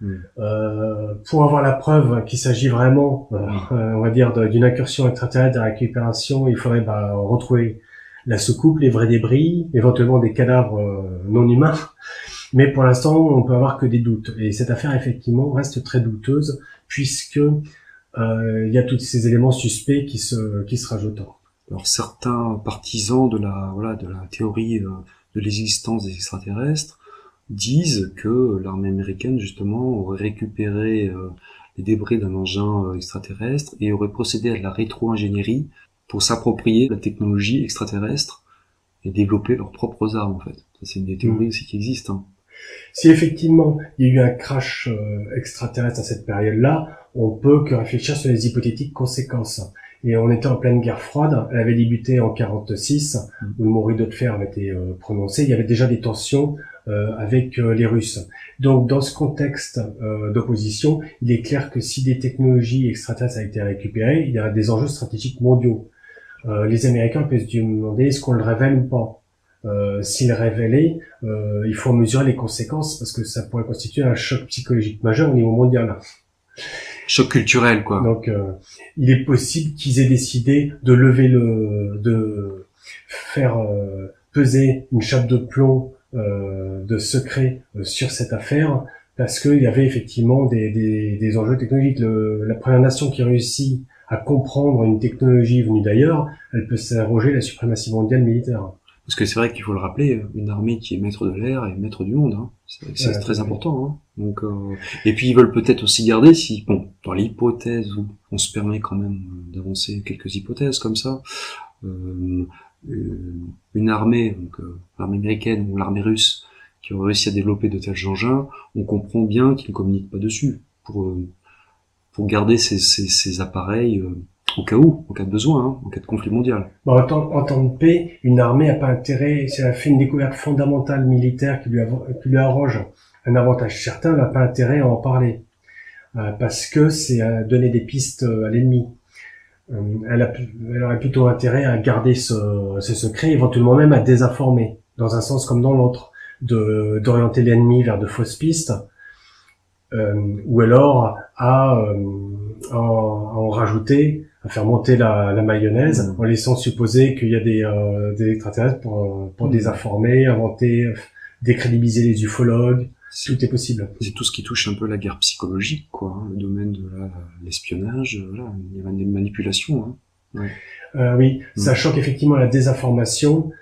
Pour avoir la preuve qu'il s'agit vraiment, on va dire, d'une incursion extraterrestre, de récupération, il faudrait retrouver la soucoupe, les vrais débris, éventuellement des cadavres non humains. Mais pour l'instant, on peut avoir que des doutes. Et cette affaire, effectivement, reste très douteuse, puisque il y a tous ces éléments suspects qui se rajoutent. Alors certains partisans de la théorie de l'existence des extraterrestres disent que l'armée américaine justement aurait récupéré les débris d'un engin extraterrestre et aurait procédé à de la rétro-ingénierie pour s'approprier la technologie extraterrestre et développer leurs propres armes en fait. Ça, c'est une des théories aussi qui existent. Si effectivement il y a eu un crash extraterrestre à cette période-là, on peut que réfléchir sur les hypothétiques conséquences. Et on était en pleine guerre froide, elle avait débuté en 46, où le mot rideau de fer avait été prononcé, il y avait déjà des tensions avec les Russes. Donc dans ce contexte d'opposition, il est clair que si des technologies extraterrestres ont été récupérées, il y a des enjeux stratégiques mondiaux. Les Américains peuvent se demander est-ce qu'on le révèle ou pas. S'il est révélé, il faut mesurer les conséquences parce que ça pourrait constituer un choc psychologique majeur au niveau mondial. Choc culturel, quoi. Donc, il est possible qu'ils aient décidé de de faire peser une chape de plomb de secret sur cette affaire, parce qu'il y avait effectivement des enjeux technologiques. La première nation qui réussit à comprendre une technologie venue d'ailleurs, elle peut s'arroger la suprématie mondiale militaire. Parce que c'est vrai qu'il faut le rappeler, une armée qui est maître de l'air est maître du monde. Hein. C'est très important. Hein. Donc, et puis ils veulent peut-être aussi garder, si bon, dans l'hypothèse où on se permet quand même d'avancer quelques hypothèses comme ça, une armée, donc l'armée américaine ou l'armée russe, qui aurait réussi à développer de tels engins, on comprend bien qu'ils ne communiquent pas dessus pour garder ces appareils au cas où, en cas de besoin, hein, en cas de conflit mondial. Bon, en temps de paix, une armée n'a pas intérêt, si elle a fait une découverte fondamentale militaire qui lui arroge un avantage certain, elle n'a pas intérêt à en parler. Parce que c'est à donner des pistes à l'ennemi. Elle aurait plutôt intérêt à garder ce secret, éventuellement même à désinformer, dans un sens comme dans l'autre, d'orienter l'ennemi vers de fausses pistes, ou alors à en rajouter, à faire monter la mayonnaise, en laissant supposer qu'il y a des extraterrestres pour désinformer, inventer, décrédibiliser les ufologues. Tout est possible. C'est tout ce qui touche un peu la guerre psychologique, quoi, hein, le domaine de l'espionnage, voilà, il y a des manipulations. Hein. Ouais. Oui, sachant qu'effectivement la désinformation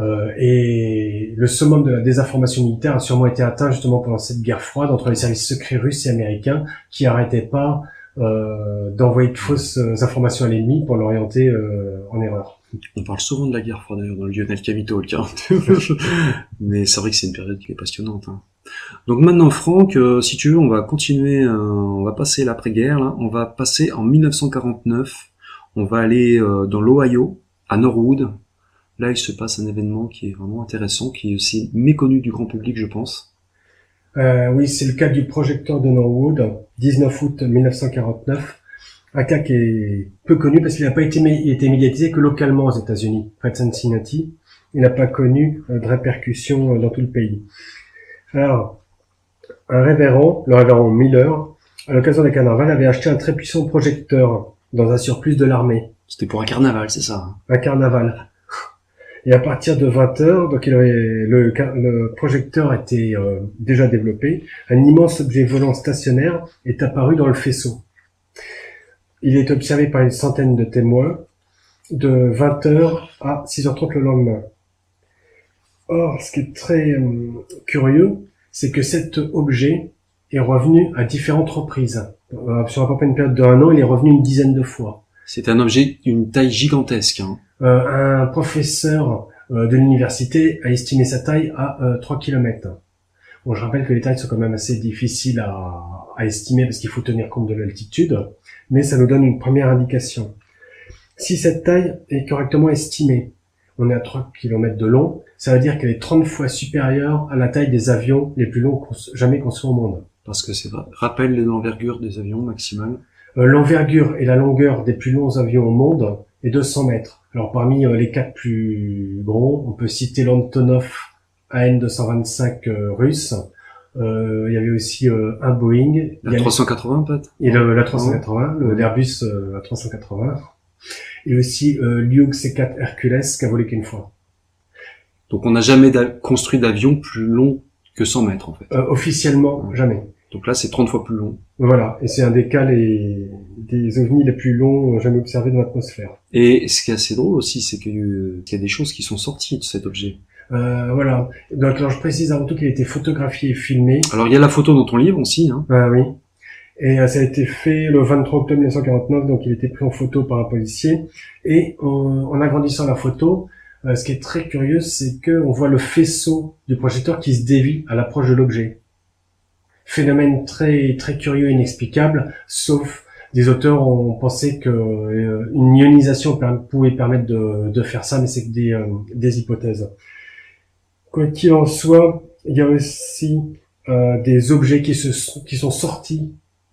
et le summum de la désinformation militaire a sûrement été atteint justement pendant cette guerre froide entre les services secrets russes et américains qui n'arrêtaient pas d'envoyer de fausses informations à l'ennemi pour l'orienter en erreur. On parle souvent de la guerre froide d'ailleurs dans le Lionel Capitol, mais c'est vrai que c'est une période qui est passionnante. Hein. Donc maintenant, Franck, si tu veux, on va continuer, on va passer l'après-guerre, là. On va passer en 1949, on va aller dans l'Ohio, à Norwood. Là, il se passe un événement qui est vraiment intéressant, qui est aussi méconnu du grand public, je pense. Oui, c'est le cas du projecteur de Norwood, 19 août 1949. Un cas qui est peu connu parce qu'il n'a pas été médiatisé que localement aux États-Unis, près de Cincinnati. Il n'a pas connu de répercussions dans tout le pays. Alors, un révérend, le révérend Miller, à l'occasion d'un carnaval, avait acheté un très puissant projecteur dans un surplus de l'armée. C'était pour un carnaval, c'est ça? Hein. Un carnaval. Et à partir de 20h, donc le projecteur était déjà développé, un immense objet volant stationnaire est apparu dans le faisceau. Il est observé par une centaine de témoins de 20h à 6h30 le lendemain. Or, ce qui est très curieux, c'est que cet objet est revenu à différentes reprises. Sur à peu près une période de 1 an, il est revenu une dizaine de fois. C'est un objet d'une taille gigantesque. Hein. Un professeur de l'université a estimé sa taille à 3 km. Bon, je rappelle que les tailles sont quand même assez difficiles à estimer parce qu'il faut tenir compte de l'altitude, mais ça nous donne une première indication. Si cette taille est correctement estimée, on est à 3 km de long, ça veut dire qu'elle est 30 fois supérieure à la taille des avions les plus longs jamais conçus au monde. Parce que c'est rappelle l'envergure des avions maximale. L'envergure et la longueur des plus longs avions au monde est 200 mètres. Alors parmi les 4 plus gros, on peut citer l'Antonov AN-225 russe. Il y avait aussi un Boeing. La 380 peut-être. Et la 380, l'Airbus A380. Et aussi l'Hughes C4 Hercules qui a volé qu'une fois. Donc on n'a jamais construit d'avion plus long que 100 mètres en fait. Officiellement, jamais. Donc là c'est 30 fois plus long. Voilà, et c'est un des cas des ovnis les plus longs jamais observés dans l'atmosphère. Et ce qui est assez drôle aussi, c'est qu'il y a des choses qui sont sorties de cet objet. Voilà. Donc alors je précise avant tout qu'il a été photographié et filmé. Alors il y a la photo dans ton livre aussi. Hein. Oui. Et ça a été fait le 23 octobre 1949, donc il a été pris en photo par un policier. Et en agrandissant la photo, ce qui est très curieux, c'est que on voit le faisceau du projecteur qui se dévie à l'approche de l'objet. Phénomène très très curieux et inexplicable, sauf des auteurs ont pensé que une ionisation pouvait permettre de faire ça, mais c'est que des hypothèses. Quoi qu'il en soit, il y a aussi des objets qui sont sortis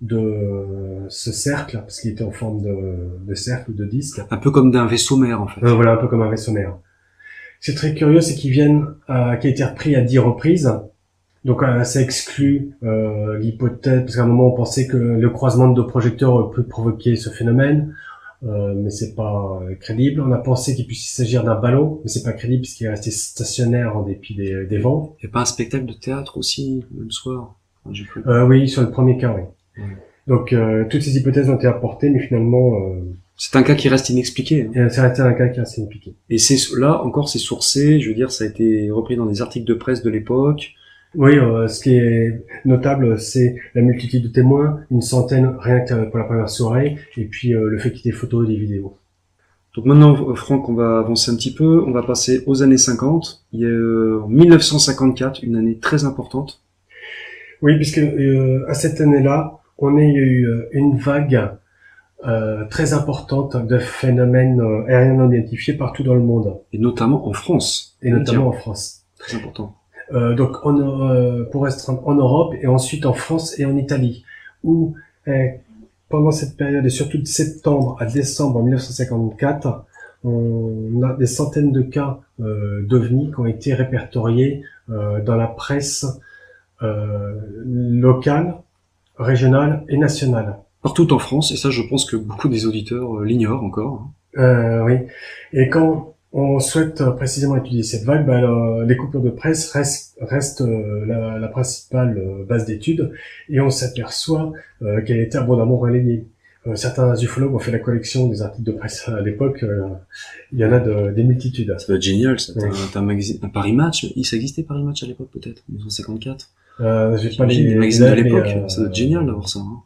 de ce cercle, parce qu'il était en forme de cercle ou de disque. Un peu comme d'un vaisseau mère en fait. Voilà, un peu comme un vaisseau mère. C'est très curieux, c'est qu'ils viennent, qui a été repris à 10 reprises. Donc ça exclut l'hypothèse, parce qu'à un moment on pensait que le croisement de deux projecteurs peut provoquer ce phénomène, mais c'est pas crédible. On a pensé qu'il puisse s'agir d'un ballon, mais c'est pas crédible puisqu'il est resté stationnaire en dépit des vents. Il n'y a pas un spectacle de théâtre aussi, le soir? J'ai cru. Oui, sur le premier cas, oui. Ouais. Donc toutes ces hypothèses ont été apportées, mais finalement C'est un cas qui reste inexpliqué. Hein. Et c'est un cas qui est assez impliqué. Et là encore, c'est sourcé. Je veux dire, ça a été repris dans des articles de presse de l'époque. Oui, ce qui est notable, c'est la multitude de témoins, une centaine rien que pour la première soirée, et puis le fait qu'il y ait des photos et des vidéos. Donc maintenant, Franck, on va avancer un petit peu. On va passer aux années 50. Il y a en 1954, une année très importante. Oui, puisque à cette année-là, il y a eu une vague très importante de phénomènes aériens non identifiés partout dans le monde. Et notamment en France. Et notamment en France. Très important. Donc pour restreindre en Europe et ensuite en France et en Italie, où pendant cette période et surtout de septembre à décembre 1954, on a des centaines de cas d'OVNI qui ont été répertoriés dans la presse locale, régionale et nationale. Partout en France, et ça je pense que beaucoup des auditeurs l'ignorent encore. Oui, et quand on souhaite précisément étudier cette vague, les coupures de presse restent la principale base d'études, et on s'aperçoit qu'elle était abondamment relayée. Certains ufologues ont fait la collection des articles de presse à l'époque. Il y en a des multitudes. Ça doit être génial. Ça. Oui. T'as un magazine, un Paris Match. Ça existait Paris Match à l'époque peut-être, 1954. J'ai pas les magazines de l'époque. mais, ça doit être génial d'avoir ça. Hein.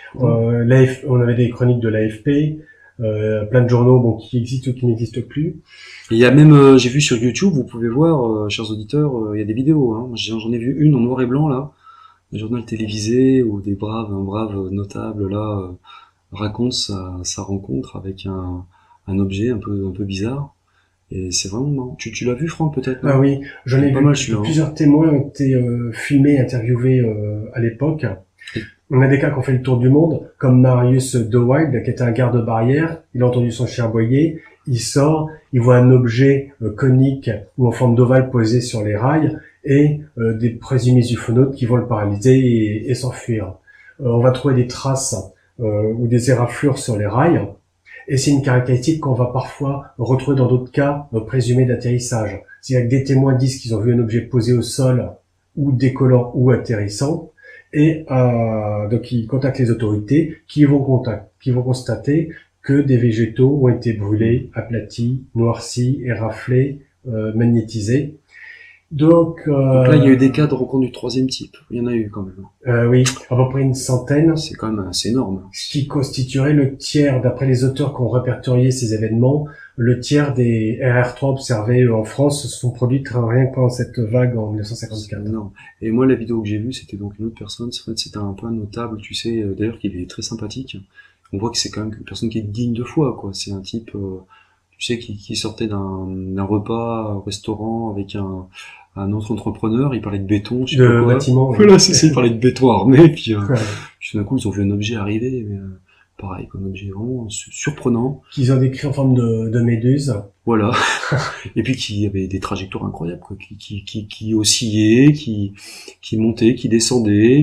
On avait des chroniques de l'AFP, plein de journaux qui existent ou qui n'existent plus. Et il y a même, j'ai vu sur YouTube, vous pouvez voir, chers auditeurs, il y a des vidéos. Hein. J'en ai vu une en noir et blanc là, un journal télévisé où un brave notable là raconte sa rencontre avec un objet un peu bizarre. Et c'est vraiment marrant. Tu l'as vu, Franck, peut-être? Ah oui, j'en ai pas vu. mal, celui-là, hein. Plusieurs témoins ont été filmés, interviewés à l'époque. On a des cas qui ont fait le tour du monde, comme Marius de Wild, qui était un garde-barrière. Il a entendu son chien aboyer. Il sort, il voit un objet conique ou en forme d'ovale posé sur les rails et des présumés ufonautes qui vont le paralyser et s'enfuir. On va trouver des traces ou des éraflures sur les rails. Et c'est une caractéristique qu'on va parfois retrouver dans d'autres cas présumés d'atterrissage. C'est-à-dire que des témoins disent qu'ils ont vu un objet posé au sol ou décollant ou atterrissant. Et donc ils contactent les autorités qui vont constater que des végétaux ont été brûlés, aplatis, noircis, éraflés, magnétisés. Donc là, il y a eu des cas de rencontre du troisième type. Il y en a eu quand même. Oui, à peu près une centaine. C'est quand même assez énorme. Ce qui constituerait le tiers, d'après les auteurs qui ont répertorié ces événements, le tiers des RR3 observés en France se sont produits rien que pendant cette vague en 1954. Non. Et moi, la vidéo que j'ai vue, c'était donc une autre personne. En fait, c'était un point notable, tu sais, d'ailleurs, qu'il est très sympathique. On voit que c'est quand même une personne qui est digne de foi, quoi. C'est un type, tu sais, qui sortait d'un repas au restaurant avec un autre entrepreneur. Il parlait de béton, je sais pas quoi. Bâtiment. Voilà, c'est il parlait de béton armé, puis tout d'un coup, ils ont vu un objet arriver, mais pareil, un objet vraiment surprenant. Qu'ils ont décrit en forme de méduse. Voilà. Et puis qui avait des trajectoires incroyables, quoi, qui oscillaient, qui montaient, qui descendaient,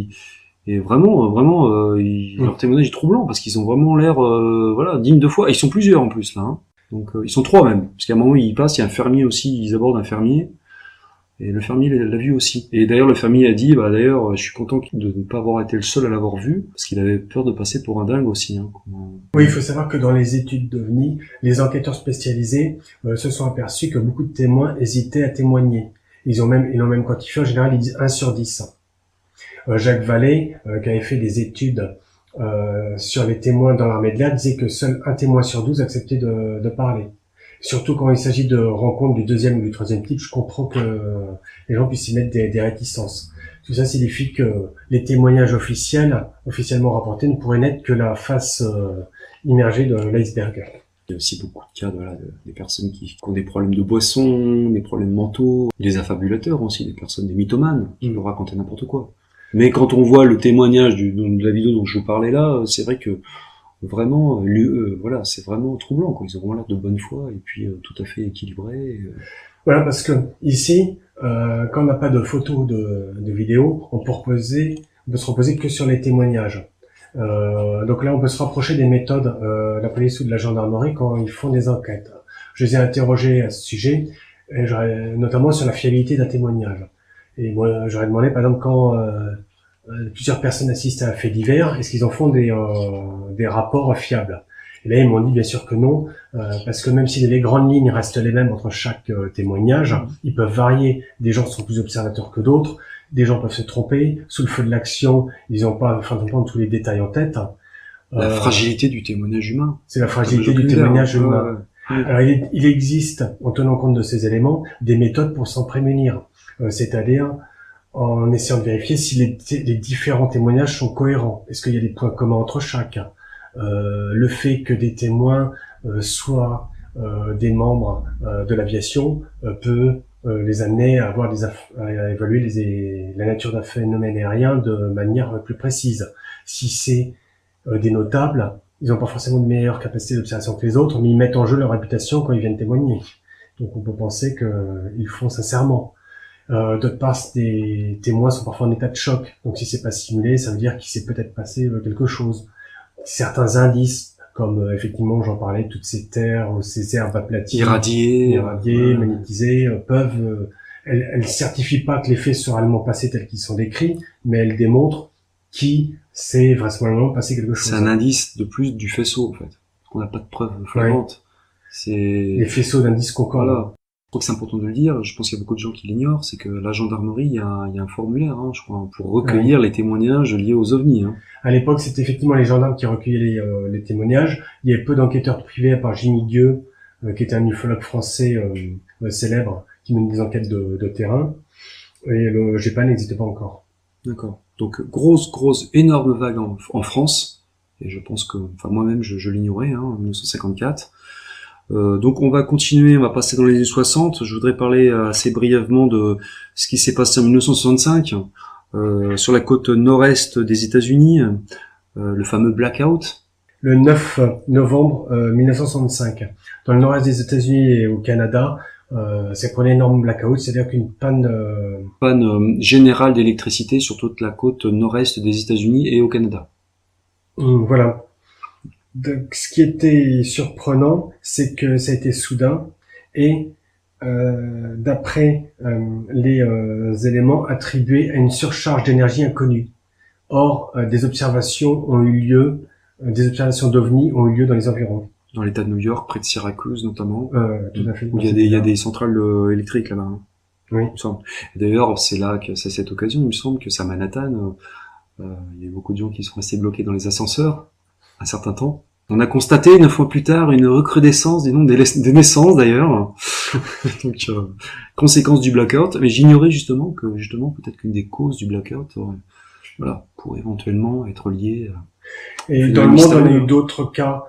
et vraiment, leur témoignage est troublant parce qu'ils ont vraiment l'air, dignes de foi. Et ils sont plusieurs en plus là. Hein. Donc ils sont trois même, parce qu'à un moment ils passent, il y a un fermier aussi, ils abordent un fermier. Et le fermier l'a vu aussi. Et d'ailleurs, le fermier a dit, d'ailleurs, je suis content de ne pas avoir été le seul à l'avoir vu, parce qu'il avait peur de passer pour un dingue aussi. Hein. Oui, il faut savoir que dans les études d'OVNI, les enquêteurs spécialisés se sont aperçus que beaucoup de témoins hésitaient à témoigner. Ils l'ont même quantifié, en général, ils disent 1 sur 10. Jacques Vallée, qui avait fait des études sur les témoins dans l'armée de l'air, disait que seul un témoin sur 12 acceptait de parler. Surtout quand il s'agit de rencontres du deuxième ou du troisième type, je comprends que les gens puissent y mettre des réticences. Tout ça signifie que les témoignages officiellement rapportés, ne pourraient n'être que la face immergée de l'iceberg. Il y a aussi beaucoup de cas des personnes qui ont des problèmes de boisson, des problèmes mentaux, des affabulateurs aussi, des personnes, des mythomanes, qui peuvent raconter n'importe quoi. Mais quand on voit le témoignage de la vidéo dont je vous parlais là, c'est vrai que vraiment, c'est vraiment troublant, quoi. Ils ont vraiment l'air de bonne foi et puis tout à fait équilibrés. Voilà, parce que ici, quand on n'a pas de photos de vidéos, on peut se reposer que sur les témoignages. Donc là, on peut se rapprocher des méthodes de la police ou de la gendarmerie quand ils font des enquêtes. Je les ai interrogés à ce sujet, et notamment sur la fiabilité d'un témoignage. Et moi, j'aurais demandé, par exemple, quand plusieurs personnes assistent à un fait divers, est-ce qu'ils en font des rapports fiables? Et là, ils m'ont dit bien sûr que non, parce que même si les grandes lignes restent les mêmes entre chaque témoignage, ils peuvent varier. Des gens sont plus observateurs que d'autres, des gens peuvent se tromper. Sous le feu de l'action, ils n'ont pas forcément tous les détails en tête. La fragilité du témoignage humain. C'est la fragilité du témoignage humain. Alors, il existe, en tenant compte de ces éléments, des méthodes pour s'en prémunir. C'est-à-dire en essayant de vérifier si les différents témoignages sont cohérents. Est-ce qu'il y a des points communs entre chacun? Le fait que des témoins soient des membres de l'aviation peut les amener à avoir à évaluer la nature d'un phénomène aérien de manière plus précise. Si c'est des notables, ils n'ont pas forcément de meilleure capacité d'observation que les autres, mais ils mettent en jeu leur réputation quand ils viennent témoigner. Donc on peut penser qu'ils font sincèrement. D'autre part, des témoins sont parfois en état de choc. Donc si c'est pas simulé, ça veut dire qu'il s'est peut-être passé quelque chose. Certains indices, comme effectivement j'en parlais, toutes ces terres ou ces herbes aplaties, irradiées, magnétisées, peuvent... elles certifient pas que les faits sont réellement passés tels qu'ils sont décrits, mais elles démontrent qui s'est vraisemblablement passé quelque chose. C'est un indice de plus du faisceau, en fait. On n'a pas de preuves flagrantes. C'est les faisceaux d'indices concordants. Voilà. Je crois que c'est important de le dire. Je pense qu'il y a beaucoup de gens qui l'ignorent. C'est que la gendarmerie, il y a un formulaire, je crois, pour recueillir les témoignages liés aux ovnis. À l'époque, c'était effectivement les gendarmes qui recueillaient les témoignages. Il y avait peu d'enquêteurs privés, à part Jimmy Gueux, qui était un ufologue français célèbre, qui menait des enquêtes de terrain. Et le GEPAN n'existait pas encore. D'accord. Donc grosse, énorme vague en France. Et je pense que, moi-même, je l'ignorais, en 1954. Donc on va continuer, on va passer dans les années 60. Je voudrais parler assez brièvement de ce qui s'est passé en 1965 sur la côte nord-est des États-Unis, le fameux blackout. Le 9 novembre 1965, dans le nord-est des États-Unis et au Canada, c'est pour l'énorme blackout, c'est-à-dire qu'une panne générale d'électricité sur toute la côte nord-est des États-Unis et au Canada. Voilà. Donc, ce qui était surprenant, c'est que ça a été soudain et d'après les éléments attribués à une surcharge d'énergie inconnue. Or, des observations d'OVNI ont eu lieu dans les environs. Dans l'État de New York, près de Syracuse notamment, tout à fait. Où il y a des centrales électriques là-bas. Oui. Il me semble. Et d'ailleurs, c'est cette occasion, il me semble que c'est à Manhattan, il y a eu beaucoup de gens qui sont restés bloqués dans les ascenseurs un certain temps. On a constaté 9 mois plus tard une recrudescence des naissances d'ailleurs. Donc conséquence du blackout. Mais j'ignorais justement peut-être qu'une des causes du blackout pourrait éventuellement être liée et dans le monde, on a eu d'autres cas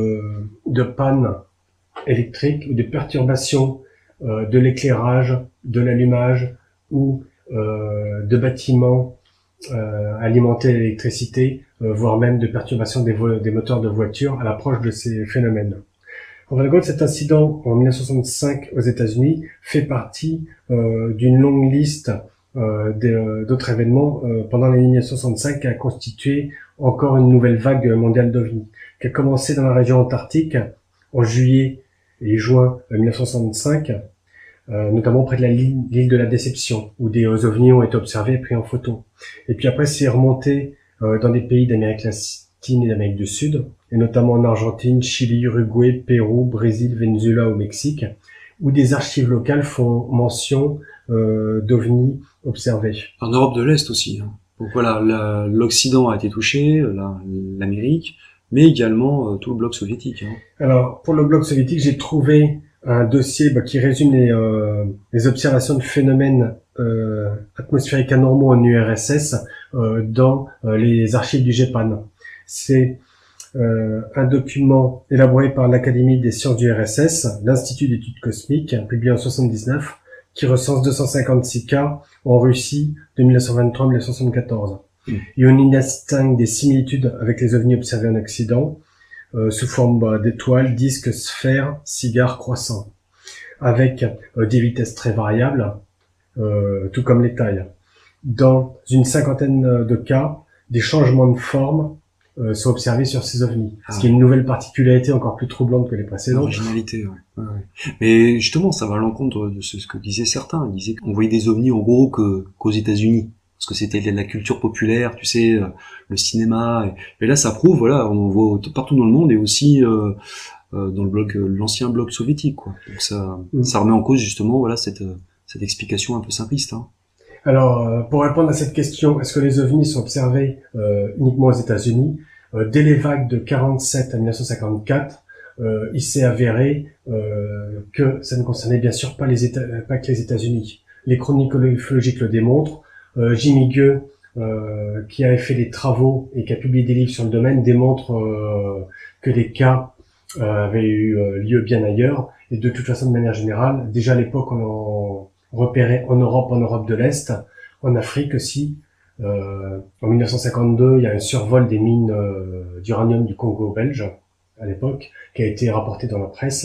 de panne électrique ou de perturbation de l'éclairage, de l'allumage ou de bâtiments alimentés à l'électricité, voire même de perturbation des moteurs de voitures à l'approche de ces phénomènes. En fin de compte, cet incident en 1965 aux États-Unis fait partie d'une longue liste d'autres événements pendant l'année 1965 qui a constitué encore une nouvelle vague mondiale d'OVNI, qui a commencé dans la région antarctique en juillet et juin 1965, notamment près de l'île de la Déception, où des ovnis ont été observés et pris en photo. Et puis après, c'est remonté dans des pays d'Amérique latine et d'Amérique du Sud, et notamment en Argentine, Chili, Uruguay, Pérou, Brésil, Venezuela ou Mexique, où des archives locales font mention d'ovnis observés. En Europe de l'Est aussi. Donc voilà, l'Occident a été touché, l'Amérique, mais également tout le bloc soviétique. Alors, pour le bloc soviétique, j'ai trouvé un dossier qui résume les observations de phénomènes atmosphériques anormaux en URSS dans les archives du GEPAN. C'est un document élaboré par l'Académie des sciences du RSS, l'Institut d'études cosmiques, publié en 79, qui recense 256 cas en Russie de 1923 à 1974. Et on y distingue des similitudes avec les ovnis observés en Occident, sous forme d'étoiles, disques, sphères, cigares croissants, avec des vitesses très variables, tout comme les tailles. Dans une cinquantaine de cas, des changements de forme sont observés sur ces ovnis, ce qui est une nouvelle particularité encore plus troublante que les précédentes. Originalité, ouais. Mais justement, ça va à l'encontre de ce que disaient certains. Ils disaient qu'on voyait des ovnis en gros qu'aux États-Unis. parce que c'était de la culture populaire, tu sais, le cinéma. Et là, ça prouve, voilà, on en voit partout dans le monde et aussi dans le bloc, l'ancien bloc soviétique, quoi. Donc ça remet en cause justement, voilà, cette explication un peu simpliste. Hein. Alors, pour répondre à cette question, est-ce que les ovnis sont observés uniquement aux États-Unis? Dès les vagues de 47 à 1954, il s'est avéré que ça ne concernait bien sûr pas pas que les États-Unis. Les chroniques ufologiques le démontrent. Jimmy Gueux, qui avait fait des travaux et qui a publié des livres sur le domaine, démontre que les cas avaient eu lieu bien ailleurs. Et de toute façon, de manière générale, déjà à l'époque, on en repérait en Europe de l'Est, en Afrique aussi. En 1952, il y a un survol des mines d'uranium du Congo belge, à l'époque, qui a été rapporté dans la presse.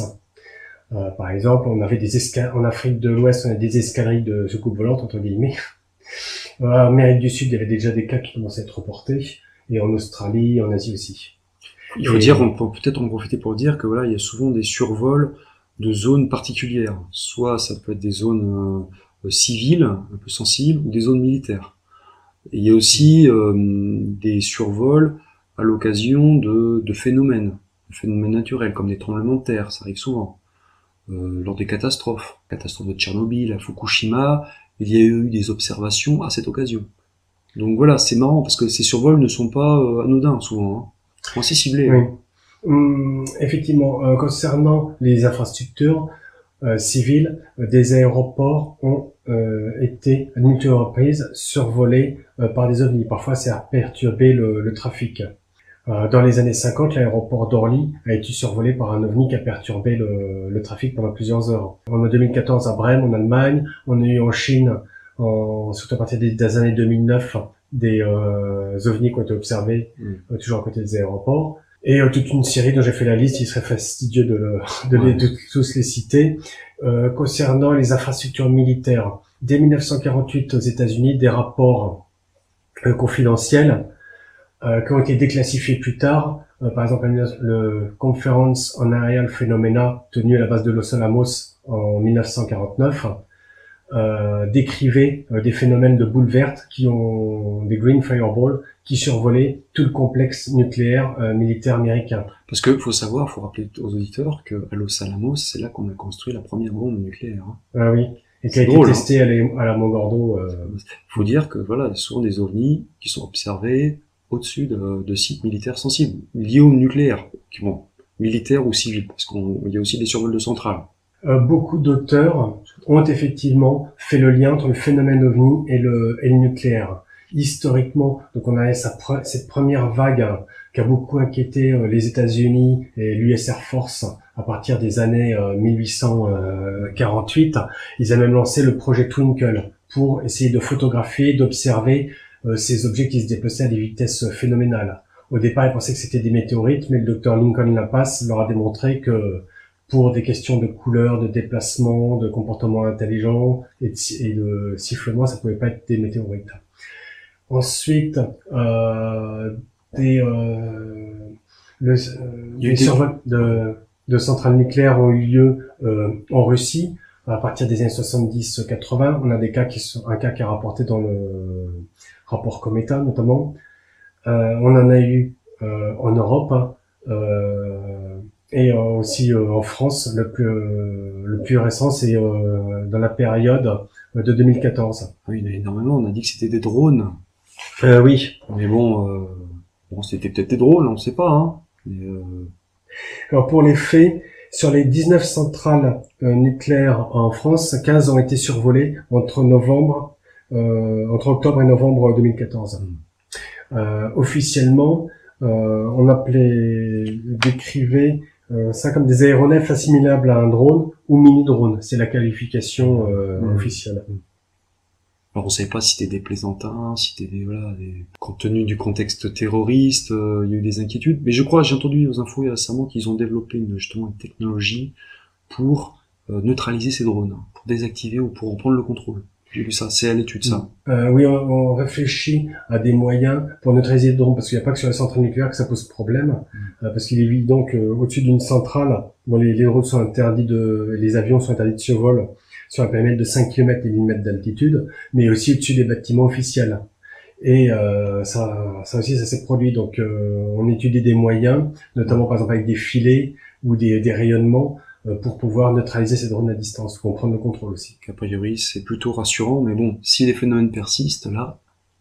Par exemple, on avait en Afrique de l'Ouest, on a des escadrilles de soucoupes volantes, entre guillemets. En Amérique du Sud, il y avait déjà des cas qui commençaient à être reportés, et en Australie, en Asie aussi. Il faut dire, on peut peut-être en profiter pour dire que voilà, il y a souvent des survols de zones particulières. Soit ça peut être des zones civiles, un peu sensibles, ou des zones militaires. Et il y a aussi des survols à l'occasion de phénomènes naturels, comme des tremblements de terre, ça arrive souvent. Lors des catastrophes de Tchernobyl, à Fukushima, il y a eu des observations à cette occasion. Donc voilà, c'est marrant, parce que ces survols ne sont pas anodins, souvent. Hein. Ils sont assez ciblés. Oui. Hein. Effectivement, concernant les infrastructures civiles, des aéroports ont été, à de multiples reprises, survolés par des ovnis. Parfois, ça a perturbé le trafic. Dans les années 50, l'aéroport d'Orly a été survolé par un ovni qui a perturbé le trafic pendant plusieurs heures. En 2014, à Brême, en Allemagne, on a eu en Chine, surtout à partir des années 2009, des ovnis qui ont été observés toujours à côté des aéroports. Et toute une série dont j'ai fait la liste, il serait fastidieux de tous les citer. Concernant les infrastructures militaires, dès 1948 aux États-Unis, des rapports confidentiels qui ont été déclassifiés plus tard. Par exemple, le Conference on Aerial Phenomena, tenu à la base de Los Alamos en 1949, décrivait des phénomènes de boules vertes des Green Fireball, qui survolaient tout le complexe nucléaire militaire américain. Parce que faut rappeler aux auditeurs que à Los Alamos, c'est là qu'on a construit la première bombe nucléaire. Hein. Ah oui. Et qui a été testée à la Mogordo. Faut dire que voilà, il y a souvent des ovnis qui sont observés au-dessus de sites militaires sensibles, liés au nucléaire, militaires ou civils, parce qu'il y a aussi des survols de centrales. Beaucoup d'auteurs ont effectivement fait le lien entre le phénomène ovni et le nucléaire. Historiquement, donc on a cette première vague qui a beaucoup inquiété les États-Unis et l'US Air Force à partir des années 1848. Ils ont même lancé le projet Twinkle pour essayer de photographier, d'observer ces objets qui se déplaçaient à des vitesses phénoménales. Au départ, ils pensaient que c'était des météorites, mais le docteur Lincoln Lapace leur a démontré que pour des questions de couleur, de déplacement, de comportement intelligent et de sifflement, ça pouvait pas être des météorites. Ensuite, des survols de centrales nucléaires ont eu lieu en Russie à partir des années 70-80. On a un cas qui est rapporté dans le rapport Cometa notamment. On en a eu en Europe et aussi en France. Le plus récent, c'est dans la période de 2014. Oui, il y en a énormément. On a dit que c'était des drones. Oui. Mais bon, c'était peut-être des drones, on ne sait pas. Hein. Alors pour les faits, sur les 19 centrales nucléaires en France, 15 ont été survolées entre octobre et novembre 2014. Officiellement, on décrivait ça comme des aéronefs assimilables à un drone ou mini-drone. C'est la qualification officielle. Alors on savait pas si c'était des plaisantins, si c'était compte tenu du contexte terroriste, il y a eu des inquiétudes. Mais je crois, j'ai entendu aux infos récemment qu'ils ont développé une technologie pour neutraliser ces drones, pour désactiver ou pour en prendre le contrôle. J'ai vu ça, c'est à l'étude ça. Oui, on réfléchit à des moyens pour neutraliser les drones, parce qu'il n'y a pas que sur les centrales nucléaires que ça pose problème, parce qu'il est évident qu'au-dessus d'une centrale, les drones sont interdits les avions sont interdits de survol sur un périmètre de 5 km et 1000 mètres d'altitude, mais aussi au-dessus des bâtiments officiels. Et ça aussi, ça s'est produit. Donc, on étudie des moyens, notamment par exemple avec des filets ou des rayonnements, pour pouvoir neutraliser ces drones à distance, pour prendre le contrôle aussi. A priori, c'est plutôt rassurant, mais bon, si les phénomènes persistent, là...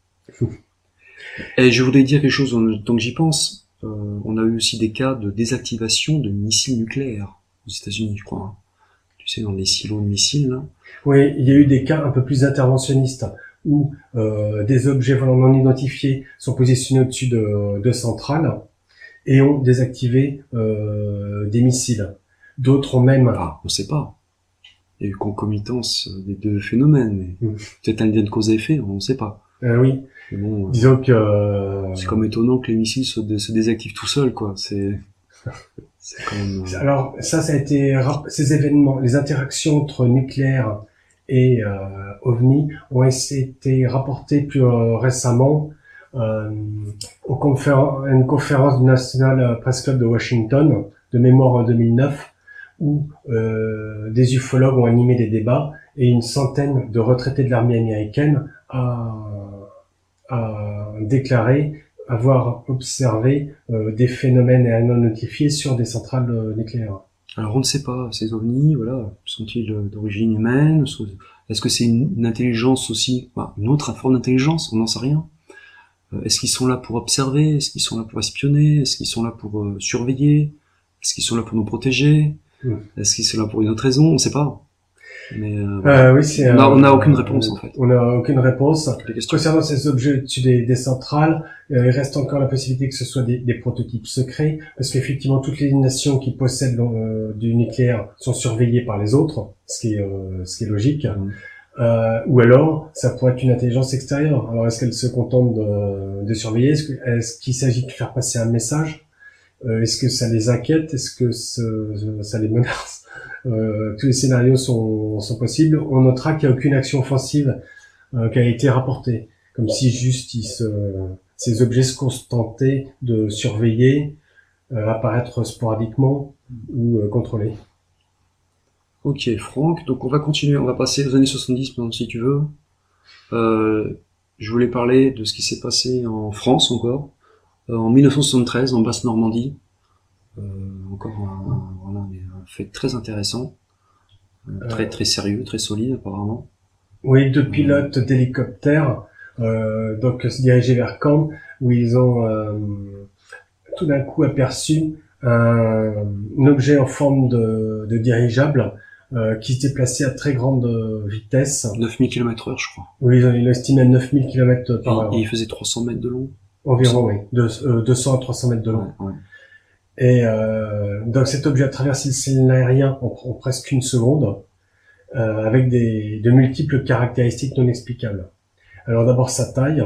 Et je voulais dire quelque chose, tant que j'y pense. On a eu aussi des cas de désactivation de missiles nucléaires aux États-Unis, je crois. Hein. Tu sais, dans les silos de missiles, là. Oui, il y a eu des cas un peu plus interventionnistes, où des objets volants non identifiés sont positionnés au-dessus de centrales et ont désactivé des missiles. D'autres ont même... Ah, on sait pas. Il y a eu concomitance des deux phénomènes. Mais peut-être un lien de cause à effet, on ne sait pas. Oui. Mais bon, disons que... c'est comme étonnant que les missiles se désactivent tout seuls, quoi. C'est quand même... Alors, ça a été... Ces événements, les interactions entre nucléaire et OVNI ont été rapportés plus récemment une conférence du National Press Club de Washington, de mémoire en 2009, où des ufologues ont animé des débats et une centaine de retraités de l'armée américaine a déclaré avoir observé des phénomènes non notifiés sur des centrales nucléaires. Alors on ne sait pas, ces ovnis, voilà, sont-ils d'origine humaine? Est-ce que c'est une intelligence aussi, une autre forme d'intelligence? On n'en sait rien. Est-ce qu'ils sont là pour observer? Est-ce qu'ils sont là pour espionner? Est-ce qu'ils sont là pour surveiller? Est-ce qu'ils sont là pour nous protéger? Est-ce qu'ils sont là pour une autre raison? On ne sait pas. Mais oui, on n'a aucune réponse en fait. On n'a aucune réponse. Concernant ces objets au-dessus des centrales, il reste encore la possibilité que ce soit des prototypes secrets, parce qu'effectivement toutes les nations qui possèdent du nucléaire sont surveillées par les autres, ce qui est logique. Ou alors ça pourrait être une intelligence extérieure. Alors est-ce qu'elle se contente de surveiller? Est-ce qu'il s'agit de faire passer un message? Est-ce que ça les inquiète? Est-ce que ça les menace? Tous les scénarios sont possibles. On notera qu'il n'y a aucune action offensive qui a été rapportée, comme si juste ces objets se contentaient de surveiller, apparaître sporadiquement ou contrôler. Ok, Franck, donc on va continuer, on va passer aux années 70 maintenant si tu veux. Je voulais parler de ce qui s'est passé en France encore, en 1973 en Basse-Normandie. Encore un fait très intéressant, très très sérieux, très solide apparemment. Oui, deux pilotes d'hélicoptères donc se dirigeaient vers Caen, où ils ont tout d'un coup aperçu un objet en forme de dirigeable qui se déplaçait à très grande vitesse. 9000 km/h je crois. Oui, ils estimé à 9000 km par heure. Et il faisait 300 mètres de long. Environ, oui. 200 à 300 mètres de long. Ouais. Et donc cet objet a traversé le ciel aérien en presque une seconde, avec de multiples caractéristiques non explicables. Alors d'abord sa taille,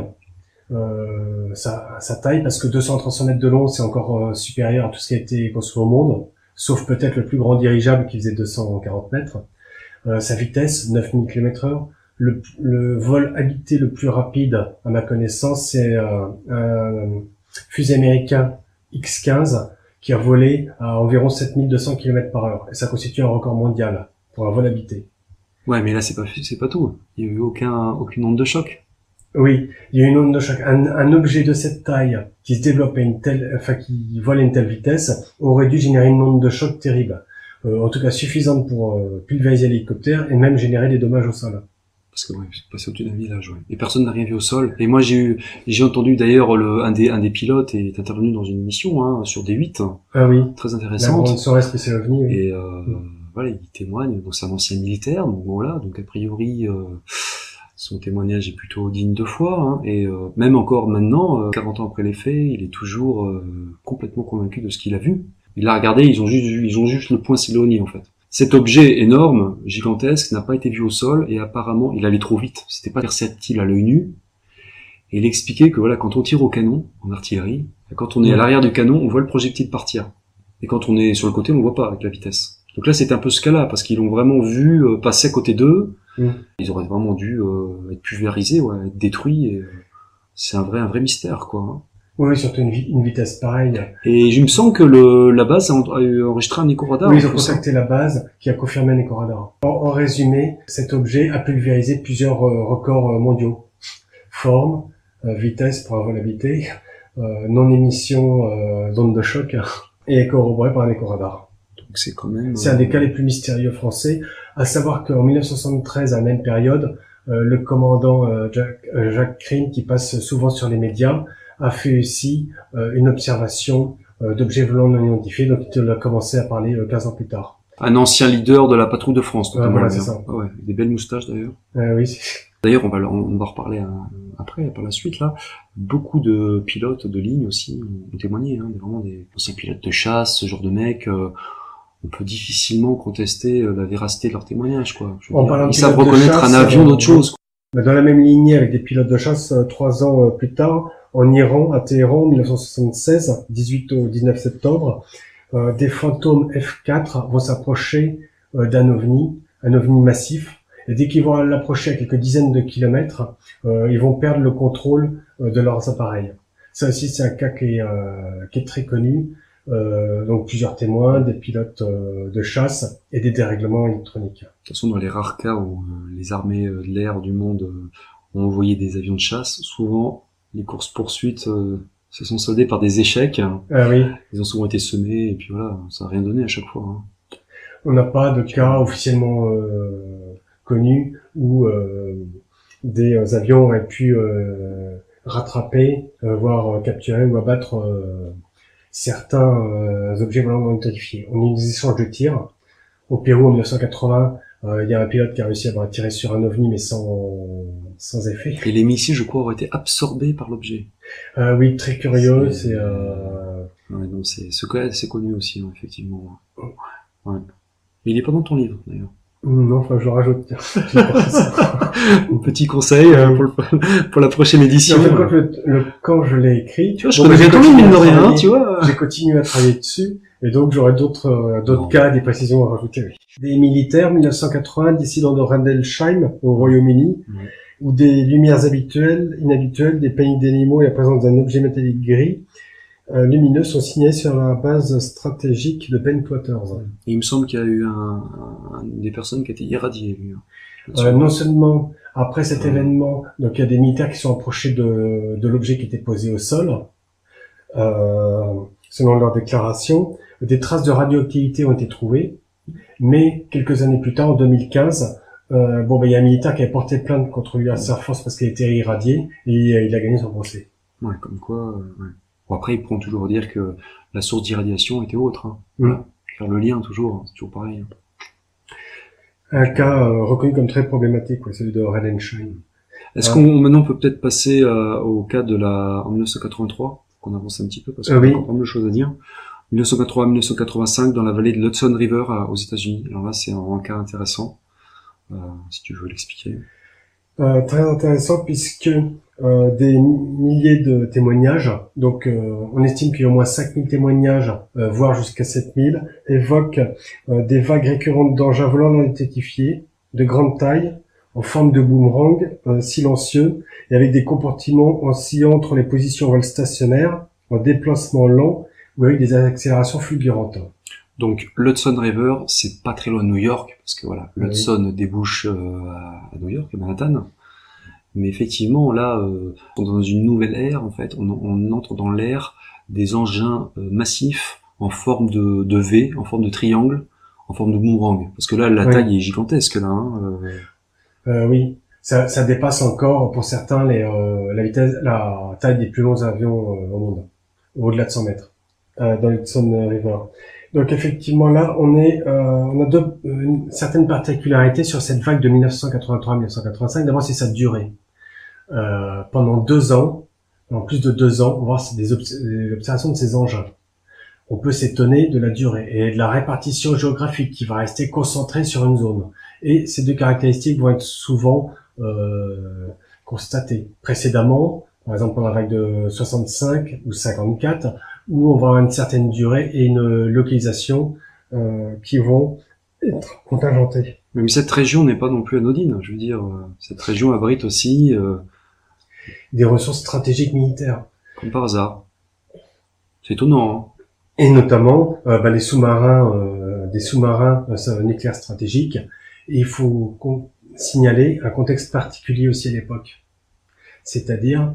parce que 200 à 300 mètres de long, c'est encore supérieur à tout ce qui a été construit au monde, sauf peut-être le plus grand dirigeable qui faisait 240 mètres. Sa vitesse, 9000 km/h. Le vol habité le plus rapide, à ma connaissance, c'est un fusil américain X-15 qui a volé à environ 7200 km par heure. Et ça constitue un record mondial pour un vol habité. Ouais, mais là, c'est pas tout. Il y a eu aucune onde de choc. Oui, il y a eu une onde de choc. Un objet de cette taille qui se développe qui vole à une telle vitesse aurait dû générer une onde de choc terrible. En tout cas suffisante pour pulvériser l'hélicoptère et même générer des dommages au sol. Parce que c'est passé au-dessus d'un village, ouais. Et personne n'a rien vu au sol. Et moi j'ai entendu d'ailleurs un des pilotes est intervenu dans une émission sur D8. Ah oui. Très intéressante. La grande soirée spéciale OVNI. Oui. Et voilà, il témoigne. Donc c'est un ancien militaire. Donc voilà. Donc a priori son témoignage est plutôt digne de foi. Hein, et même encore maintenant, 40 ans après les faits, il est toujours complètement convaincu de ce qu'il a vu. Il l'a regardé. Ils ont juste le point s'éloigner en fait. Cet objet énorme, gigantesque, n'a pas été vu au sol et apparemment il allait trop vite. C'était pas perceptible à l'œil nu. Et il expliquait que voilà, quand on tire au canon en artillerie, quand on est à l'arrière du canon, on voit le projectile partir. Et quand on est sur le côté, on le voit pas avec la vitesse. Donc là, c'était un peu ce cas-là parce qu'ils l'ont vraiment vu passer à côté d'eux. Ils auraient vraiment dû être pulvérisés, être détruits. Et c'est un vrai mystère, quoi. Oui, surtout une vitesse pareille. Et je me sens que la base a enregistré un écho-radar. Oui, ils ont contacté la base qui a confirmé un écho-radar. En résumé, cet objet a pulvérisé plusieurs records mondiaux. Forme, vitesse pour un vol habité, non-émission d'onde de choc et corroboré par un écho-radar. Donc c'est quand même... C'est un des cas les plus mystérieux français, à savoir qu'en 1973, à la même période, le commandant Jacques Crim, qui passe souvent sur les médias, a fait aussi une observation d'objets volants non identifiés, donc il a commencé à parler 15 ans plus tard. Un ancien leader de la patrouille de France. Voilà, c'est ça. Ah ouais, des belles moustaches d'ailleurs. Oui. D'ailleurs, on va reparler après, par la suite là. Beaucoup de pilotes de ligne aussi ont témoigné, hein, vraiment des anciens pilotes de chasse, ce genre de mecs. On peut difficilement contester la véracité de leur témoignage, quoi. Ils savent reconnaître un avion d'autre chose, quoi. Dans la même lignée avec des pilotes de chasse, 3 ans plus tard, en Iran, à Téhéran, en 1976, 18 au 19 septembre, des fantômes F4 vont s'approcher d'un ovni, un ovni massif. Et dès qu'ils vont l'approcher à quelques dizaines de kilomètres, ils vont perdre le contrôle de leurs appareils. Ça aussi, c'est un cas qui est très connu. Donc plusieurs témoins, des pilotes de chasse et des dérèglements électroniques. De toute façon, dans les rares cas où les armées de l'air du monde ont envoyé des avions de chasse, souvent les courses-poursuites se sont soldées par des échecs. Ah oui. Ils ont souvent été semés et puis voilà, ça n'a rien donné à chaque fois. Hein. On n'a pas de cas officiellement connus où des avions auraient pu rattraper, voire capturer ou abattre certains objets volants non identifiés. On a eu des échanges de tirs. Au Pérou, en 1980, il y a un pilote qui a réussi à tirer sur un ovni, mais sans effet. Et les missiles, je crois, auraient été absorbés par l'objet. Oui, très curieux. Ouais, donc ce cas, c'est connu aussi, hein, effectivement. Ouais. Mais il est pas dans ton livre, d'ailleurs. Non, enfin, je rajoute. Un petit conseil pour la prochaine édition. En fait, quand je l'ai écrit, tu vois, je connais bien ton livre, mine de rien, tu vois. J'ai continué à travailler dessus, et donc j'aurai d'autres cas, des précisions à rajouter. Oui. Des militaires, 1980, dissidents de Rendlesham, au Royaume-Uni, où des lumières inhabituelles, des paniques d'animaux et la présence d'un objet métallique gris, lumineux sont signés sur la base stratégique de Bentwaters. Et il me semble qu'il y a eu des personnes qui étaient irradiées, lui. Non seulement après cet événement, donc il y a des militaires qui sont approchés de l'objet qui était posé au sol, selon leur déclaration. Des traces de radioactivité ont été trouvées, mais quelques années plus tard, en 2015, il y a un militaire qui a porté plainte contre l'US Air Force parce qu'il était irradié, et il a gagné son procès. Ouais, comme quoi. Ouais. Bon, après, ils pourront toujours dire que la source d'irradiation était autre. Hein. Faire le lien toujours, c'est toujours pareil. Un cas reconnu comme très problématique, celui de Rendlesham. Est-ce qu'on maintenant on peut peut-être passer au cas en 1983, qu'on avance un petit peu parce qu'on a encore pas mal de choses à dire. 1983-1985 dans la vallée de l'Hudson River aux États-Unis. Alors là, c'est un cas intéressant. Si tu veux l'expliquer. Très intéressant puisque des milliers de témoignages, donc on estime qu'il y a au moins 5000 témoignages, voire jusqu'à 7000, évoquent des vagues récurrentes d'engins volants non identifiés, de grande taille, en forme de boomerang, silencieux, et avec des comportements oscillant entre les positions vol stationnaire, en déplacement lent, ou avec des accélérations fulgurantes. Donc l'Hudson River, c'est pas très loin de New York, parce que voilà, l'Hudson débouche à New York, à Manhattan. Mais effectivement, là, on est dans une nouvelle ère, en fait. On entre dans l'ère des engins massifs en forme de V, en forme de triangle, en forme de boomerang. Parce que là, la taille est gigantesque, là. Hein, oui, ça dépasse encore, pour certains, la taille des plus longs avions au monde, au-delà de 100 mètres, dans l'Hudson River. Donc effectivement, là, on a une certaine particularité sur cette vague de 1983-1985. D'abord, c'est sa durée. Pendant 2 ans, en plus de 2 ans, on va voir des observations de ces engins. On peut s'étonner de la durée et de la répartition géographique qui va rester concentrée sur une zone. Et ces deux caractéristiques vont être souvent constatées précédemment, par exemple pendant la vague de 65 ou 54, où on va avoir une certaine durée et une localisation qui vont être contingentées. Même cette région n'est pas non plus anodine. Je veux dire, cette région abrite aussi des ressources stratégiques militaires. Comme par hasard. C'est étonnant, hein. Et notamment les sous-marins, des sous-marins nucléaires stratégiques. Et il faut signaler un contexte particulier aussi à l'époque. C'est-à-dire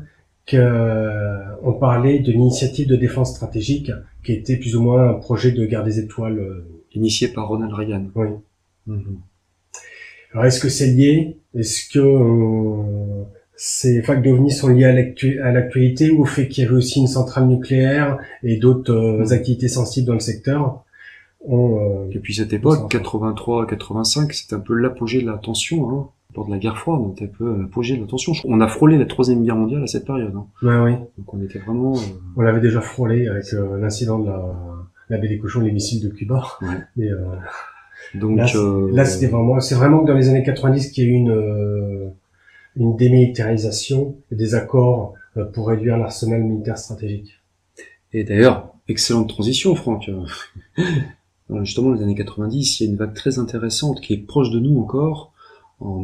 qu'on parlait de l'initiative de défense stratégique qui était plus ou moins un projet de guerre des étoiles. Initié par Ronald Reagan. Oui. Mm-hmm. Alors est-ce que c'est lié? Est-ce que ces facs d'OVNI sont liés à l'actualité ou au fait qu'il y avait aussi une centrale nucléaire et d'autres activités sensibles dans le secteur? Et puis cette époque, 83-85, c'était un peu l'apogée de la tension, hein. Lors de la guerre froide, on était un peu l'apogée de la tension. On a frôlé la Troisième Guerre mondiale à cette période, hein. Ouais, oui. Donc on était vraiment... On l'avait déjà frôlé avec l'incident de la baie des cochons, les missiles de Cuba. Ouais. Mais, donc là c'est vraiment que dans les années 90 qu'il y a eu une démilitarisation et des accords pour réduire l'arsenal militaire stratégique. Et d'ailleurs, excellente transition, Franck. Justement, les années 90, il y a une vague très intéressante qui est proche de nous encore, en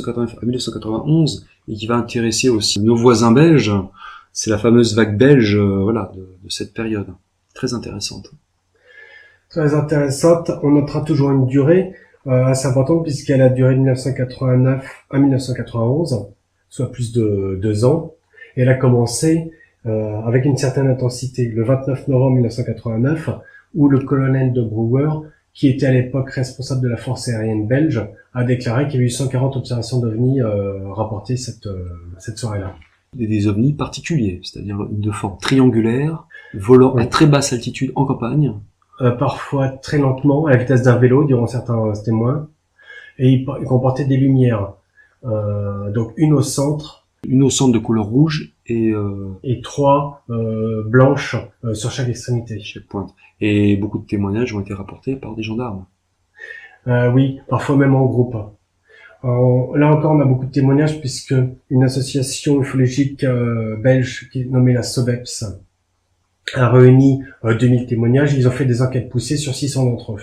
1991, et qui va intéresser aussi nos voisins belges. C'est la fameuse vague belge, de cette période. Très intéressante. Très intéressante. On notera toujours une durée assez importante puisqu'elle a duré de 1989 à 1991, soit plus de 2 ans. Et elle a commencé avec une certaine intensité le 29 novembre 1989, où le colonel de Brouwer, qui était à l'époque responsable de la force aérienne belge, a déclaré qu'il y avait eu 140 observations d'OVNI rapportées cette soirée-là. Des ovnis particuliers, c'est-à-dire de forme triangulaire, volant à très basse altitude en campagne. Parfois très lentement, à la vitesse d'un vélo, diront certains témoins, et il comportait des lumières. Donc une au centre de couleur rouge et 3 blanches sur chaque extrémité. Chaque pointe. Et beaucoup de témoignages ont été rapportés par des gendarmes. Oui, parfois même en groupe. Là encore, on a beaucoup de témoignages puisque une association ufologique belge qui est nommée la SOBEPS a réuni 2000 témoignages. Ils ont fait des enquêtes poussées sur 600 d'entre eux.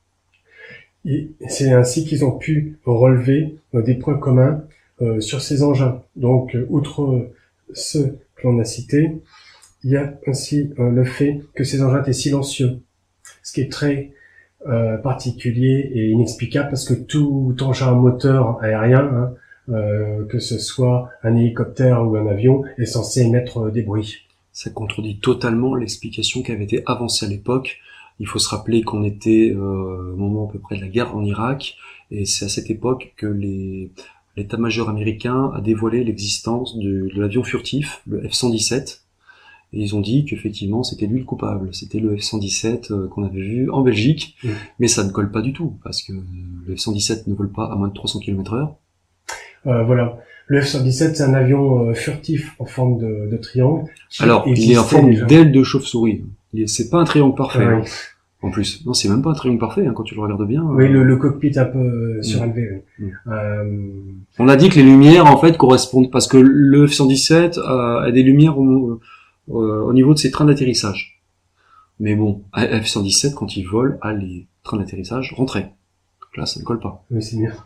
Et c'est ainsi qu'ils ont pu relever des points communs sur ces engins. Donc, outre ceux que l'on a cités, il y a ainsi le fait que ces engins étaient silencieux, ce qui est très particulier et inexplicable parce que tout engin à moteur aérien, que ce soit un hélicoptère ou un avion, est censé émettre des bruits. Ça contredit totalement l'explication qui avait été avancée à l'époque. Il faut se rappeler qu'on était au moment à peu près de la guerre en Irak, et c'est à cette époque que l'état-major américain a dévoilé l'existence de l'avion furtif, le F-117, et ils ont dit qu'effectivement c'était lui le coupable, c'était le F-117 qu'on avait vu en Belgique, mais ça ne colle pas du tout, parce que le F-117 ne vole pas à moins de 300 km/h. Voilà. Le F-117, c'est un avion furtif en forme de triangle. Alors, il est en forme d'aile de chauve-souris. C'est pas un triangle parfait. Hein. En plus, non, c'est même pas un triangle parfait quand tu le regardes bien. Oui, le cockpit est un peu surélevé. On a dit que les lumières en fait correspondent parce que le F-117 a des lumières au niveau de ses trains d'atterrissage. Mais bon, F-117 quand il vole a les trains d'atterrissage rentrés. Donc là, ça ne colle pas. Oui, c'est mieux.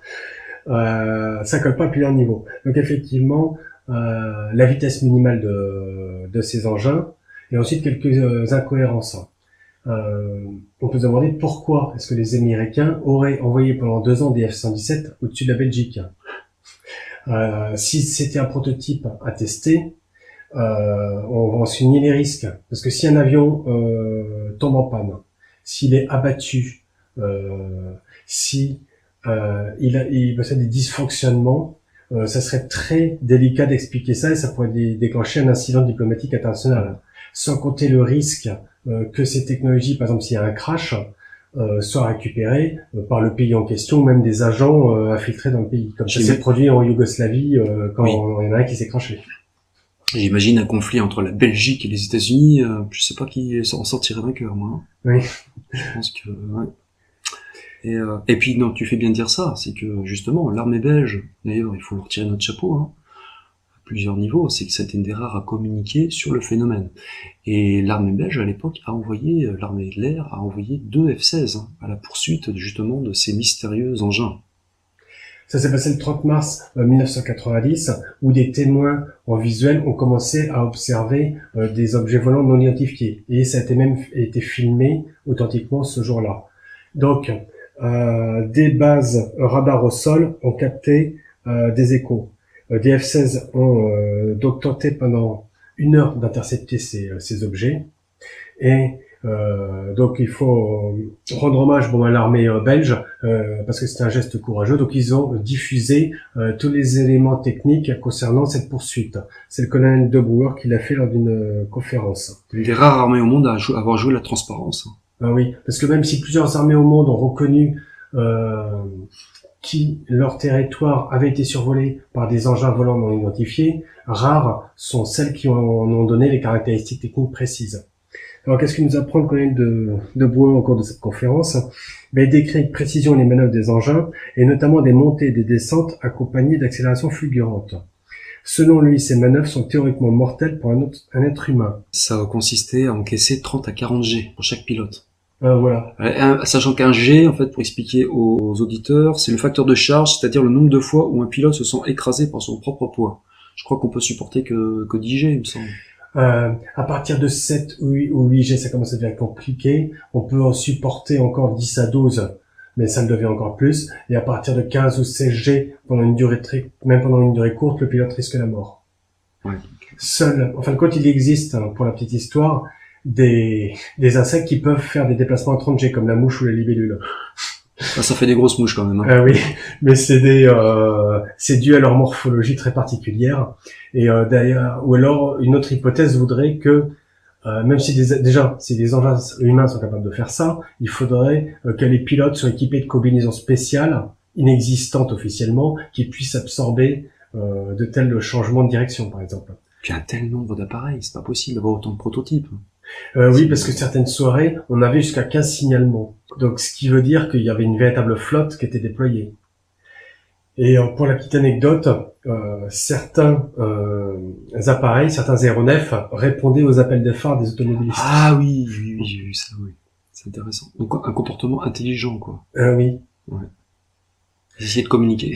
Ça colle pas à plusieurs niveaux. Donc effectivement, la vitesse minimale de ces engins et ensuite quelques incohérences. On peut se demander pourquoi est-ce que les Américains auraient envoyé pendant 2 ans des F-117 au-dessus de la Belgique. Si c'était un prototype à tester, on va en souligner les risques. Parce que si un avion tombe en panne, s'il est abattu, si il possède des dysfonctionnements, ça serait très délicat d'expliquer ça et ça pourrait déclencher un incident diplomatique international. Sans compter le risque que ces technologies, par exemple s'il y a un crash, soient récupérées par le pays en question, ou même des agents infiltrés dans le pays. Comme ça s'est produit en Yougoslavie quand il y en a un qui s'est crashé. J'imagine un conflit entre la Belgique et les États-Unis. Je sais pas qui en sortirait vainqueur, moi. Oui. Je pense que... Ouais. Et puis non, tu fais bien de dire ça, c'est que justement l'armée belge, d'ailleurs il faut leur tirer notre chapeau, hein, à plusieurs niveaux, c'est que c'était une des rares à communiquer sur le phénomène. Et l'armée belge à l'époque l'armée de l'air a envoyé 2 F-16 à la poursuite justement de ces mystérieux engins. Ça s'est passé le 30 mars 1990, où des témoins en visuel ont commencé à observer des objets volants non identifiés. Et ça a même été filmé authentiquement ce jour-là. Donc, des bases radar au sol ont capté des échos. Des F-16 ont donc tenté pendant 1 heure d'intercepter ces objets. Et donc il faut rendre hommage à l'armée belge parce que c'est un geste courageux. Donc ils ont diffusé tous les éléments techniques concernant cette poursuite. C'est le colonel De Boer qui l'a fait lors d'une conférence. Une des rares armées au monde à avoir joué la transparence. Ah oui, parce que même si plusieurs armées au monde ont reconnu qui leur territoire avait été survolé par des engins volants non identifiés, rares sont celles qui en ont donné les caractéristiques techniques précises. Alors, qu'est-ce que nous apprend le colonel de Boer au cours de cette conférence? Il décrit avec précision les manœuvres des engins, et notamment des montées et des descentes accompagnées d'accélérations fulgurantes. Selon lui, ces manœuvres sont théoriquement mortelles pour un être humain. Ça consistait à encaisser 30 à 40 G pour chaque pilote. Voilà. Sachant qu'un G, en fait, pour expliquer aux auditeurs, c'est le facteur de charge, c'est-à-dire le nombre de fois où un pilote se sent écrasé par son propre poids. Je crois qu'on peut supporter que 10 G, il me semble. À partir de 7 ou 8 G, ça commence à devenir compliqué. On peut en supporter encore 10 à 12, mais ça le devient encore plus. Et à partir de 15 ou 16 G, même pendant une durée courte, le pilote risque la mort. Ouais. En fin de compte, il existe, pour la petite histoire, des insectes qui peuvent faire des déplacements à 30 G, comme la mouche ou la libellule. Ça fait des grosses mouches quand même. Hein. Oui, mais c'est dû à leur morphologie très particulière. Et d'ailleurs, ou alors une autre hypothèse voudrait que même si si des engins humains sont capables de faire ça, il faudrait que les pilotes soient équipés de combinaisons spéciales, inexistantes officiellement, qui puissent absorber de tels changements de direction, par exemple. Puis un tel nombre d'appareils, c'est pas possible d'avoir autant de prototypes. Oui, parce que certaines soirées, on avait jusqu'à 15 signalements. Donc, ce qui veut dire qu'il y avait une véritable flotte qui était déployée. Et pour la petite anecdote, certains appareils, certains aéronefs répondaient aux appels de phare des automobilistes. Ah oui, j'ai vu ça, oui. C'est intéressant. Donc, un comportement intelligent, quoi. Oui. Ouais. Essayer de communiquer.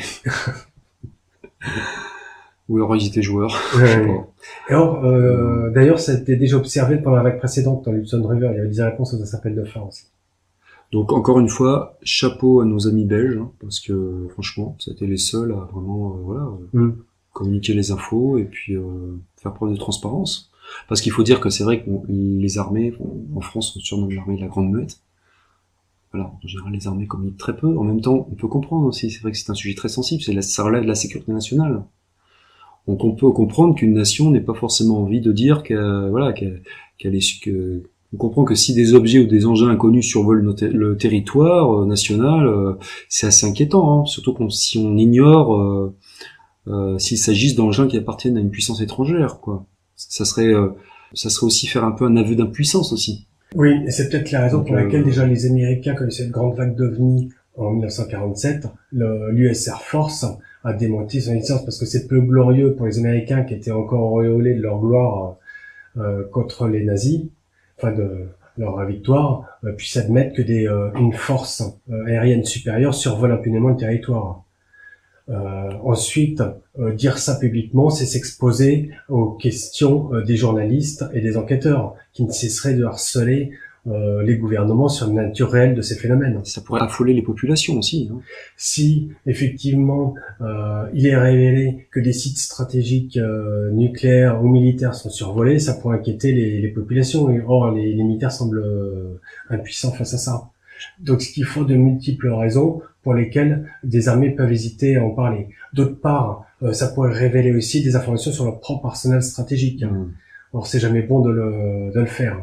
Ou alors ils étaient joueurs. Je sais pas. Alors, d'ailleurs, ça a été déjà observé pendant la vague précédente dans l'Hudson River. Il y avait des réponses aux appels de phare aussi. Donc encore une fois, chapeau à nos amis belges, hein, parce que franchement, ça a été les seuls à vraiment communiquer les infos et puis faire preuve de transparence. Parce qu'il faut dire que c'est vrai que les armées, en France, on surnomme l'armée de la Grande Muette. Voilà, en général, les armées communiquent très peu. En même temps, on peut comprendre aussi, c'est vrai que c'est un sujet très sensible, ça relève de la sécurité nationale. Donc on peut comprendre qu'une nation n'ait pas forcément envie de dire on comprend que si des objets ou des engins inconnus survolent le territoire national, c'est assez inquiétant, hein, surtout si on ignore s'il s'agisse d'engins qui appartiennent à une puissance étrangère, quoi. Ça serait aussi faire un peu un aveu d'impuissance aussi. Oui, et c'est peut-être la raison pour laquelle déjà les Américains connaissaient une grande vague d'OVNI en 1947. L'US Air Force a démenti son existence parce que c'est peu glorieux pour les Américains qui étaient encore auréolés de leur gloire contre les nazis, enfin de leur victoire, puissent admettre que une force aérienne supérieure survole impunément le territoire. Ensuite, dire ça publiquement, c'est s'exposer aux questions des journalistes et des enquêteurs qui ne cesseraient de harceler les gouvernements sur la nature réelle de ces phénomènes. Ça pourrait affoler les populations aussi. Hein. Si, effectivement, il est révélé que des sites stratégiques nucléaires ou militaires sont survolés, ça pourrait inquiéter les populations. Or, les militaires semblent impuissants face à ça. Donc, ce qu'il faut de multiples raisons pour lesquelles des armées peuvent hésiter à en parler. D'autre part, ça pourrait révéler aussi des informations sur leur propre arsenal stratégique. Or, c'est jamais bon de le faire.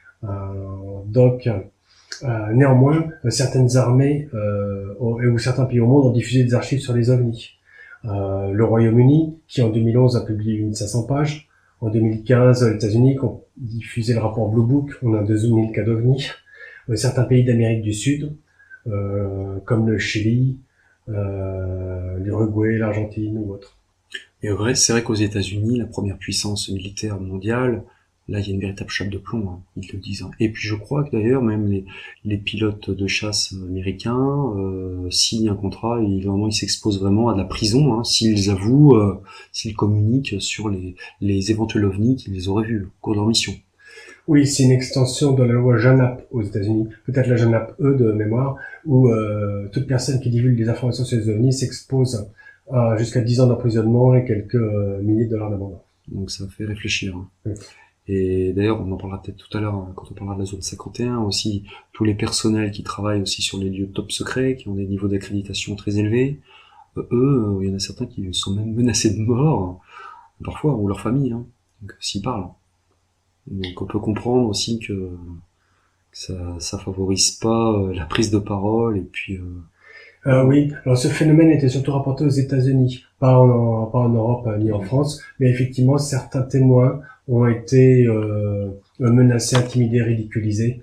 Néanmoins, certaines armées ou certains pays au monde ont diffusé des archives sur les OVNI. Le Royaume-Uni, qui en 2011 a publié 1500 pages. En 2015, les États-Unis qui ont diffusé le rapport Blue Book, on a 2000 cas d'OVNI. Certains pays d'Amérique du Sud, comme le Chili, l'Uruguay, l'Argentine ou autres. Et c'est vrai qu'aux États-Unis, la première puissance militaire mondiale, là il y a une véritable chape de plomb, hein, ils le disent. Hein. Et puis je crois que d'ailleurs même les pilotes de chasse américains signent un contrat et ils s'exposent vraiment à de la prison hein, s'ils avouent, s'ils communiquent sur les éventuels ovnis qu'ils auraient vus au cours de leur mission. Oui, c'est une extension de la loi JANAP aux États-Unis, peut-être la JANAP-E de mémoire, où toute personne qui divulgue des informations sur les ovnis s'expose à jusqu'à 10 ans d'emprisonnement et quelques milliers de dollars d'amende. Donc ça fait réfléchir. Hein. Oui. Et d'ailleurs, on en parlera peut-être tout à l'heure hein, quand on parlera de la zone 51, aussi tous les personnels qui travaillent aussi sur les lieux top secrets, qui ont des niveaux d'accréditation très élevés. Eux, il y en a certains qui sont même menacés de mort, parfois, ou leur famille, hein, donc s'ils parlent. Donc on peut comprendre aussi que ça favorise pas la prise de parole et puis Oui, alors ce phénomène était surtout rapporté aux États-Unis, pas en Europe ni en France, mais effectivement certains témoins ont été menacés, intimidés, ridiculisés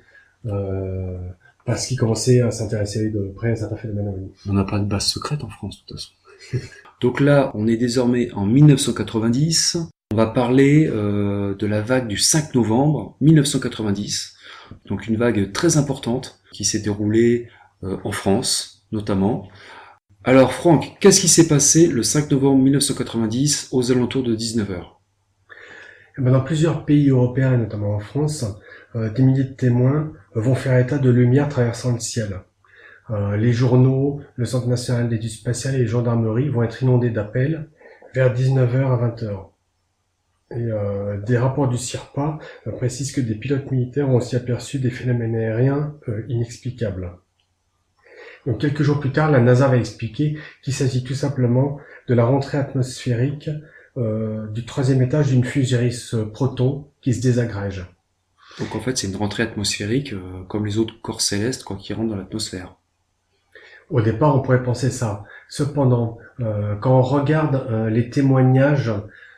parce qu'ils commençaient à s'intéresser de près à certains phénomènes ovnis. On n'a pas de base secrète en France de toute façon. Donc là, on est désormais en 1990. On va parler de la vague du 5 novembre 1990. Donc une vague très importante qui s'est déroulée en France notamment. Alors Franck, qu'est-ce qui s'est passé le 5 novembre 1990 aux alentours de 19h? Dans plusieurs pays européens, et notamment en France, des milliers de témoins vont faire état de lumière traversant le ciel. Les journaux, le Centre national d'études spatiales et les gendarmeries vont être inondés d'appels vers 19h à 20h. Et des rapports du CIRPA précisent que des pilotes militaires ont aussi aperçu des phénomènes aériens inexplicables. Donc quelques jours plus tard, la NASA va expliquer qu'il s'agit tout simplement de la rentrée atmosphérique du troisième étage d'une fusée Proton qui se désagrège. Donc en fait, c'est une rentrée atmosphérique comme les autres corps célestes qui rentrent dans l'atmosphère. Au départ, on pourrait penser ça. Cependant, quand on regarde les témoignages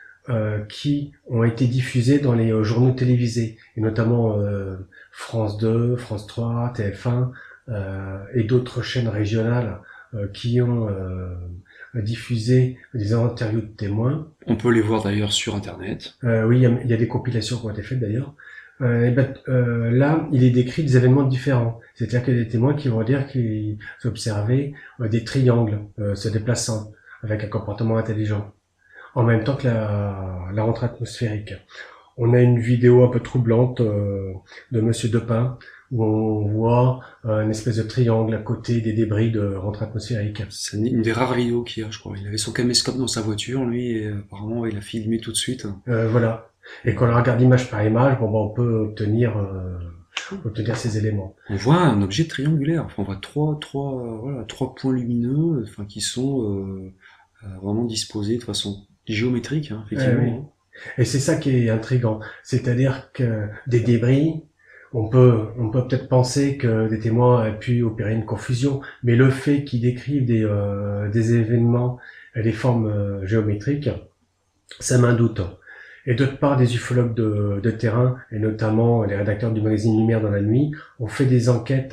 qui ont été diffusés dans les journaux télévisés, et notamment France 2, France 3, TF1 et d'autres chaînes régionales qui ont diffusé des interviews de témoins. On peut les voir d'ailleurs sur Internet. Oui, il y a des compilations qui ont été faites d'ailleurs. Là, il est décrit des événements différents. C'est-à-dire qu'il y a des témoins qui vont dire qu'ils observaient des triangles se déplaçant avec un comportement intelligent, en même temps que la rentrée atmosphérique. On a une vidéo un peu troublante de Monsieur Depin, où on voit une espèce de triangle à côté des débris de rentrée atmosphérique. C'est une des rares vidéos qu'il y a, je crois. Il avait son caméscope dans sa voiture, lui, et apparemment il a filmé tout de suite. Voilà. Et quand on regarde image par image, on peut obtenir ces éléments. On voit un objet triangulaire. Enfin, on voit trois points lumineux, enfin, qui sont vraiment disposés de façon géométrique, hein, effectivement. Oui. Et c'est ça qui est intriguant. C'est-à-dire que des débris, on peut peut-être penser que des témoins aient pu opérer une confusion, mais le fait qu'ils décrivent des événements et des formes géométriques, ça met un doute. Et d'autre part, des ufologues de terrain, et notamment les rédacteurs du magazine Lumière dans la nuit, ont fait des enquêtes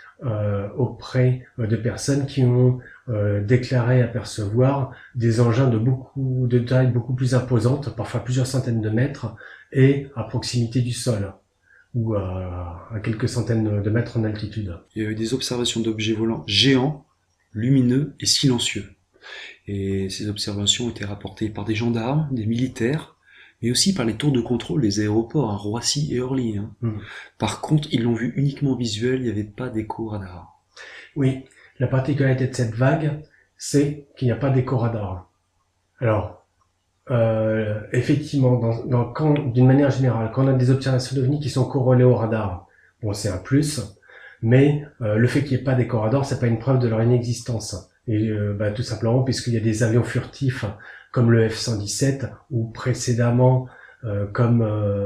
auprès de personnes qui ont déclaré apercevoir des engins de taille beaucoup plus imposante, parfois plusieurs centaines de mètres, et à proximité du sol, ou à quelques centaines de mètres en altitude. Il y a eu des observations d'objets volants géants, lumineux et silencieux. Et ces observations ont été rapportées par des gendarmes, des militaires, mais aussi par les tours de contrôle des aéroports à Roissy et Orly. Hein. Par contre, ils l'ont vu uniquement visuel, il n'y avait pas d'écho radar. Oui, la particularité de cette vague, c'est qu'il n'y a pas d'écho radar. Alors, effectivement, d'une manière générale, quand on a des observations d'OVNI qui sont corrélées au radar, bon, c'est un plus, mais le fait qu'il n'y ait pas d'écho radar, c'est pas une preuve de leur inexistence. Et tout simplement puisqu'il y a des avions furtifs comme le F-117 ou précédemment comme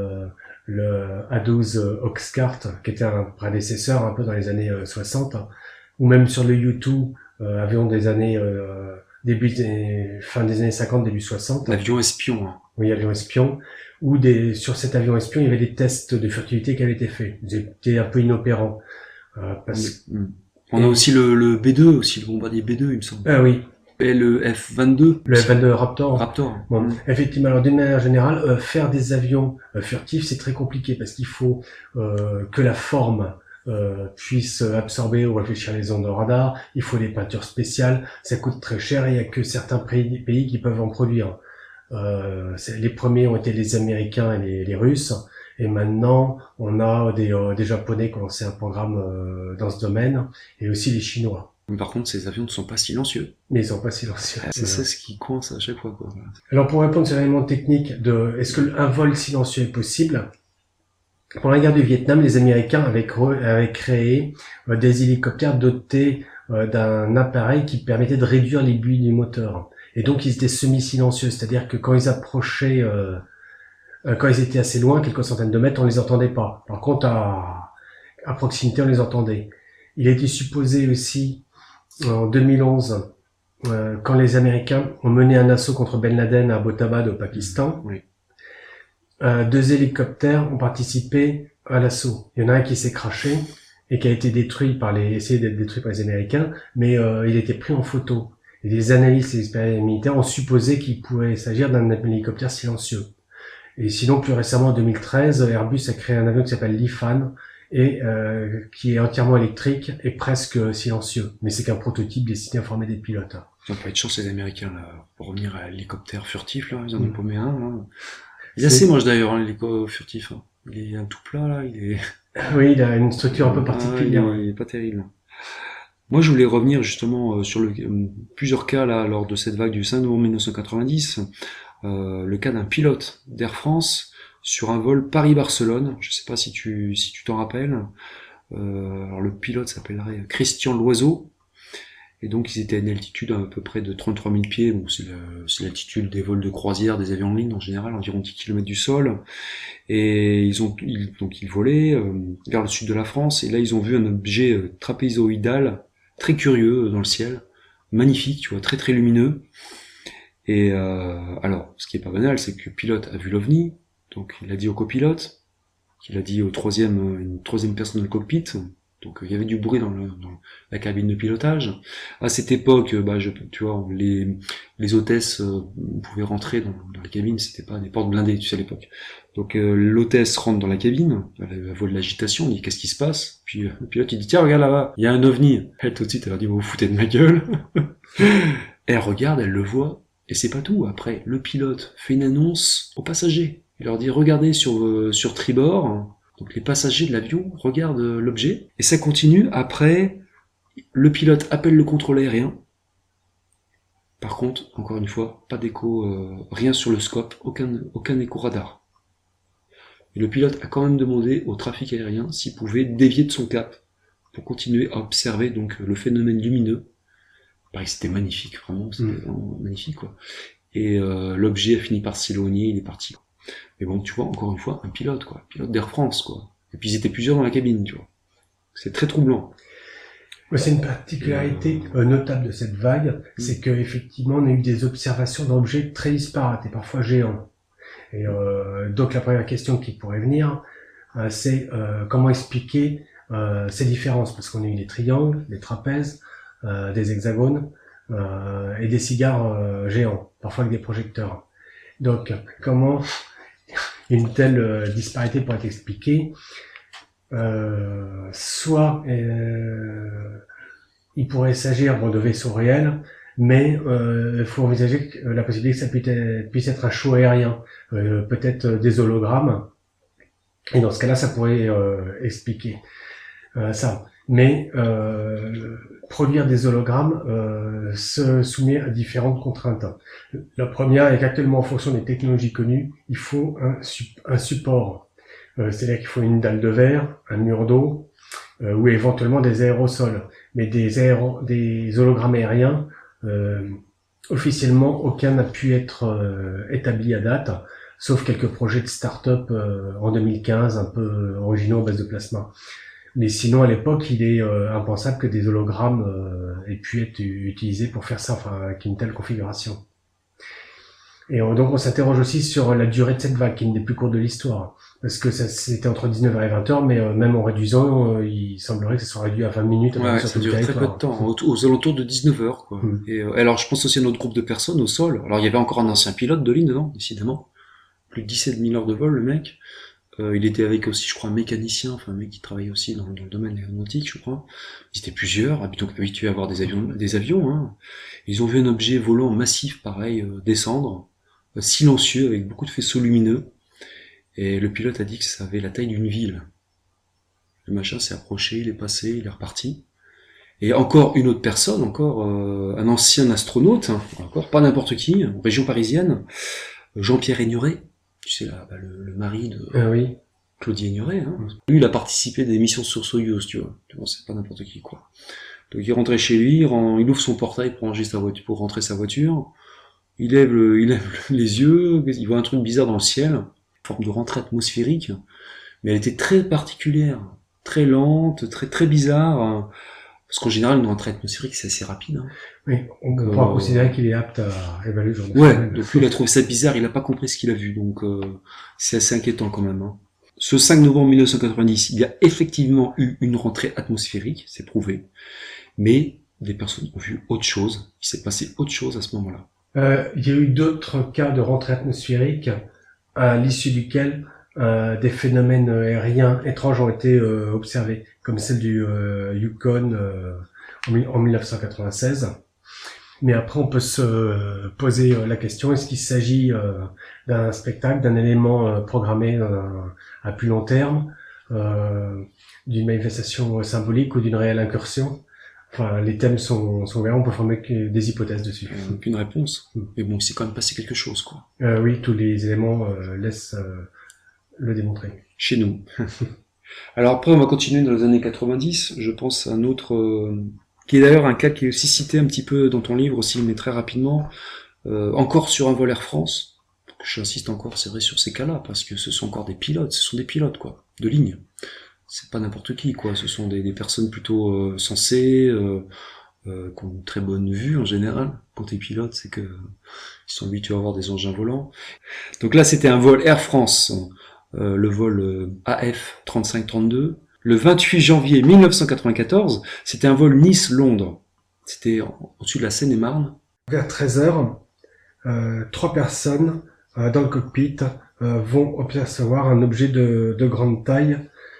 le A-12 Oxcart qui était un prédécesseur un peu dans les années 60, ou même sur le U-2 avion des années fin des années 50, début 60. L'avion espion. Hein. Oui, avion espion. Ou sur cet avion espion, il y avait des tests de furtivité qui avaient été faits. Ils étaient un peu inopérants. On a aussi le B2, aussi le bombardier B2, il me semble. Ah oui. Et le F-22. Le F-22 Raptor. Raptor. Bon, effectivement, alors d'une manière générale, faire des avions furtifs, c'est très compliqué parce qu'il faut que la forme puisse absorber ou réfléchir les ondes de radar. Il faut des peintures spéciales. Ça coûte très cher et il y a que certains pays qui peuvent en produire. Les premiers ont été les Américains et les Russes. Et maintenant, on a des Japonais qui ont lancé un programme dans ce domaine et aussi les Chinois. Mais par contre, ces avions ne sont pas silencieux. Mais ils sont pas silencieux. C'est ça ce qui coince à chaque fois, quoi. Alors pour répondre sur l'élément technique de est-ce que un vol silencieux est possible, pendant la guerre du Vietnam, les Américains avaient créé des hélicoptères dotés d'un appareil qui permettait de réduire les bruits du moteur. Et donc ils étaient semi-silencieux, c'est-à-dire que quand ils approchaient, quand ils étaient assez loin, quelques centaines de mètres, on les entendait pas. Par contre, à proximité, on les entendait. Il a été supposé aussi en 2011, quand les Américains ont mené un assaut contre Ben Laden à Abbottabad au Pakistan, Oui. 2 hélicoptères ont participé à l'assaut. Il y en a un qui s'est crashé et qui a été essayé d'être détruit par les Américains, mais il a été pris en photo. Et les analystes et les experts militaires ont supposé qu'il pouvait s'agir d'un hélicoptère silencieux. Et sinon, plus récemment, en 2013, Airbus a créé un avion qui s'appelle l'Ifan, et qui est entièrement électrique et presque silencieux. Mais c'est qu'un prototype destiné à former des pilotes. Ils ont pas eu de chance, les Américains, là. Pour revenir à l'hélicoptère furtif, là, ils en ont paumé un, là. Il est assez moche, d'ailleurs, l'hélico furtif. Hein. Il est un tout plat, là, il est... Oui, il a une structure un peu particulière. Il est pas terrible. Moi, je voulais revenir, justement, sur plusieurs cas, là, lors de cette vague du 5 novembre 1990. Le cas d'un pilote d'Air France, sur un vol Paris-Barcelone, je sais pas si tu t'en rappelles. Alors le pilote s'appellerait Christian Loiseau, et donc ils étaient à une altitude à peu près de 33 000 pieds, bon, c'est l'altitude des vols de croisière, des avions en ligne en général, environ 10 km du sol, et ils volaient vers le sud de la France, et là ils ont vu un objet trapézoïdal très curieux dans le ciel, magnifique, tu vois, très très lumineux. Et alors, ce qui est pas banal, c'est que le pilote a vu l'OVNI, donc il l'a dit au copilote, qu'il a dit au une troisième personne dans le cockpit, donc il y avait du bruit dans la cabine de pilotage. À cette époque, tu vois, les hôtesses pouvaient rentrer dans la cabine, c'était pas des portes blindées, tu sais, à l'époque. Donc l'hôtesse rentre dans la cabine, elle voit de l'agitation, elle dit qu'est-ce qui se passe, puis le pilote il dit tiens regarde là-bas, il y a un OVNI. Elle tout de suite elle leur dit vous vous foutez de ma gueule. Elle regarde, elle le voit. Et c'est pas tout. Après, le pilote fait une annonce aux passagers. Il leur dit, regardez sur tribord. Donc les passagers de l'avion regardent l'objet. Et ça continue. Après, le pilote appelle le contrôle aérien. Par contre, encore une fois, pas d'écho, rien sur le scope, aucun écho radar. Et le pilote a quand même demandé au trafic aérien s'il pouvait dévier de son cap pour continuer à observer donc le phénomène lumineux. Pareil, c'était magnifique, vraiment, c'était vraiment magnifique, quoi. Et l'objet a fini par s'éloigner, il est parti. Mais bon, tu vois, encore une fois, un pilote d'Air France, quoi. Et puis ils étaient plusieurs dans la cabine, tu vois. C'est très troublant. C'est une particularité notable de cette vague, c'est que effectivement on a eu des observations d'objets très disparates et parfois géants. Et donc la première question qui pourrait venir, c'est comment expliquer ces différences, parce qu'on a eu des triangles, des trapèzes, des hexagones et des cigares géants, parfois avec des projecteurs. Donc, comment une telle disparité pourrait être expliquée? Soit il pourrait s'agir de vaisseaux réels, mais il faut envisager la possibilité que ça puisse être un show aérien, peut-être des hologrammes, et dans ce cas-là, ça pourrait expliquer ça. Mais produire des hologrammes se soumet à différentes contraintes. La première est qu'actuellement, en fonction des technologies connues, il faut un support. C'est-à-dire qu'il faut une dalle de verre, un mur d'eau, ou éventuellement des aérosols. Mais des hologrammes aériens, officiellement, aucun n'a pu être établi à date, sauf quelques projets de start-up en 2015, un peu originaux à base de plasma. Mais sinon, à l'époque, il est impensable que des hologrammes aient pu être utilisés pour faire ça, enfin, avec une telle configuration. Et donc on s'interroge aussi sur la durée de cette vague, qui est une des plus courtes de l'histoire. Parce que c'était entre 19h et 20h, mais même en réduisant, il semblerait que ça soit réduit à 20 minutes. Ouais, sur ça tout le dure très peu territoire. de temps, aux alentours de 19h, quoi. Et alors, je pense aussi à notre groupe de personnes au sol. Alors, il y avait encore un ancien pilote de ligne dedans, décidément. Plus de 17 000 heures de vol, le mec. Il était avec aussi, je crois, un mécanicien, enfin un mec qui travaillait aussi dans le domaine aéronautique, je crois. Ils étaient plusieurs, donc habitués à voir des avions, hein. Ils ont vu un objet volant massif, pareil, descendre, silencieux, avec beaucoup de faisceaux lumineux. Et le pilote a dit que ça avait la taille d'une ville. Le machin s'est approché, il est passé, il est reparti. Et encore une autre personne, encore un ancien astronaute, hein, encore pas n'importe qui, en région parisienne, Jean-Pierre Ignoret, tu sais là, le mari de Oui. Claudie Ignoret. Hein. Lui, il a participé à des missions sur Soyuz, tu vois. C'est pas n'importe qui, quoi. Donc il rentrait chez lui, il ouvre son portail pour ranger pour rentrer sa voiture. Il lève les yeux, il voit un truc bizarre dans le ciel, une forme de rentrée atmosphérique, mais elle était très particulière, très lente, très très bizarre. Parce qu'en général, une rentrée atmosphérique, c'est assez rapide. Hein. Oui, on pourra considérer qu'il est apte à évaluer le genre de Ouais, phénomène. donc lui, il a trouvé ça bizarre, il a pas compris ce qu'il a vu, donc c'est assez inquiétant quand même. Hein. Ce 5 novembre 1990, il y a effectivement eu une rentrée atmosphérique, c'est prouvé, mais des personnes ont vu autre chose, il s'est passé autre chose à ce moment-là. Il y a eu d'autres cas de rentrée atmosphérique, à l'issue duquel des phénomènes aériens étranges ont été observés, comme celle du Yukon en 1996. Mais après, on peut se poser la question, est-ce qu'il s'agit d'un spectacle, d'un élément programmé à plus long terme, d'une manifestation symbolique ou d'une réelle incursion? Enfin, les thèmes sont ouverts, on peut former des hypothèses dessus. Aucune réponse. Mais bon, il s'est quand même passé quelque chose, quoi. Oui, tous les éléments laissent le démontrer. Chez nous. Alors après, on va continuer dans les années 90. Je pense à un autre, qui est d'ailleurs un cas qui est aussi cité un petit peu dans ton livre aussi, mais très rapidement. Encore sur un vol Air France. J'insiste encore, c'est vrai, sur ces cas-là, parce que ce sont encore des pilotes. Ce sont des pilotes, quoi, de ligne. C'est pas n'importe qui, quoi. Ce sont des personnes plutôt sensées, qui ont une très bonne vue en général. Quand t'es pilote, c'est que ils sont habitués à avoir des engins volants. Donc là, c'était un vol Air France, le vol AF 3532. Le 28 janvier 1994, c'était un vol Nice-Londres. C'était au-dessus de la Seine-et-Marne. Vers 13h, 3 personnes dans le cockpit vont apercevoir un objet de grande taille,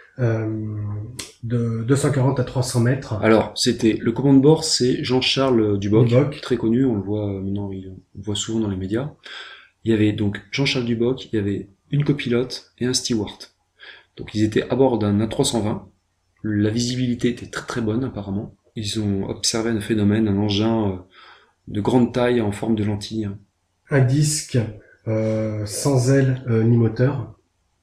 de 240 à 300 mètres. Alors, c'était le commandant de bord, c'est Jean-Charles Duboc, très connu, on le voit maintenant, on le voit souvent dans les médias. Il y avait donc Jean-Charles Duboc, il y avait une copilote et un steward. Donc ils étaient à bord d'un A320. La visibilité était très très bonne apparemment. Ils ont observé un phénomène, un engin de grande taille en forme de lentille. Un disque sans aile ni moteur,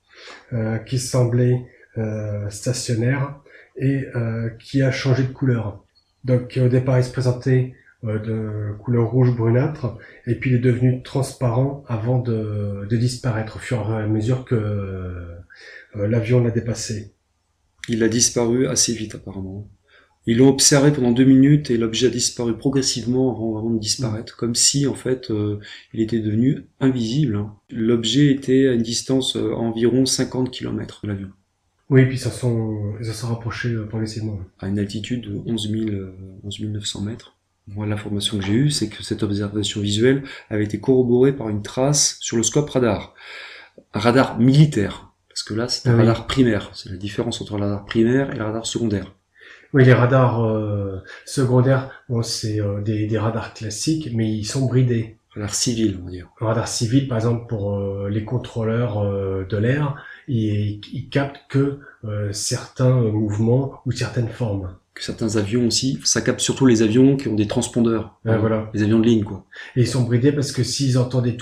qui semblait stationnaire et qui a changé de couleur. Donc au départ il se présentait de couleur rouge brunâtre et puis il est devenu transparent avant de disparaître au fur et à mesure que l'avion l'a dépassé. Il a disparu assez vite apparemment. Ils l'ont observé pendant 2 minutes et l'objet a disparu progressivement avant de disparaître, comme si en fait il était devenu invisible. L'objet était à une distance environ 50 km de l'avion. Oui, puis ça s'en rapprochait progressivement. À une altitude de 11 900 mètres. Moi, l'information que j'ai eue, c'est que cette observation visuelle avait été corroborée par une trace sur le scope radar. Un radar militaire. Parce que là, c'est un radar primaire. C'est la différence entre le radar primaire et le radar secondaire. Oui, les radars secondaires, bon, c'est des radars classiques, mais ils sont bridés. Radar civil, on va dire. Un radar civil, par exemple, pour les contrôleurs de l'air, ils captent que certains mouvements ou certaines formes. Que certains avions aussi, ça capte surtout les avions qui ont des transpondeurs. Voilà. Les avions de ligne, quoi. Et ils sont bridés parce que s'ils entendaient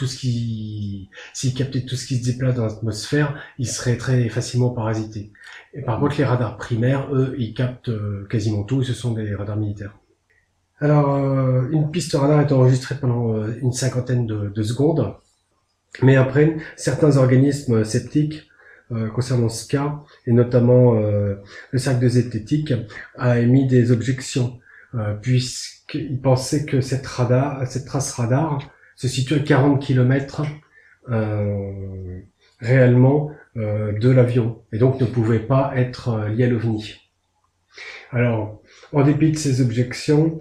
s'ils captaient tout ce qui se déplace dans l'atmosphère, ils seraient très facilement parasités. Et par contre, les radars primaires, eux, ils captent quasiment tout, et ce sont des radars militaires. Alors, une piste radar est enregistrée pendant une cinquantaine de secondes, mais après, certains organismes sceptiques concernant ce cas, et notamment le cercle de zététique, a émis des objections, puisqu'ils pensaient que cette trace radar se situe à 40 km réellement de l'avion, et donc ne pouvait pas être lié à l'OVNI. Alors, en dépit de ces objections,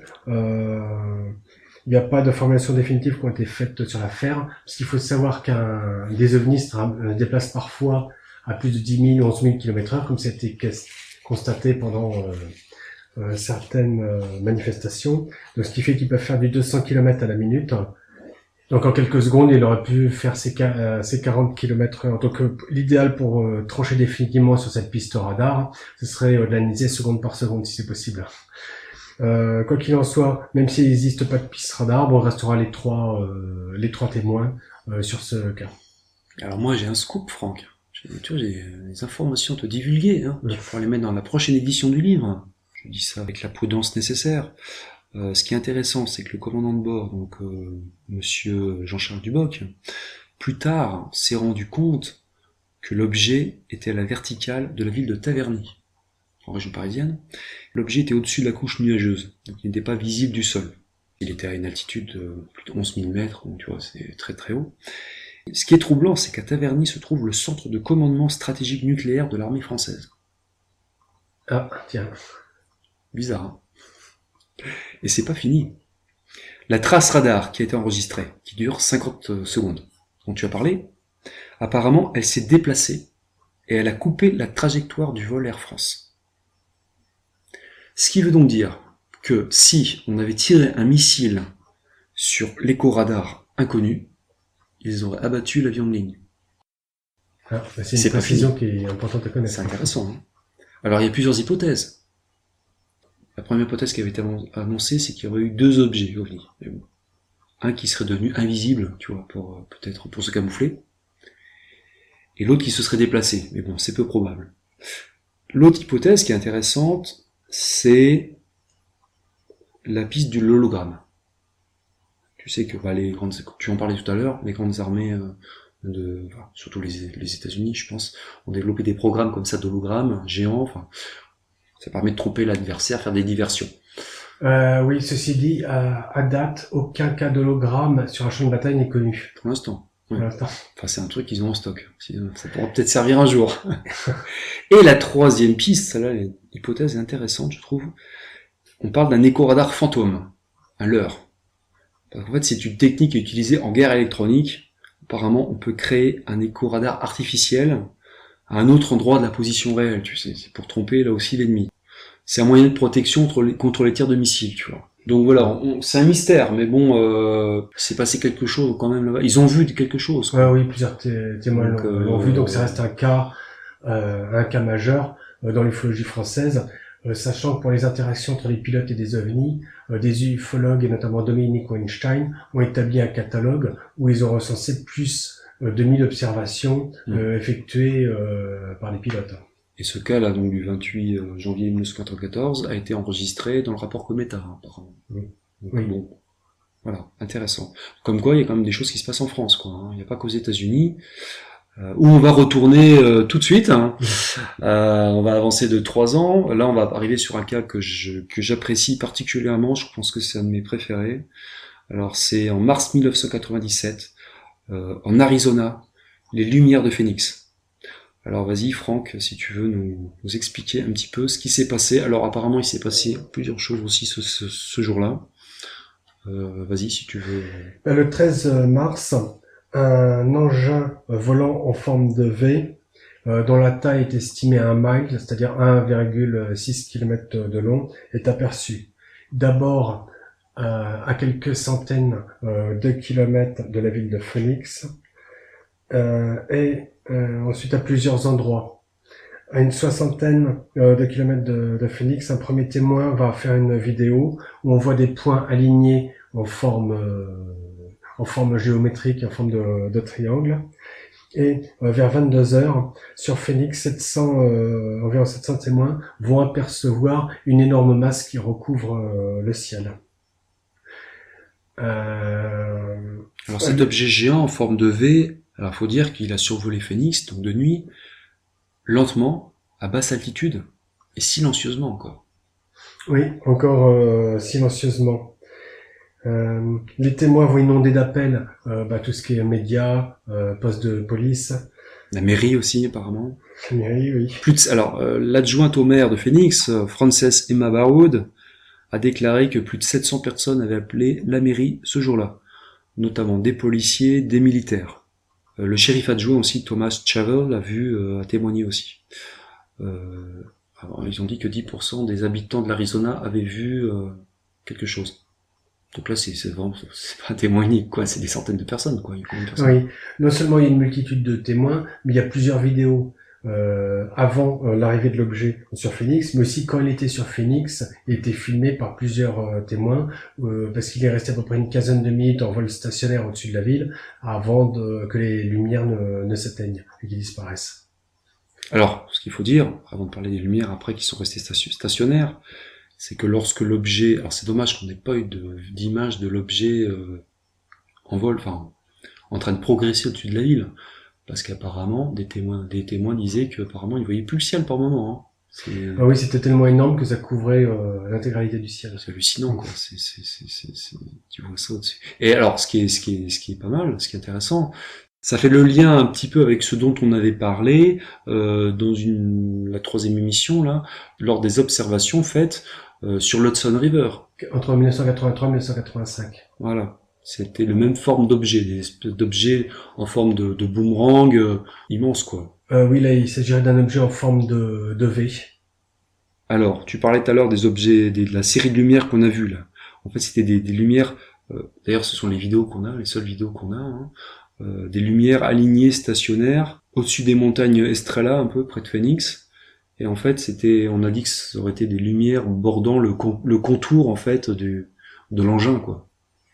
il n'y a pas de formulation définitive qui ont été faites sur l'affaire, parce qu'il faut savoir des ovnis se déplacent parfois à plus de 10 000 ou 11 000 km/h, comme ça a été constaté pendant certaines manifestations. Donc, ce qui fait qu'ils peuvent faire du 200 km à la minute. Donc, en quelques secondes, il aurait pu faire ces 40 km/h. Donc, l'idéal pour trancher définitivement sur cette piste radar, ce serait de l'analyser seconde par seconde, si c'est possible. Quoi qu'il en soit, même s'il n'existe pas de piste radar, bon, on restera les trois témoins sur ce cas. Alors moi, j'ai un scoop, Franck. J'ai des informations à te divulguer, hein, pour les mettre dans la prochaine édition du livre. Je dis ça avec la prudence nécessaire. Ce qui est intéressant, c'est que le commandant de bord, donc Monsieur Jean-Charles Duboc, plus tard s'est rendu compte que l'objet était à la verticale de la ville de Taverny, en région parisienne. L'objet était au-dessus de la couche nuageuse, donc il n'était pas visible du sol. Il était à une altitude de plus de 11 000 mètres, donc tu vois, c'est très très haut. Ce qui est troublant, c'est qu'à Taverny se trouve le centre de commandement stratégique nucléaire de l'armée française. Ah, tiens. Bizarre, hein. Et c'est pas fini. La trace radar qui a été enregistrée, qui dure 50 secondes, dont tu as parlé, apparemment elle s'est déplacée et elle a coupé la trajectoire du vol Air France. Ce qui veut donc dire que si on avait tiré un missile sur l'écho-radar inconnu, ils auraient abattu l'avion de ligne. Ah, c'est une précision qui est importante à connaître. C'est intéressant, hein. Alors il y a plusieurs hypothèses. La première hypothèse qui avait été annoncée, c'est qu'il y aurait eu 2 objets OVNI. Bon. Un qui serait devenu invisible, tu vois, peut-être pour se camoufler, et l'autre qui se serait déplacé. Mais bon, c'est peu probable. L'autre hypothèse qui est intéressante, c'est la piste du hologramme. Tu sais que tu en parlais tout à l'heure, les grandes armées surtout les États-Unis, je pense, ont développé des programmes comme ça d'hologrammes géants. Enfin, ça permet de tromper l'adversaire, faire des diversions. Oui, ceci dit, à date, aucun cas d'hologramme sur un champ de bataille n'est connu. Pour l'instant. Ouais. Pour l'instant. Enfin, c'est un truc qu'ils ont en stock. Ça pourra peut-être servir un jour. Et la troisième piste, celle-là, l'hypothèse est intéressante, je trouve. On parle d'un écho-radar fantôme, un leurre. Parce qu'en fait, c'est une technique utilisée en guerre électronique. Apparemment, on peut créer un écho-radar artificiel à un autre endroit de la position réelle, tu sais. C'est pour tromper, là aussi, l'ennemi. C'est un moyen de protection contre les tirs de missiles, tu vois. Donc voilà, c'est un mystère, mais bon, c'est passé quelque chose quand même là-bas. Ils ont vu quelque chose, quoi. Oui, plusieurs témoins l'ont vu, donc ça reste un cas majeur dans l'ufologie française, sachant que pour les interactions entre les pilotes et des ovnis, des ufologues, et notamment Dominique Weinstein, ont établi un catalogue où ils ont recensé plus de 1000 observations effectuées par les pilotes. Et ce cas-là, donc du 28 janvier 1994, a été enregistré dans le rapport Cometa, apparemment. Donc, bon, voilà, intéressant. Comme quoi, il y a quand même des choses qui se passent en France, quoi. Hein. Il n'y a pas qu'aux États-Unis, où on va retourner tout de suite. Hein. On va avancer de 3 ans. Là, on va arriver sur un cas que j'apprécie particulièrement. Je pense que c'est un de mes préférés. Alors, c'est en mars 1997, en Arizona, les Lumières de Phoenix. Alors vas-y Franck, si tu veux nous expliquer un petit peu ce qui s'est passé. Alors apparemment il s'est passé plusieurs choses aussi ce jour-là. Vas-y si tu veux. Le 13 mars, un engin volant en forme de V, dont la taille est estimée à 1 mile, c'est-à-dire 1,6 km de long, est aperçu. D'abord à quelques centaines de kilomètres de la ville de Phoenix, et ensuite à plusieurs endroits. À une soixantaine de kilomètres de Phoenix, un premier témoin va faire une vidéo où on voit des points alignés en forme géométrique, en forme de triangle. Et vers 22 heures, sur Phoenix, environ 700 témoins vont apercevoir une énorme masse qui recouvre le ciel. Alors cet objet géant en forme de V, alors faut dire qu'il a survolé Phoenix, donc de nuit, lentement, à basse altitude, et silencieusement encore. Oui, encore silencieusement. Les témoins vont inonder d'appels tout ce qui est médias, poste de police. La mairie aussi, apparemment. La mairie, oui. L'adjointe au maire de Phoenix, Frances Emma Barwood, a déclaré que plus de 700 personnes avaient appelé la mairie ce jour-là, notamment des policiers, des militaires. Le shérif adjoint aussi, Thomas Chavel, a témoigné aussi. Alors, ils ont dit que 10% des habitants de l'Arizona avaient vu quelque chose. Donc là, c'est pas un témoin unique, quoi. C'est des centaines de personnes, quoi. Il y a combien de personnes ? Oui. Non seulement il y a une multitude de témoins, mais il y a plusieurs vidéos avant l'arrivée de l'objet sur Phoenix, mais aussi quand il était sur Phoenix, il était filmé par plusieurs témoins, parce qu'il est resté à peu près une quinzaine de minutes en vol stationnaire au-dessus de la ville avant que les lumières ne s'éteignent et qu'ils disparaissent. Alors, ce qu'il faut dire, avant de parler des lumières après qui sont restées stationnaires, c'est que lorsque l'objet, alors c'est dommage qu'on n'ait pas eu d'image de l'objet en vol, enfin en train de progresser au-dessus de la ville, parce qu'apparemment des témoins disaient qu'apparemment ils voyaient plus le ciel par moment. Hein. Ah oui, c'était tellement énorme que ça couvrait l'intégralité du ciel. C'est hallucinant, quoi. Tu vois ça au-dessus. Et alors, ce qui est pas mal, ce qui est intéressant, ça fait le lien un petit peu avec ce dont on avait parlé dans la 3e émission là, lors des observations faites sur l'Hudson River. Entre 1983 et 1985. Voilà. C'était la même forme d'objet, des espèces d'objets en forme de boomerang immense, quoi. Oui, là, il s'agirait d'un objet en forme de V. Alors, tu parlais tout à l'heure des objets, de la série de lumières qu'on a vues, là. En fait, c'était des lumières, d'ailleurs, ce sont les vidéos qu'on a, les seules vidéos qu'on a, hein, des lumières alignées stationnaires au-dessus des montagnes Estrella, un peu près de Phoenix. Et en fait, on a dit que ça aurait été des lumières bordant le contour, en fait, de l'engin, quoi.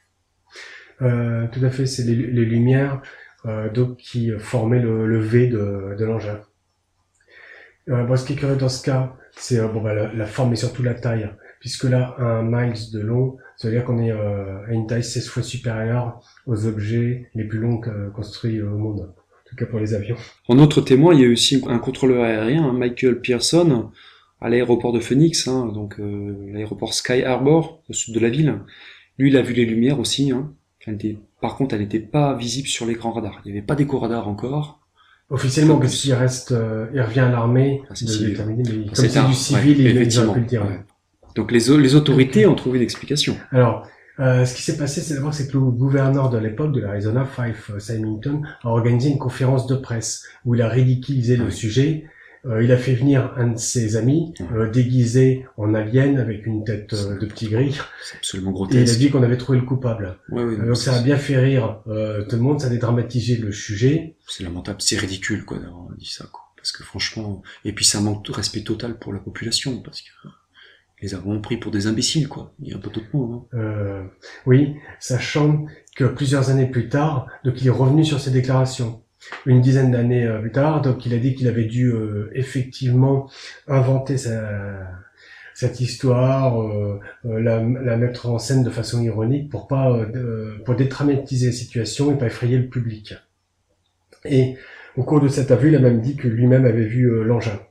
Tout à fait, c'est les lumières donc qui formaient le V de l'engin. Ce qui est curieux dans ce cas, c'est la forme et surtout la taille, puisque là, 1 miles de long, ça veut dire qu'on est à une taille 16 fois supérieure aux objets les plus longs construits au monde, en tout cas pour les avions. En autre témoin, il y a aussi un contrôleur aérien, hein, Michael Pearson, à l'aéroport de Phoenix, hein, donc l'aéroport Sky Harbor, au sud de la ville. Lui, il a vu les lumières aussi, hein. Par contre, elle n'était pas visible sur l'écran radar. Il n'y avait pas d'écho radar encore. Officiellement, parce qu'il il revient à l'armée de déterminer, mais comme c'est du civil, il a pu le dire. Ouais. Donc les autorités ont trouvé une explication. Alors, ce qui s'est passé, c'est d'abord que le gouverneur de l'époque de l'Arizona, Fife Symington, a organisé une conférence de presse où il a ridiculisé le sujet. Il a fait venir un de ses amis déguisé en alien avec une tête de petit gris. C'est absolument grotesque. Et il a dit qu'on avait trouvé le coupable. Ouais, donc ça a bien fait rire tout le monde, ça a dédramatisé le sujet. C'est lamentable, c'est ridicule quoi d'avoir dit ça, quoi. Parce que franchement, et puis ça manque de respect total pour la population, parce que les avons pris pour des imbéciles, quoi. Il y a un peu d'autres mots, hein. Oui, sachant que plusieurs années plus tard, donc il est revenu sur ses déclarations. Une dizaine d'années plus tard, donc il a dit qu'il avait dû effectivement inventer cette histoire, la mettre en scène de façon ironique pour pour dédramatiser la situation et pas effrayer le public. Et au cours de cette interview, il a même dit que lui-même avait vu l'engin.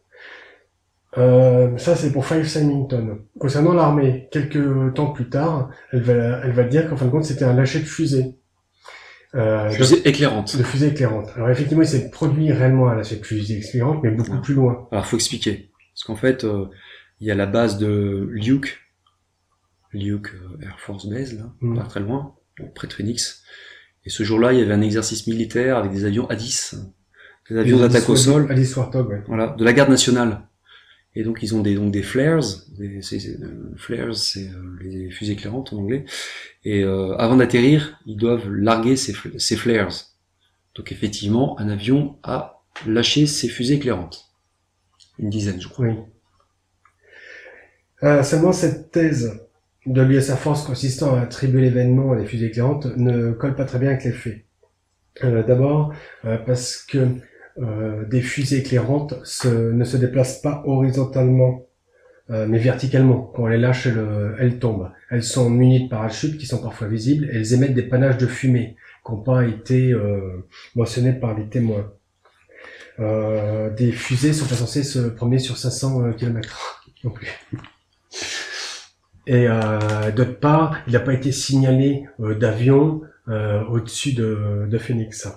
Ça c'est pour Fife Symington. Concernant l'armée, quelques temps plus tard, elle va dire qu'en fin de compte c'était un lâcher de fusée. Fusée éclairante. De fusée éclairante. Alors effectivement, il s'est produit réellement un lâcher de fusée éclairante, mais beaucoup plus loin. Alors faut expliquer, parce qu'en fait, il y a la base de Luke Air Force Base là, pas très loin, près de Phoenix. Et ce jour-là, il y avait un exercice militaire avec des avions A-10, des avions d'attaque au sol, A-10 Warthog, ouais. Voilà, de la garde nationale. Et donc ils ont des flares, flares c'est les fusées éclairantes en anglais. Et avant d'atterrir, ils doivent larguer ces flares. Donc effectivement, un avion a lâché ses fusées éclairantes. Une dizaine, je crois. Oui. Seulement cette thèse de l'US Air Force consistant à attribuer l'événement à des fusées éclairantes ne colle pas très bien avec les faits. D'abord parce que des fusées éclairantes ne se déplacent pas horizontalement, mais verticalement. Quand on les lâche, elles tombent. Elles sont munies de parachutes qui sont parfois visibles et elles émettent des panaches de fumée qui n'ont pas été mentionnés par les témoins. Des fusées sont pas censées se promener sur 500 km non plus. Et d'autre part, il n'a pas été signalé d'avion au-dessus de Phoenix.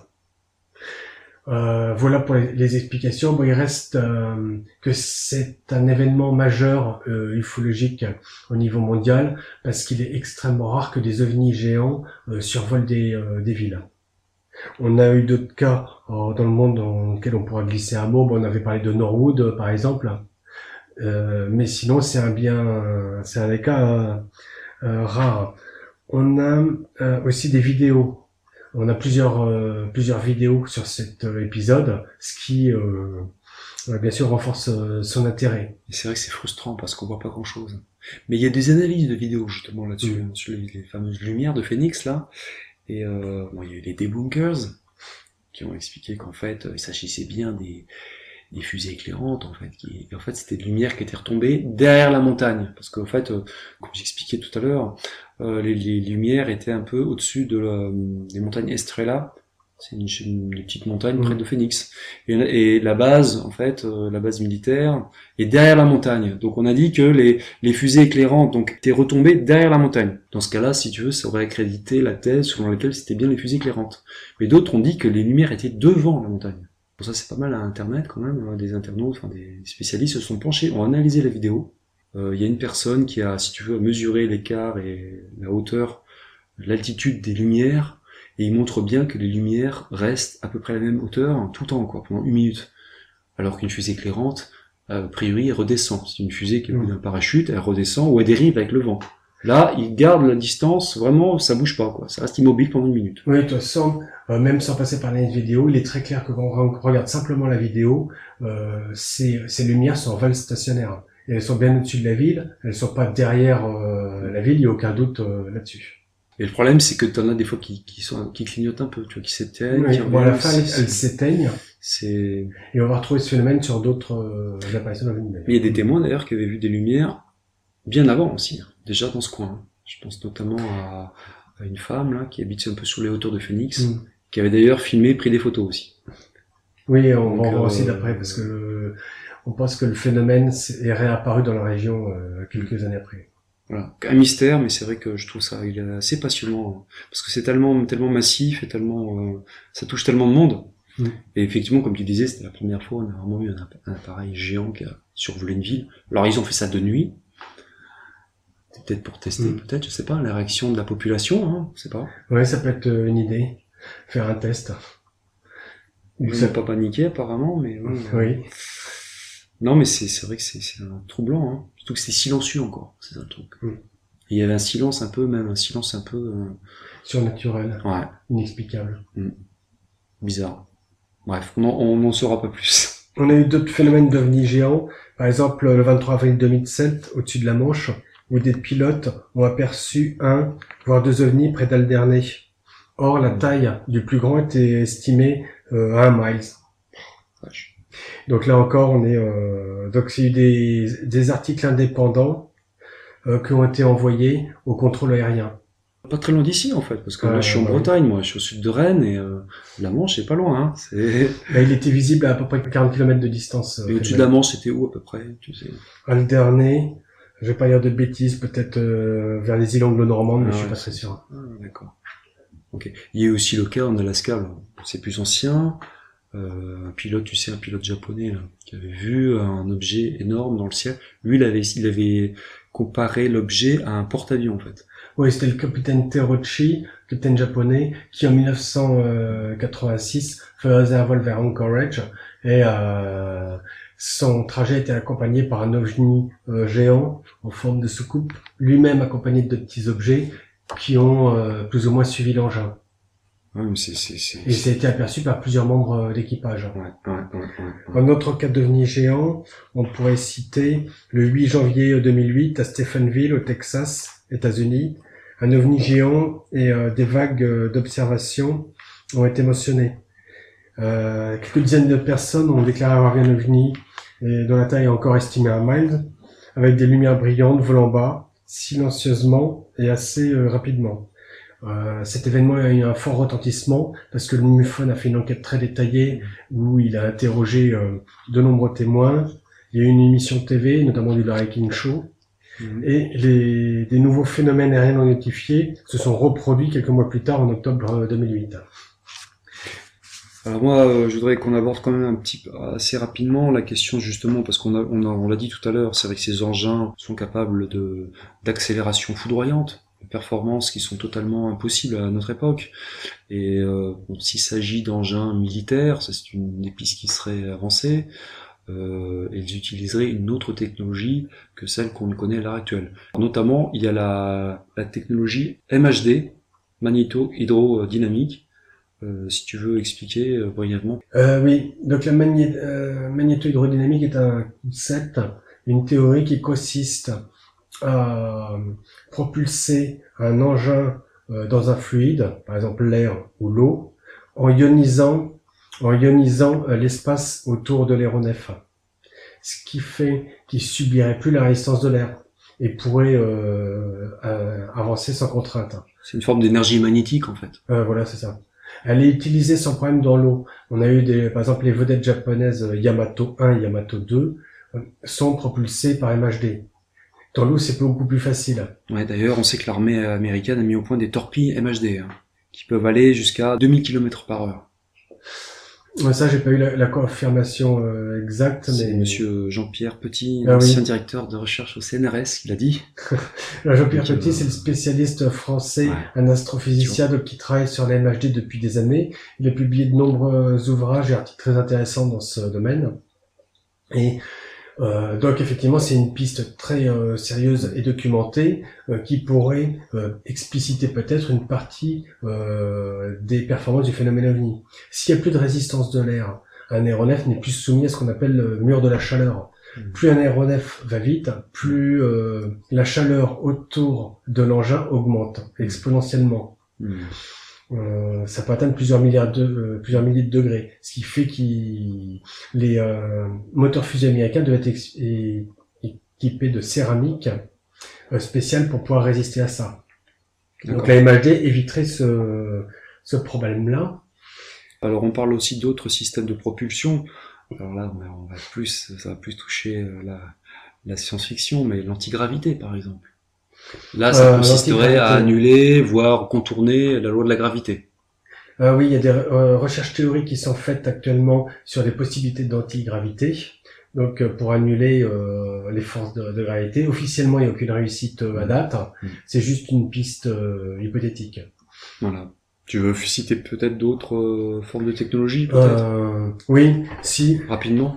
Voilà pour les explications. Bon, il reste que c'est un événement majeur ufologique au niveau mondial parce qu'il est extrêmement rare que des ovnis géants survolent des villes. On a eu d'autres cas dans le monde dans lesquels on pourra glisser un mot. Bon, on avait parlé de Norwood par exemple, mais sinon c'est un des cas rares. On a aussi des vidéos. On a plusieurs vidéos sur cet épisode, ce qui bien sûr renforce son intérêt. Et c'est vrai que c'est frustrant parce qu'on voit pas grand-chose. Mais il y a des analyses de vidéos justement là-dessus, sur les fameuses lumières de Phoenix là. Et bon, il y a eu les debunkers qui ont expliqué qu'en fait il s'agissait bien des fusées éclairantes en fait, et en fait c'était de lumière qui était retombée derrière la montagne, parce qu'en fait, comme j'expliquais tout à l'heure, les lumières étaient un peu au-dessus des montagnes Estrella, c'est une petite montagne près de Phoenix, et la base en fait, la base militaire est derrière la montagne, donc on a dit que les fusées éclairantes donc étaient retombées derrière la montagne. Dans ce cas-là, si tu veux, ça aurait accrédité la thèse selon laquelle c'était bien les fusées éclairantes, mais d'autres ont dit que les lumières étaient devant la montagne. Pour ça, c'est pas mal à Internet quand même. Des internautes, enfin des spécialistes se sont penchés, ont analysé la vidéo. Il y a une personne qui a, si tu veux, mesuré l'écart et la hauteur, l'altitude des lumières, et il montre bien que les lumières restent à peu près à la même hauteur tout le temps, quoi, pendant 1 minute. Alors qu'une fusée éclairante, a priori, elle redescend. C'est une fusée qui est au bout d'un parachute, elle redescend ou elle dérive avec le vent. Là, il garde la distance, vraiment, ça bouge pas, quoi. Ça reste immobile pendant 1 minute. Oui, de toute façon, même sans passer par la vidéo, il est très clair que quand on regarde simplement la vidéo, ces lumières sont en vol stationnaire. Et elles sont bien au-dessus de la ville, elles sont pas derrière la ville, il n'y a aucun doute là-dessus. Et le problème, c'est que t'en as des fois qui clignotent un peu, tu vois, qui s'éteignent. Oui, bon, à la fin, elles s'éteignent. Et on va retrouver ce phénomène sur d'autres apparitions dans l'univers. Il y a des témoins d'ailleurs qui avaient vu des lumières bien avant aussi, déjà dans ce coin. Je pense notamment à une femme là qui habite un peu sur les hauteurs de Phoenix, qui avait d'ailleurs filmé, pris des photos aussi. Oui, on va en voir aussi d'après, parce que on pense que le phénomène est réapparu dans la région quelques années après. Voilà, un mystère, mais c'est vrai que je trouve ça il est assez passionnant, parce que c'est tellement massif et tellement ça touche tellement de monde. Et effectivement, comme tu disais, c'était la première fois on a vraiment eu un appareil géant qui a survolé une ville. Alors ils ont fait ça de nuit. Peut-être pour tester, peut-être, je sais pas, la réaction de la population, hein, je sais pas. Ouais, ça peut être une idée. Faire un test. Ils n'ont pas paniqué, apparemment, mais oui. Non, mais c'est vrai que c'est un troublant, hein. Surtout que c'est silencieux encore, c'est ça le truc. Et il y avait un silence un peu surnaturel. Ouais. Inexplicable. Bizarre. Bref, on n'en saura pas plus. On a eu d'autres phénomènes d'ovnis géants. Par exemple, le 23 avril 2007, au-dessus de la Manche, où des pilotes ont aperçu voire 2 ovnis près d'Alderney. Or, la taille du plus grand était estimée à 1 mile. Donc là encore, on est donc c'est eu des articles indépendants qui ont été envoyés au contrôle aérien. Pas très loin d'ici en fait, parce que là je suis en Bretagne, moi je suis au sud de Rennes et la Manche c'est pas loin. Hein. Là, il était visible à peu près 40 km de distance. Et au-dessus de la Manche c'était où à peu près, tu sais? Alderney, je vais pas dire de bêtises, peut-être vers les îles anglo-normandes, mais je suis pas très sûr. D'accord. Ok. Il y a eu aussi le cas en Alaska, là. C'est plus ancien. Un pilote, tu sais, un pilote japonais là, qui avait vu un objet énorme dans le ciel. Lui, il avait comparé l'objet à un porte-avions en fait. Oui, c'était le capitaine Terauchi, capitaine japonais, qui en 1986 faisait un vol vers Anchorage et son trajet était accompagné par un ovni géant en forme de soucoupe, lui-même accompagné de petits objets qui ont plus ou moins suivi l'engin. Ouais, mais Et ça a été aperçu par plusieurs membres d'équipage. Ouais. Un autre cas d'ovni géant, on pourrait citer le 8 janvier 2008 à Stephenville, au Texas, États-Unis. Un ovni géant et des vagues d'observation ont été mentionnées. Quelques dizaines de personnes ont déclaré avoir vu un ovni et dont la taille est encore estimée à 1 mile, avec des lumières brillantes volant bas, silencieusement et assez rapidement. Cet événement a eu un fort retentissement parce que le MUFON a fait une enquête très détaillée où il a interrogé de nombreux témoins. Il y a eu une émission de TV, notamment du Larry King Show. Et des nouveaux phénomènes aériens non identifiés se sont reproduits quelques mois plus tard, en octobre 2008. Alors moi, je voudrais qu'on aborde quand même assez rapidement la question justement, parce on l'a dit tout à l'heure, c'est vrai que ces engins sont capables d'accélération foudroyante, de performances qui sont totalement impossibles à notre époque. Et s'il s'agit d'engins militaires, ça c'est une des pistes qui serait avancée. Ils utiliseraient une autre technologie que celle qu'on connaît à l'heure actuelle. Notamment, il y a la technologie MHD, magnéto-hydrodynamique. Si tu veux expliquer brièvement. Oui, donc la magnéto-hydrodynamique est un concept, une théorie qui consiste à propulser un engin dans un fluide, par exemple l'air ou l'eau, en ionisant l'espace autour de l'aéronef. Ce qui fait qu'il subirait plus la résistance de l'air et pourrait avancer sans contrainte. C'est une forme d'énergie magnétique en fait. Voilà, c'est ça. Elle est utilisée sans problème dans l'eau. On a eu par exemple, les vedettes japonaises Yamato 1 et Yamato 2 sont propulsées par MHD. Dans l'eau, c'est beaucoup plus facile. Ouais, d'ailleurs, on sait que l'armée américaine a mis au point des torpilles MHD, qui peuvent aller jusqu'à 2000 km/h. Ça, j'ai pas eu la confirmation exacte. C'est monsieur Jean-Pierre Petit, ancien directeur de recherche au CNRS, qui l'a dit. Jean-Pierre Petit, c'est le spécialiste français, un astrophysicien qui travaille sur la MHD depuis des années. Il a publié de nombreux ouvrages et articles très intéressants dans ce domaine. Et donc effectivement, c'est une piste très sérieuse et documentée qui pourrait expliciter peut-être une partie des performances du phénomène OVNI. S'il y a plus de résistance de l'air, un aéronef n'est plus soumis à ce qu'on appelle le mur de la chaleur. Plus un aéronef va vite, plus la chaleur autour de l'engin augmente exponentiellement. Ça peut atteindre plusieurs milliers de degrés, ce qui fait que les moteurs fusées américains doivent être équipés de céramique spéciale pour pouvoir résister à ça. Donc la MHD éviterait ce problème-là. Alors on parle aussi d'autres systèmes de propulsion. Alors là, ça va plus toucher la science-fiction, mais l'antigravité par exemple. Là, ça consisterait à annuler, voire contourner la loi de la gravité. Oui, il y a des recherches théoriques qui sont faites actuellement sur les possibilités d'antigravité. Donc, pour annuler les forces de gravité. Officiellement, il n'y a aucune réussite à date. C'est juste une piste hypothétique. Voilà. Tu veux citer peut-être d'autres formes de technologie, peut-être Oui, si. Rapidement.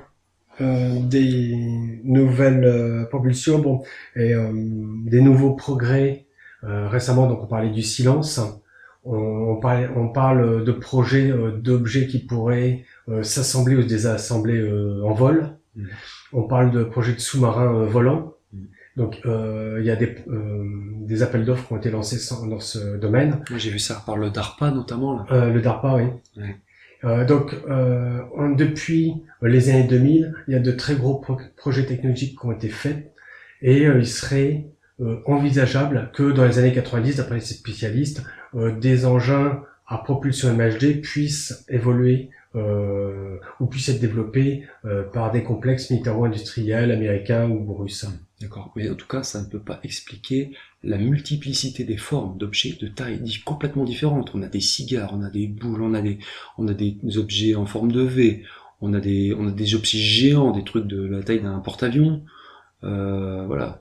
Des nouvelles propulsions, et des nouveaux progrès. Récemment, donc on parlait du silence. On parle de projets d'objets qui pourraient s'assembler ou se désassembler en vol. On parle de projets de sous-marins volants. Donc il y a des appels d'offres qui ont été lancés dans ce domaine. Moi, j'ai vu ça par le DARPA notamment là. Le DARPA, oui. Ouais. Donc, depuis les années 2000, il y a de très gros projets technologiques qui ont été faits et il serait envisageable que dans les années 90, d'après les spécialistes, des engins à propulsion MHD puissent évoluer ou puissent être développés par des complexes militaro-industriels américains ou russes. D'accord. Mais en tout cas, ça ne peut pas expliquer la multiplicité des formes d'objets de taille complètement différentes. On a des cigares, on a des boules, on a des objets en forme de V, on a des objets géants, des trucs de la taille d'un porte-avions. Voilà.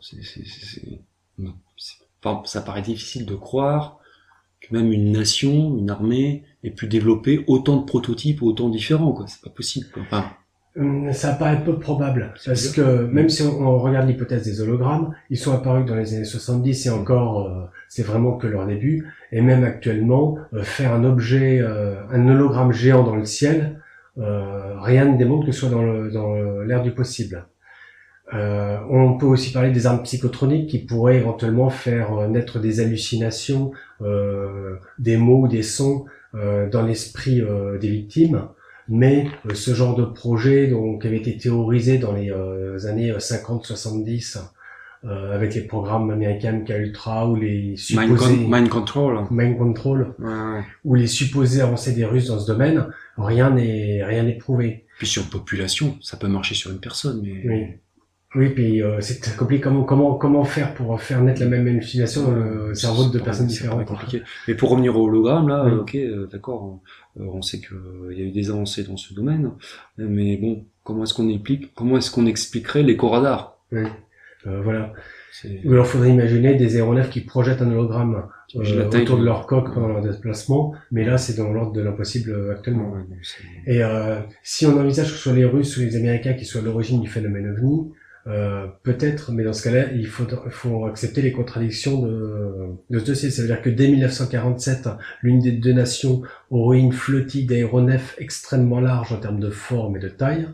Ça paraît difficile de croire que même une nation, une armée, ait pu développer autant de prototypes autant différents, quoi. C'est pas possible, quoi. Enfin, ça paraît peu probable, parce que même si on regarde l'hypothèse des hologrammes, ils sont apparus dans les années 70 et encore, c'est vraiment que leur début. Et même actuellement, faire un objet, un hologramme géant dans le ciel, rien ne démontre que ce soit dans l'ère du possible. On peut aussi parler des armes psychotroniques qui pourraient éventuellement faire naître des hallucinations, des mots ou des sons dans l'esprit des victimes. Mais ce genre de projet qui avait été théorisé dans les années 50-70 avec les programmes américains MKUltra ou les supposés Mind Control, ouais. Ou les supposées avancées des Russes dans ce domaine, rien n'est prouvé. Puis sur une population, ça peut marcher sur une personne, mais oui. Oui, puis c'est compliqué. Comment faire pour faire naître la même hallucination dans le cerveau de deux personnes différentes? Compliqué. Mais pour revenir au hologramme, là, Oui. ok, d'accord, on sait que il y a eu des avancées dans ce domaine, mais bon, comment est-ce qu'on expliquerait l'écho radar? Oui. Voilà. Ou alors faudrait imaginer des aéronefs qui projettent un hologramme autour de leur coque pendant leur déplacement, mais là c'est dans l'ordre de l'impossible actuellement. Ouais, non, et si on envisage que ce soit les Russes ou les Américains qui soient à l'origine du phénomène OVNI, peut-être, mais dans ce cas-là, il faut accepter les contradictions de ce dossier. Ça veut dire que dès 1947, l'une des deux nations aurait une flottille d'aéronefs extrêmement large en termes de forme et de taille.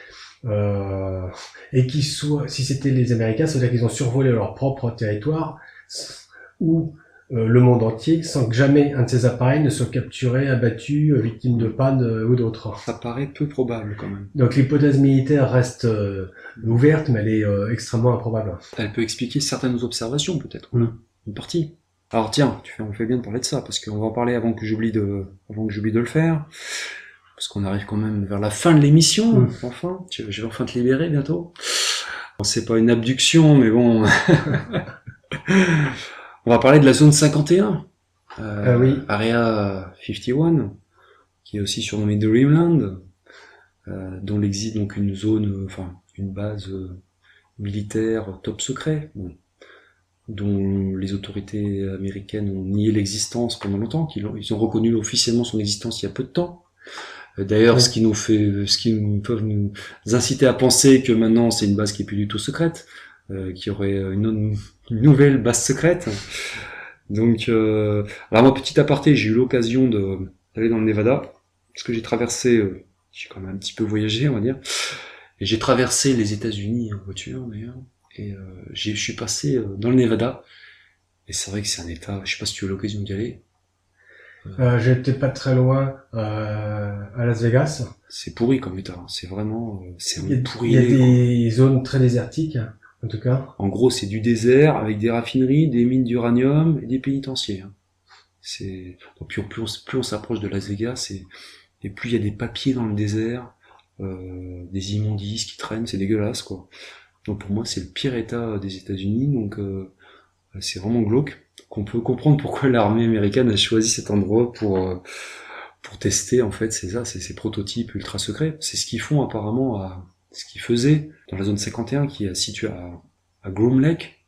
Et qui soit, si c'était les Américains, ça veut dire qu'ils ont survolé leur propre territoire ou le monde entier sans que jamais un de ces appareils ne soit capturé, abattu, victime de panne ou d'autres. Ça paraît peu probable quand même. Donc l'hypothèse militaire reste ouverte, mais elle est extrêmement improbable. Elle peut expliquer certaines observations peut-être, une partie. Alors tiens, on fait bien de parler de ça parce qu'on va en parler avant que j'oublie de le faire. Parce qu'on arrive quand même vers la fin de l'émission, enfin. Je vais enfin te libérer bientôt. Bon, c'est pas une abduction, mais bon. On va parler de la zone 51. Oui. Area 51, qui est aussi surnommée Dreamland, dont existe donc une zone, une base militaire top secret, dont les autorités américaines ont nié l'existence pendant longtemps, ils ont reconnu officiellement son existence il y a peu de temps. D'ailleurs, ce qui peuvent nous inciter à penser que maintenant c'est une base qui est plus du tout secrète, qu'il y aurait une nouvelle base secrète. Donc, alors moi, petit aparté, j'ai eu l'occasion d'aller dans le Nevada, parce que j'ai quand même un petit peu voyagé, on va dire, et j'ai traversé les États-Unis en voiture d'ailleurs, et je suis passé dans le Nevada, et c'est vrai que c'est un état, je sais pas si tu as eu l'occasion d'y aller. J'étais pas très loin à Las Vegas. C'est pourri comme état, c'est vraiment pourri. Il y a des zones très désertiques, en tout cas. En gros, c'est du désert avec des raffineries, des mines d'uranium et des pénitenciers. Donc plus on s'approche de Las Vegas, et plus il y a des papiers dans le désert, des immondices qui traînent, c'est dégueulasse quoi. Donc pour moi, c'est le pire état des États-Unis, donc c'est vraiment glauque. Qu'on peut comprendre pourquoi l'armée américaine a choisi cet endroit pour tester en fait ces prototypes ultra secrets. C'est ce qu'ils font apparemment ce qu'ils faisaient dans la zone 51 qui est située à Groom Lake.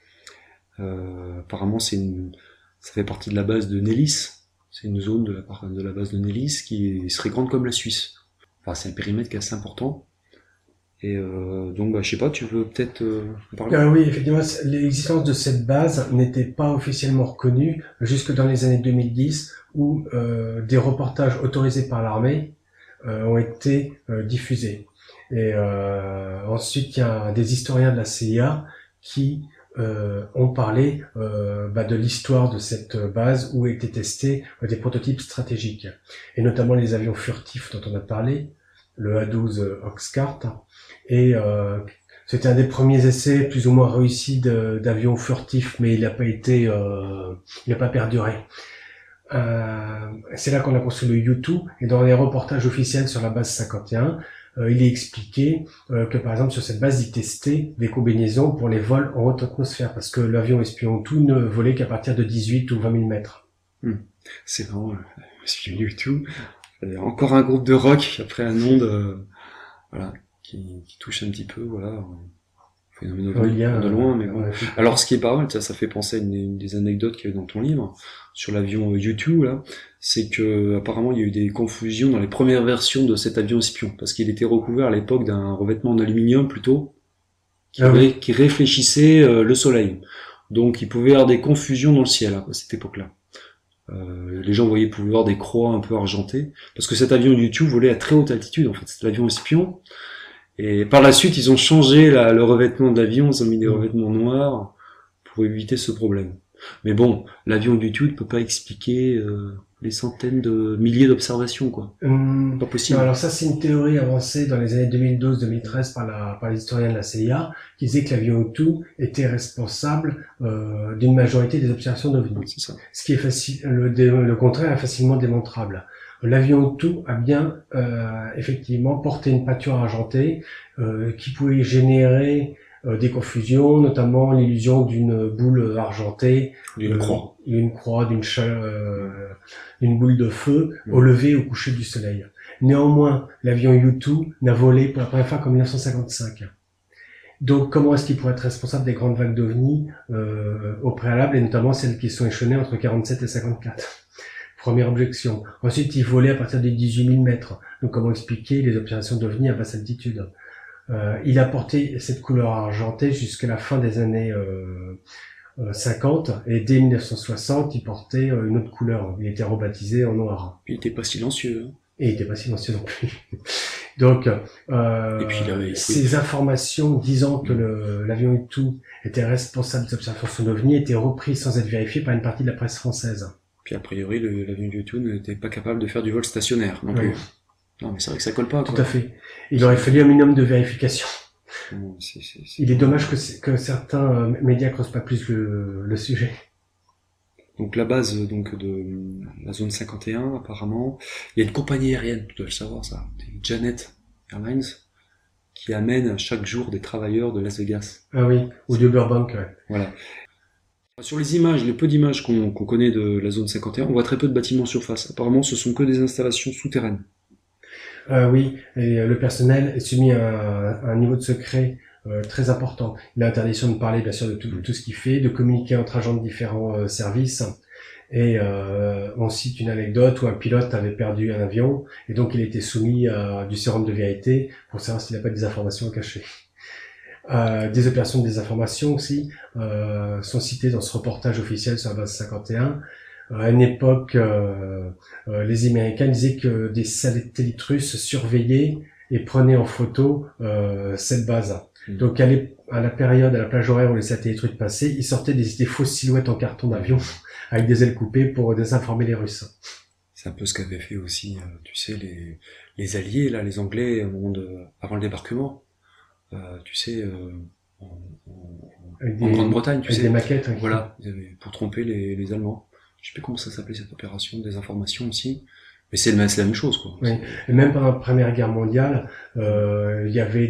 Apparemment ça fait partie de la base de Nellis. C'est une zone de la base de Nellis qui serait grande comme la Suisse. Enfin c'est un périmètre qui est assez important. Et donc, je sais pas, tu veux peut-être parler? Oui, effectivement, l'existence de cette base n'était pas officiellement reconnue jusque dans les années 2010, où des reportages autorisés par l'armée ont été diffusés. Et ensuite, il y a des historiens de la CIA qui ont parlé de l'histoire de cette base où étaient testés des prototypes stratégiques, et notamment les avions furtifs dont on a parlé, le A-12 Oxcart. Et c'était un des premiers essais plus ou moins réussis d'avions furtifs, mais il n'a pas perduré. C'est là qu'on a construit le U-2, et dans les reportages officiels sur la base 51, il est expliqué que par exemple sur cette base, ils testaient des combinaisons pour les vols en haute atmosphère, parce que l'avion espion U-2 ne volait qu'à partir de 18 ou 20 000 mètres. C'est vraiment espion U-2. Encore un groupe de rock après un nom qui touche un petit peu, phénomène de loin, mais bon. Alors, ce qui est pas mal, ça fait penser à une des anecdotes qu'il y avait dans ton livre, sur l'avion U-2, là, c'est que, apparemment, il y a eu des confusions dans les premières versions de cet avion espion, parce qu'il était recouvert à l'époque d'un revêtement d'aluminium, plutôt, qui réfléchissait le soleil. Donc, il pouvait y avoir des confusions dans le ciel, à cette époque-là. Les gens pouvaient voir des croix un peu argentées, parce que cet avion U-2 volait à très haute altitude, en fait, c'était l'avion espion. Et par la suite, ils ont changé le revêtement de l'avion, ils ont mis des revêtements noirs pour éviter ce problème. Mais bon, l'avion U-2 ne peut pas expliquer les centaines de milliers d'observations, quoi. Pas possible. Non, alors ça, c'est une théorie avancée dans les années 2012-2013 par les historiens de la CIA, qui disait que l'avion U-2 était responsable d'une majorité des observations d'OVNI. C'est ça. Ce qui est le contraire est facilement démontrable. L'avion tout a bien effectivement porté une peinture argentée qui pouvait générer des confusions, notamment l'illusion d'une boule argentée, D'une croix. d'une boule de feu au lever ou au coucher du soleil. Néanmoins, l'avion U-2 n'a volé pour la première fois qu'en 1955. Donc, comment est-ce qu'il pourrait être responsable des grandes vagues d'OVNI au préalable, et notamment celles qui sont échelonnées entre 47 et 54? Première objection. Ensuite, il volait à partir des 18 000 mètres. Donc, comment expliquer les observations d'OVNI à basse altitude? Il a porté cette couleur argentée jusqu'à la fin des années 50, et dès 1960, il portait une autre couleur. Il était rebaptisé en noir. Il était pas silencieux. Hein. Et il était pas silencieux non plus. Donc, Et puis, ces informations disant que l'avion U-2 était responsable des observations d'OVNI étaient reprises sans être vérifiées par une partie de la presse française. Puis a priori, l'avion U-2 n'était pas capable de faire du vol stationnaire non plus. Non, mais c'est vrai que ça colle pas. Tout à fait. Il aurait fallu un minimum de vérification. C'est Il est dommage que certains médias creusent pas plus le sujet. Donc la base donc de la zone 51 apparemment, il y a une compagnie aérienne, tu dois le savoir ça, Janet Airlines, qui amène chaque jour des travailleurs de Las Vegas. Ah oui, ou de Burbank, ouais. Voilà. Sur les images, les peu d'images qu'on connaît de la zone 51, on voit très peu de bâtiments en surface. Apparemment, ce sont que des installations souterraines. Oui, et le personnel est soumis à un niveau de secret très important. Il a interdiction de parler bien sûr de tout ce qu'il fait, de communiquer entre agents de différents services. Et on cite une anecdote où un pilote avait perdu un avion et donc il était soumis à du sérum de vérité pour savoir s'il n'a pas des informations à cacher. Des opérations de désinformation aussi sont citées dans ce reportage officiel sur la base 51. À une époque, les Américains disaient que des satellites russes surveillaient et prenaient en photo cette base. Donc à la période, à la plage horaire où les satellites russes passaient, ils sortaient des fausses silhouettes en carton d'avion avec des ailes coupées pour désinformer les Russes. C'est un peu ce qu'avaient fait aussi, tu sais, les Alliés, là, les Anglais, avant le débarquement. Tu sais, en Grande-Bretagne, tu sais. Des maquettes. Hein, voilà, pour tromper les Allemands. Je sais plus comment ça s'appelait cette opération de désinformation aussi. Mais c'est la même chose, quoi. Oui. Et même pendant la Première Guerre mondiale, il y avait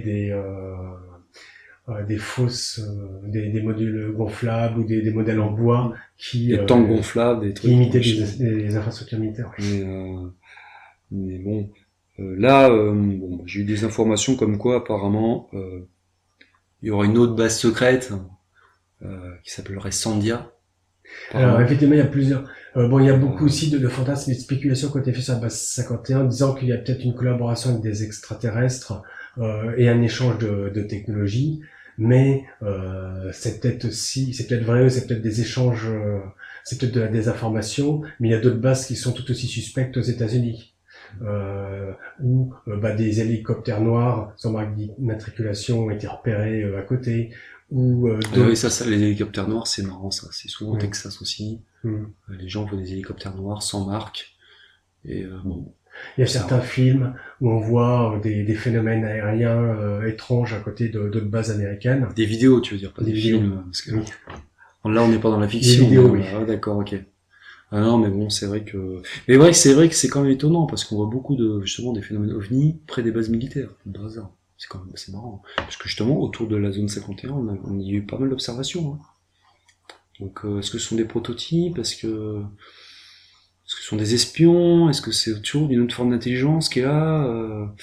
des fausses, des modules gonflables ou des modèles en bois des tanks gonflables, des trucs qui imitaient des infrastructures militaires. Mais bon, là, j'ai eu des informations comme quoi apparemment il y aura une autre base secrète qui s'appellerait Sandia. Alors effectivement, il y a plusieurs. Il y a beaucoup aussi de fantasmes et de spéculations qui ont été faits sur la base 51, disant qu'il y a peut-être une collaboration avec des extraterrestres et un échange de technologies. Mais c'est peut-être vrai, c'est peut-être des échanges, c'est peut-être de la désinformation. Mais il y a d'autres bases qui sont tout aussi suspectes aux États-Unis, où des hélicoptères noirs sans marque d'immatriculation ont été repérés à côté. Oui, ça, les hélicoptères noirs, c'est marrant, ça. C'est souvent au Texas aussi. Les gens voient des hélicoptères noirs sans marque. Et il y a certains films où on voit des phénomènes aériens étranges à côté d'autres bases américaines. Des vidéos, tu veux dire, pas des films. Parce que là, on n'est pas dans la fiction. Des vidéos, oui. Ah, d'accord, ok. Ah non, mais bon, c'est vrai que c'est quand même étonnant parce qu'on voit beaucoup justement des phénomènes ovni près des bases militaires, de hasard. C'est marrant. Parce que justement, autour de la zone 51, on y a eu pas mal d'observations. Hein. Donc, est-ce que ce sont des prototypes? Est-ce que ce sont des espions? Est-ce que c'est autour d'une autre forme d'intelligence qui est là?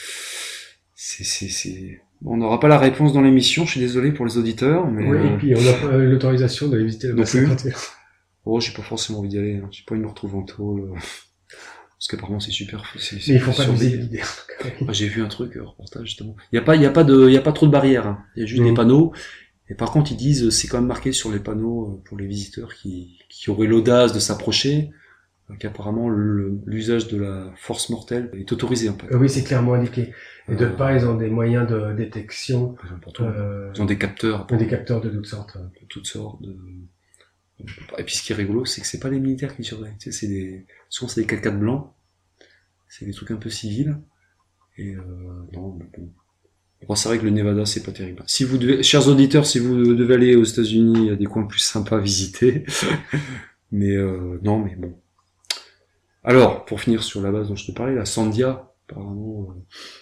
On n'aura pas la réponse dans l'émission, je suis désolé pour les auditeurs. Mais oui, et puis on n'a pas l'autorisation d'aller visiter la base 51. Oh, j'ai pas forcément envie d'y aller. Hein. J'ai pas envie de me retrouver en tôle. Parce qu'apparemment c'est super. Mais il faut pas viser l'idée. J'ai vu un truc, reportage justement. Il y a pas trop de barrières. Hein. Il y a juste des panneaux. Et par contre, ils disent, c'est quand même marqué sur les panneaux pour les visiteurs qui auraient l'audace de s'approcher, qu'apparemment l'usage de la force mortelle est autorisé en fait. Oui, c'est clairement indiqué. Et de part, ils ont des moyens de détection. Ils ont des capteurs. Des capteurs de toutes sortes. De toutes sortes. Et puis ce qui est rigolo, c'est que c'est pas les militaires qui surveillent. Tu sais, souvent c'est des 4x4 blancs. C'est des trucs un peu civils. Et non, bon. Bon, c'est vrai que le Nevada, c'est pas terrible. Si vous devez, chers auditeurs, si vous devez aller aux États-Unis, il y a des coins plus sympas à visiter. Mais non, mais bon. Alors, pour finir sur la base dont je te parlais, la Sandia, apparemment,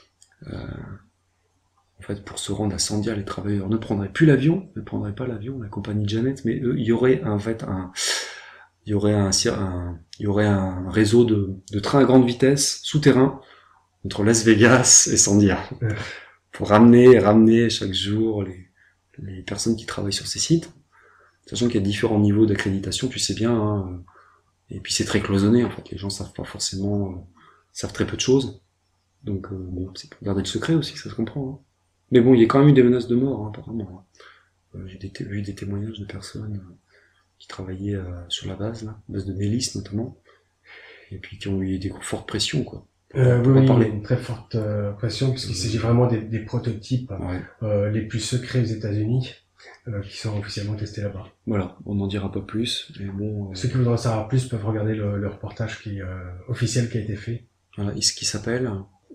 en fait, pour se rendre à Sandia, les travailleurs ne prendraient plus l'avion, ne prendraient pas l'avion, la compagnie Janet, mais eux, il y aurait un réseau de trains à grande vitesse, souterrain, entre Las Vegas et Sandia, pour ramener chaque jour les personnes qui travaillent sur ces sites, sachant qu'il y a différents niveaux d'accréditation, tu sais bien, hein, et puis c'est très cloisonné, en fait, les gens savent pas forcément, savent très peu de choses, donc bon, c'est pour garder le secret aussi, ça se comprend, hein. Mais bon, il y a quand même eu des menaces de mort, hein, apparemment. J'ai vu des témoignages de personnes qui travaillaient sur la base de Nellis notamment, et puis qui ont eu des fortes pressions, quoi. Oui, il y a une très forte pression, puisqu'il s'agit vraiment des prototypes les plus secrets aux États-Unis, qui sont officiellement testés là-bas. Voilà, on n'en dira pas plus, mais bon... Ceux qui voudraient en savoir plus peuvent regarder le reportage officiel qui a été fait. Voilà, ce qui s'appelle...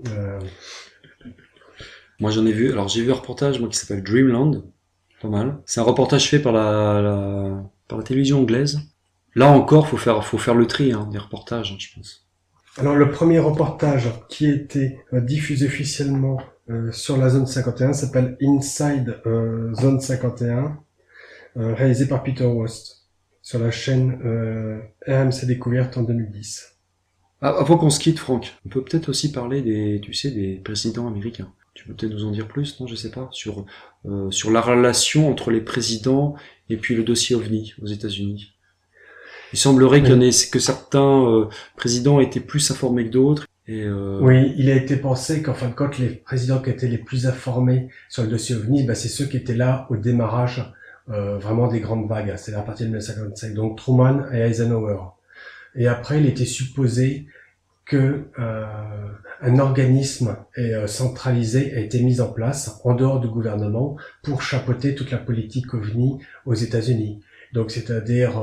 Moi j'en ai vu, alors j'ai vu un reportage qui s'appelle Dreamland, pas mal. C'est un reportage fait par la télévision anglaise. Là encore, faut faire le tri des reportages, je pense. Alors le premier reportage qui a été diffusé officiellement sur la zone 51 s'appelle Inside Zone 51, réalisé par Peter Wost sur la chaîne RMC Découverte en 2010. Avant qu'on se quitte, Franck, on peut peut-être aussi parler des présidents américains. Tu peux peut-être nous en dire plus, non, je sais pas, sur la relation entre les présidents et puis le dossier OVNI aux États-Unis. Il semblerait que certains présidents étaient plus informés que d'autres. Oui, il a été pensé qu'en fin de compte, les présidents qui étaient les plus informés sur le dossier OVNI, c'est ceux qui étaient là au démarrage vraiment des grandes vagues. C'est à partir de 1955, donc Truman et Eisenhower. Et après, il était supposé que un organisme centralisé a été mis en place en dehors du gouvernement pour chapeauter toute la politique OVNI aux États-Unis. Donc, c'est-à-dire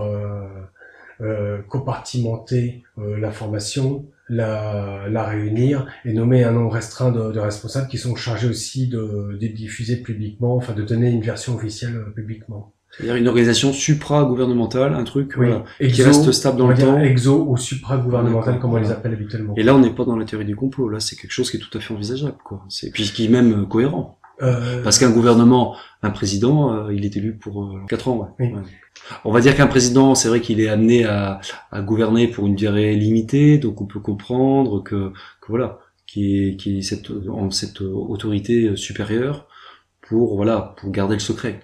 compartimenter l'information, la réunir et nommer un nombre restreint de responsables qui sont chargés aussi de diffuser publiquement, enfin de donner une version officielle publiquement. C'est-à-dire une organisation supra-gouvernementale, un truc qui reste stable dans le temps. Exo ou supra-gouvernemental, comme on les appelle habituellement. Et là, on n'est pas dans la théorie du complot. Là, c'est quelque chose qui est tout à fait envisageable, quoi. Puis qui est même cohérent. Parce qu'un gouvernement, un président, il est élu pour 4 ans. Ouais. Oui. Ouais. On va dire qu'un président, c'est vrai qu'il est amené à gouverner pour une durée limitée, donc on peut comprendre que voilà, qui est cette autorité supérieure pour garder le secret.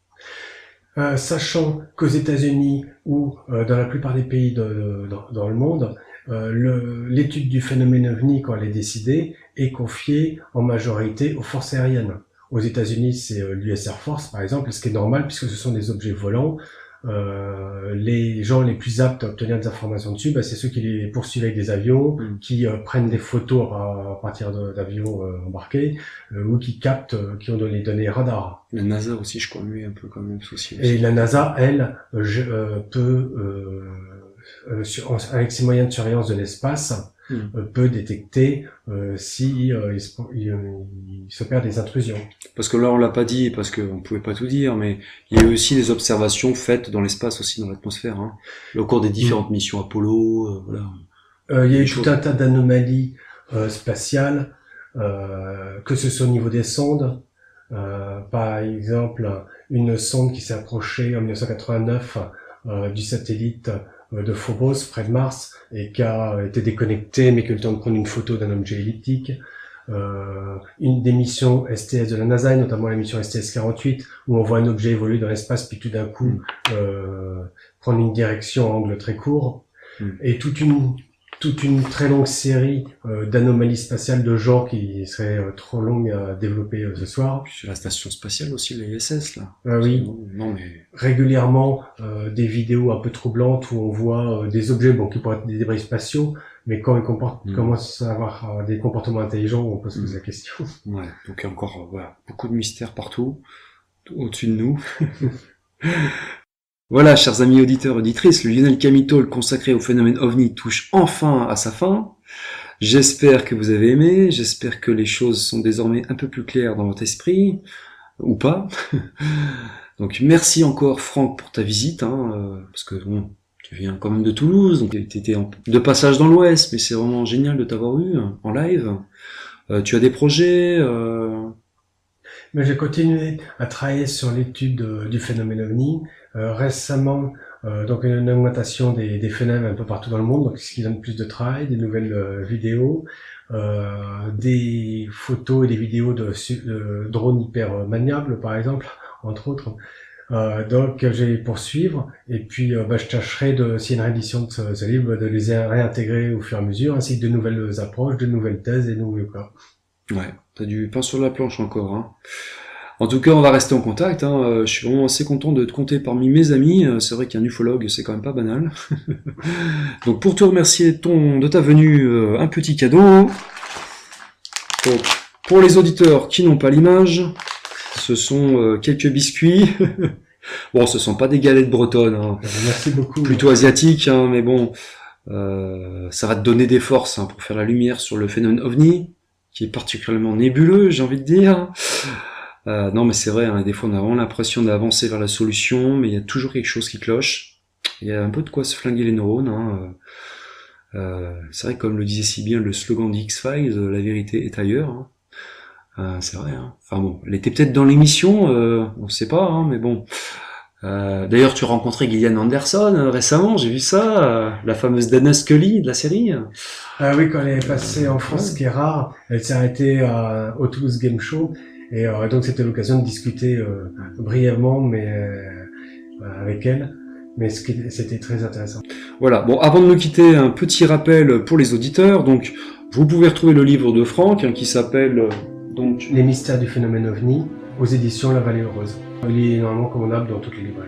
Sachant qu'aux États-Unis ou dans la plupart des pays dans le monde, l'étude du phénomène OVNI, quand elle est décidée, est confiée en majorité aux forces aériennes. Aux États-Unis, c'est l'US Air Force, par exemple, ce qui est normal puisque ce sont des objets volants. Les gens les plus aptes à obtenir des informations dessus, c'est ceux qui les poursuivent avec des avions, qui prennent des photos à partir d'avions embarqués, ou qui captent, qui ont les données radar. La NASA aussi, je crois, lui, est un peu quand même soucieux. Et la NASA, elle, peut, avec ses moyens de surveillance de l'espace, peut détecter si il s'opère des intrusions. Parce que là, on l'a pas dit, parce qu'on pouvait pas tout dire, mais il y a eu aussi des observations faites dans l'espace, aussi dans l'atmosphère, au cours des différentes missions Apollo, voilà. Il y a eu tout un tas d'anomalies spatiales, que ce soit au niveau des sondes. Par exemple, une sonde qui s'est approchée en 1989 du satellite de Phobos, près de Mars, et qui a été déconnectée, mais qui a eu le temps de prendre une photo d'un objet elliptique. Une des missions STS de la NASA, et notamment la mission STS-48, où on voit un objet évoluer dans l'espace, puis tout d'un coup prendre une direction à angle très court. Et toute une très longue série d'anomalies spatiales de genre qui seraient trop longues à développer ce soir. Puis sur la station spatiale aussi, l'ISS, là. Oui. Non, mais... Régulièrement, des vidéos un peu troublantes où on voit des objets qui pourraient être des débris spatiaux, mais quand ils commencent à avoir des comportements intelligents, on peut se poser la question. Ouais, donc il y a encore beaucoup de mystères partout, au-dessus de nous. Voilà, chers amis auditeurs, auditrices, le Lionel Cammy Talk consacré au phénomène OVNI touche enfin à sa fin. J'espère que vous avez aimé, j'espère que les choses sont désormais un peu plus claires dans votre esprit, ou pas. Donc merci encore Franck pour ta visite, parce que Tu viens quand même de Toulouse, donc tu étais de passage dans l'Ouest, mais c'est vraiment génial de t'avoir eu en live. Tu as des projets Mais j'ai continué à travailler sur l'étude du phénomène OVNI. Récemment, donc une augmentation des phénomènes un peu partout dans le monde, donc ce qui donne plus de travail, des nouvelles vidéos, des photos et des vidéos de drones hyper maniables, par exemple, entre autres. Donc je vais poursuivre et puis je tâcherai s'il y a une réédition de ce livre, de les réintégrer au fur et à mesure, ainsi que de nouvelles approches, de nouvelles thèses et de nouveaux cas. Ouais, t'as du pain sur la planche encore. Hein. En tout cas, on va rester en contact. Hein. Je suis vraiment assez content de te compter parmi mes amis. C'est vrai qu'un ufologue, c'est quand même pas banal. Donc pour te remercier de ta venue, un petit cadeau. Donc, pour les auditeurs qui n'ont pas l'image, ce sont quelques biscuits. Bon, ce sont pas des galettes bretonnes. Hein. Merci beaucoup. Plutôt asiatiques, hein, mais bon, ça va te donner des forces pour faire la lumière sur le phénomène OVNI, qui est particulièrement nébuleux, j'ai envie de dire. Non, mais c'est vrai, des fois on a vraiment l'impression d'avancer vers la solution, mais il y a toujours quelque chose qui cloche. Il y a un peu de quoi se flinguer les neurones. C'est vrai, comme le disait si bien le slogan d'X-Files, la vérité est ailleurs. C'est vrai. Enfin bon, elle était peut-être dans l'émission, on sait pas, mais bon. D'ailleurs, tu as rencontré Gillian Anderson récemment, j'ai vu ça, la fameuse Dana Scully de la série. Oui, quand elle est passée en France, ce qui est rare, elle s'est arrêtée au Toulouse Game Show, et donc c'était l'occasion de discuter brièvement, mais avec elle. Mais c'était très intéressant. Voilà. Bon, avant de nous quitter, un petit rappel pour les auditeurs. Donc, vous pouvez retrouver le livre de Franck qui s'appelle donc Les mystères du phénomène OVNI aux éditions La Vallée Heureuse. Il est normalement commandable dans toutes les librairies.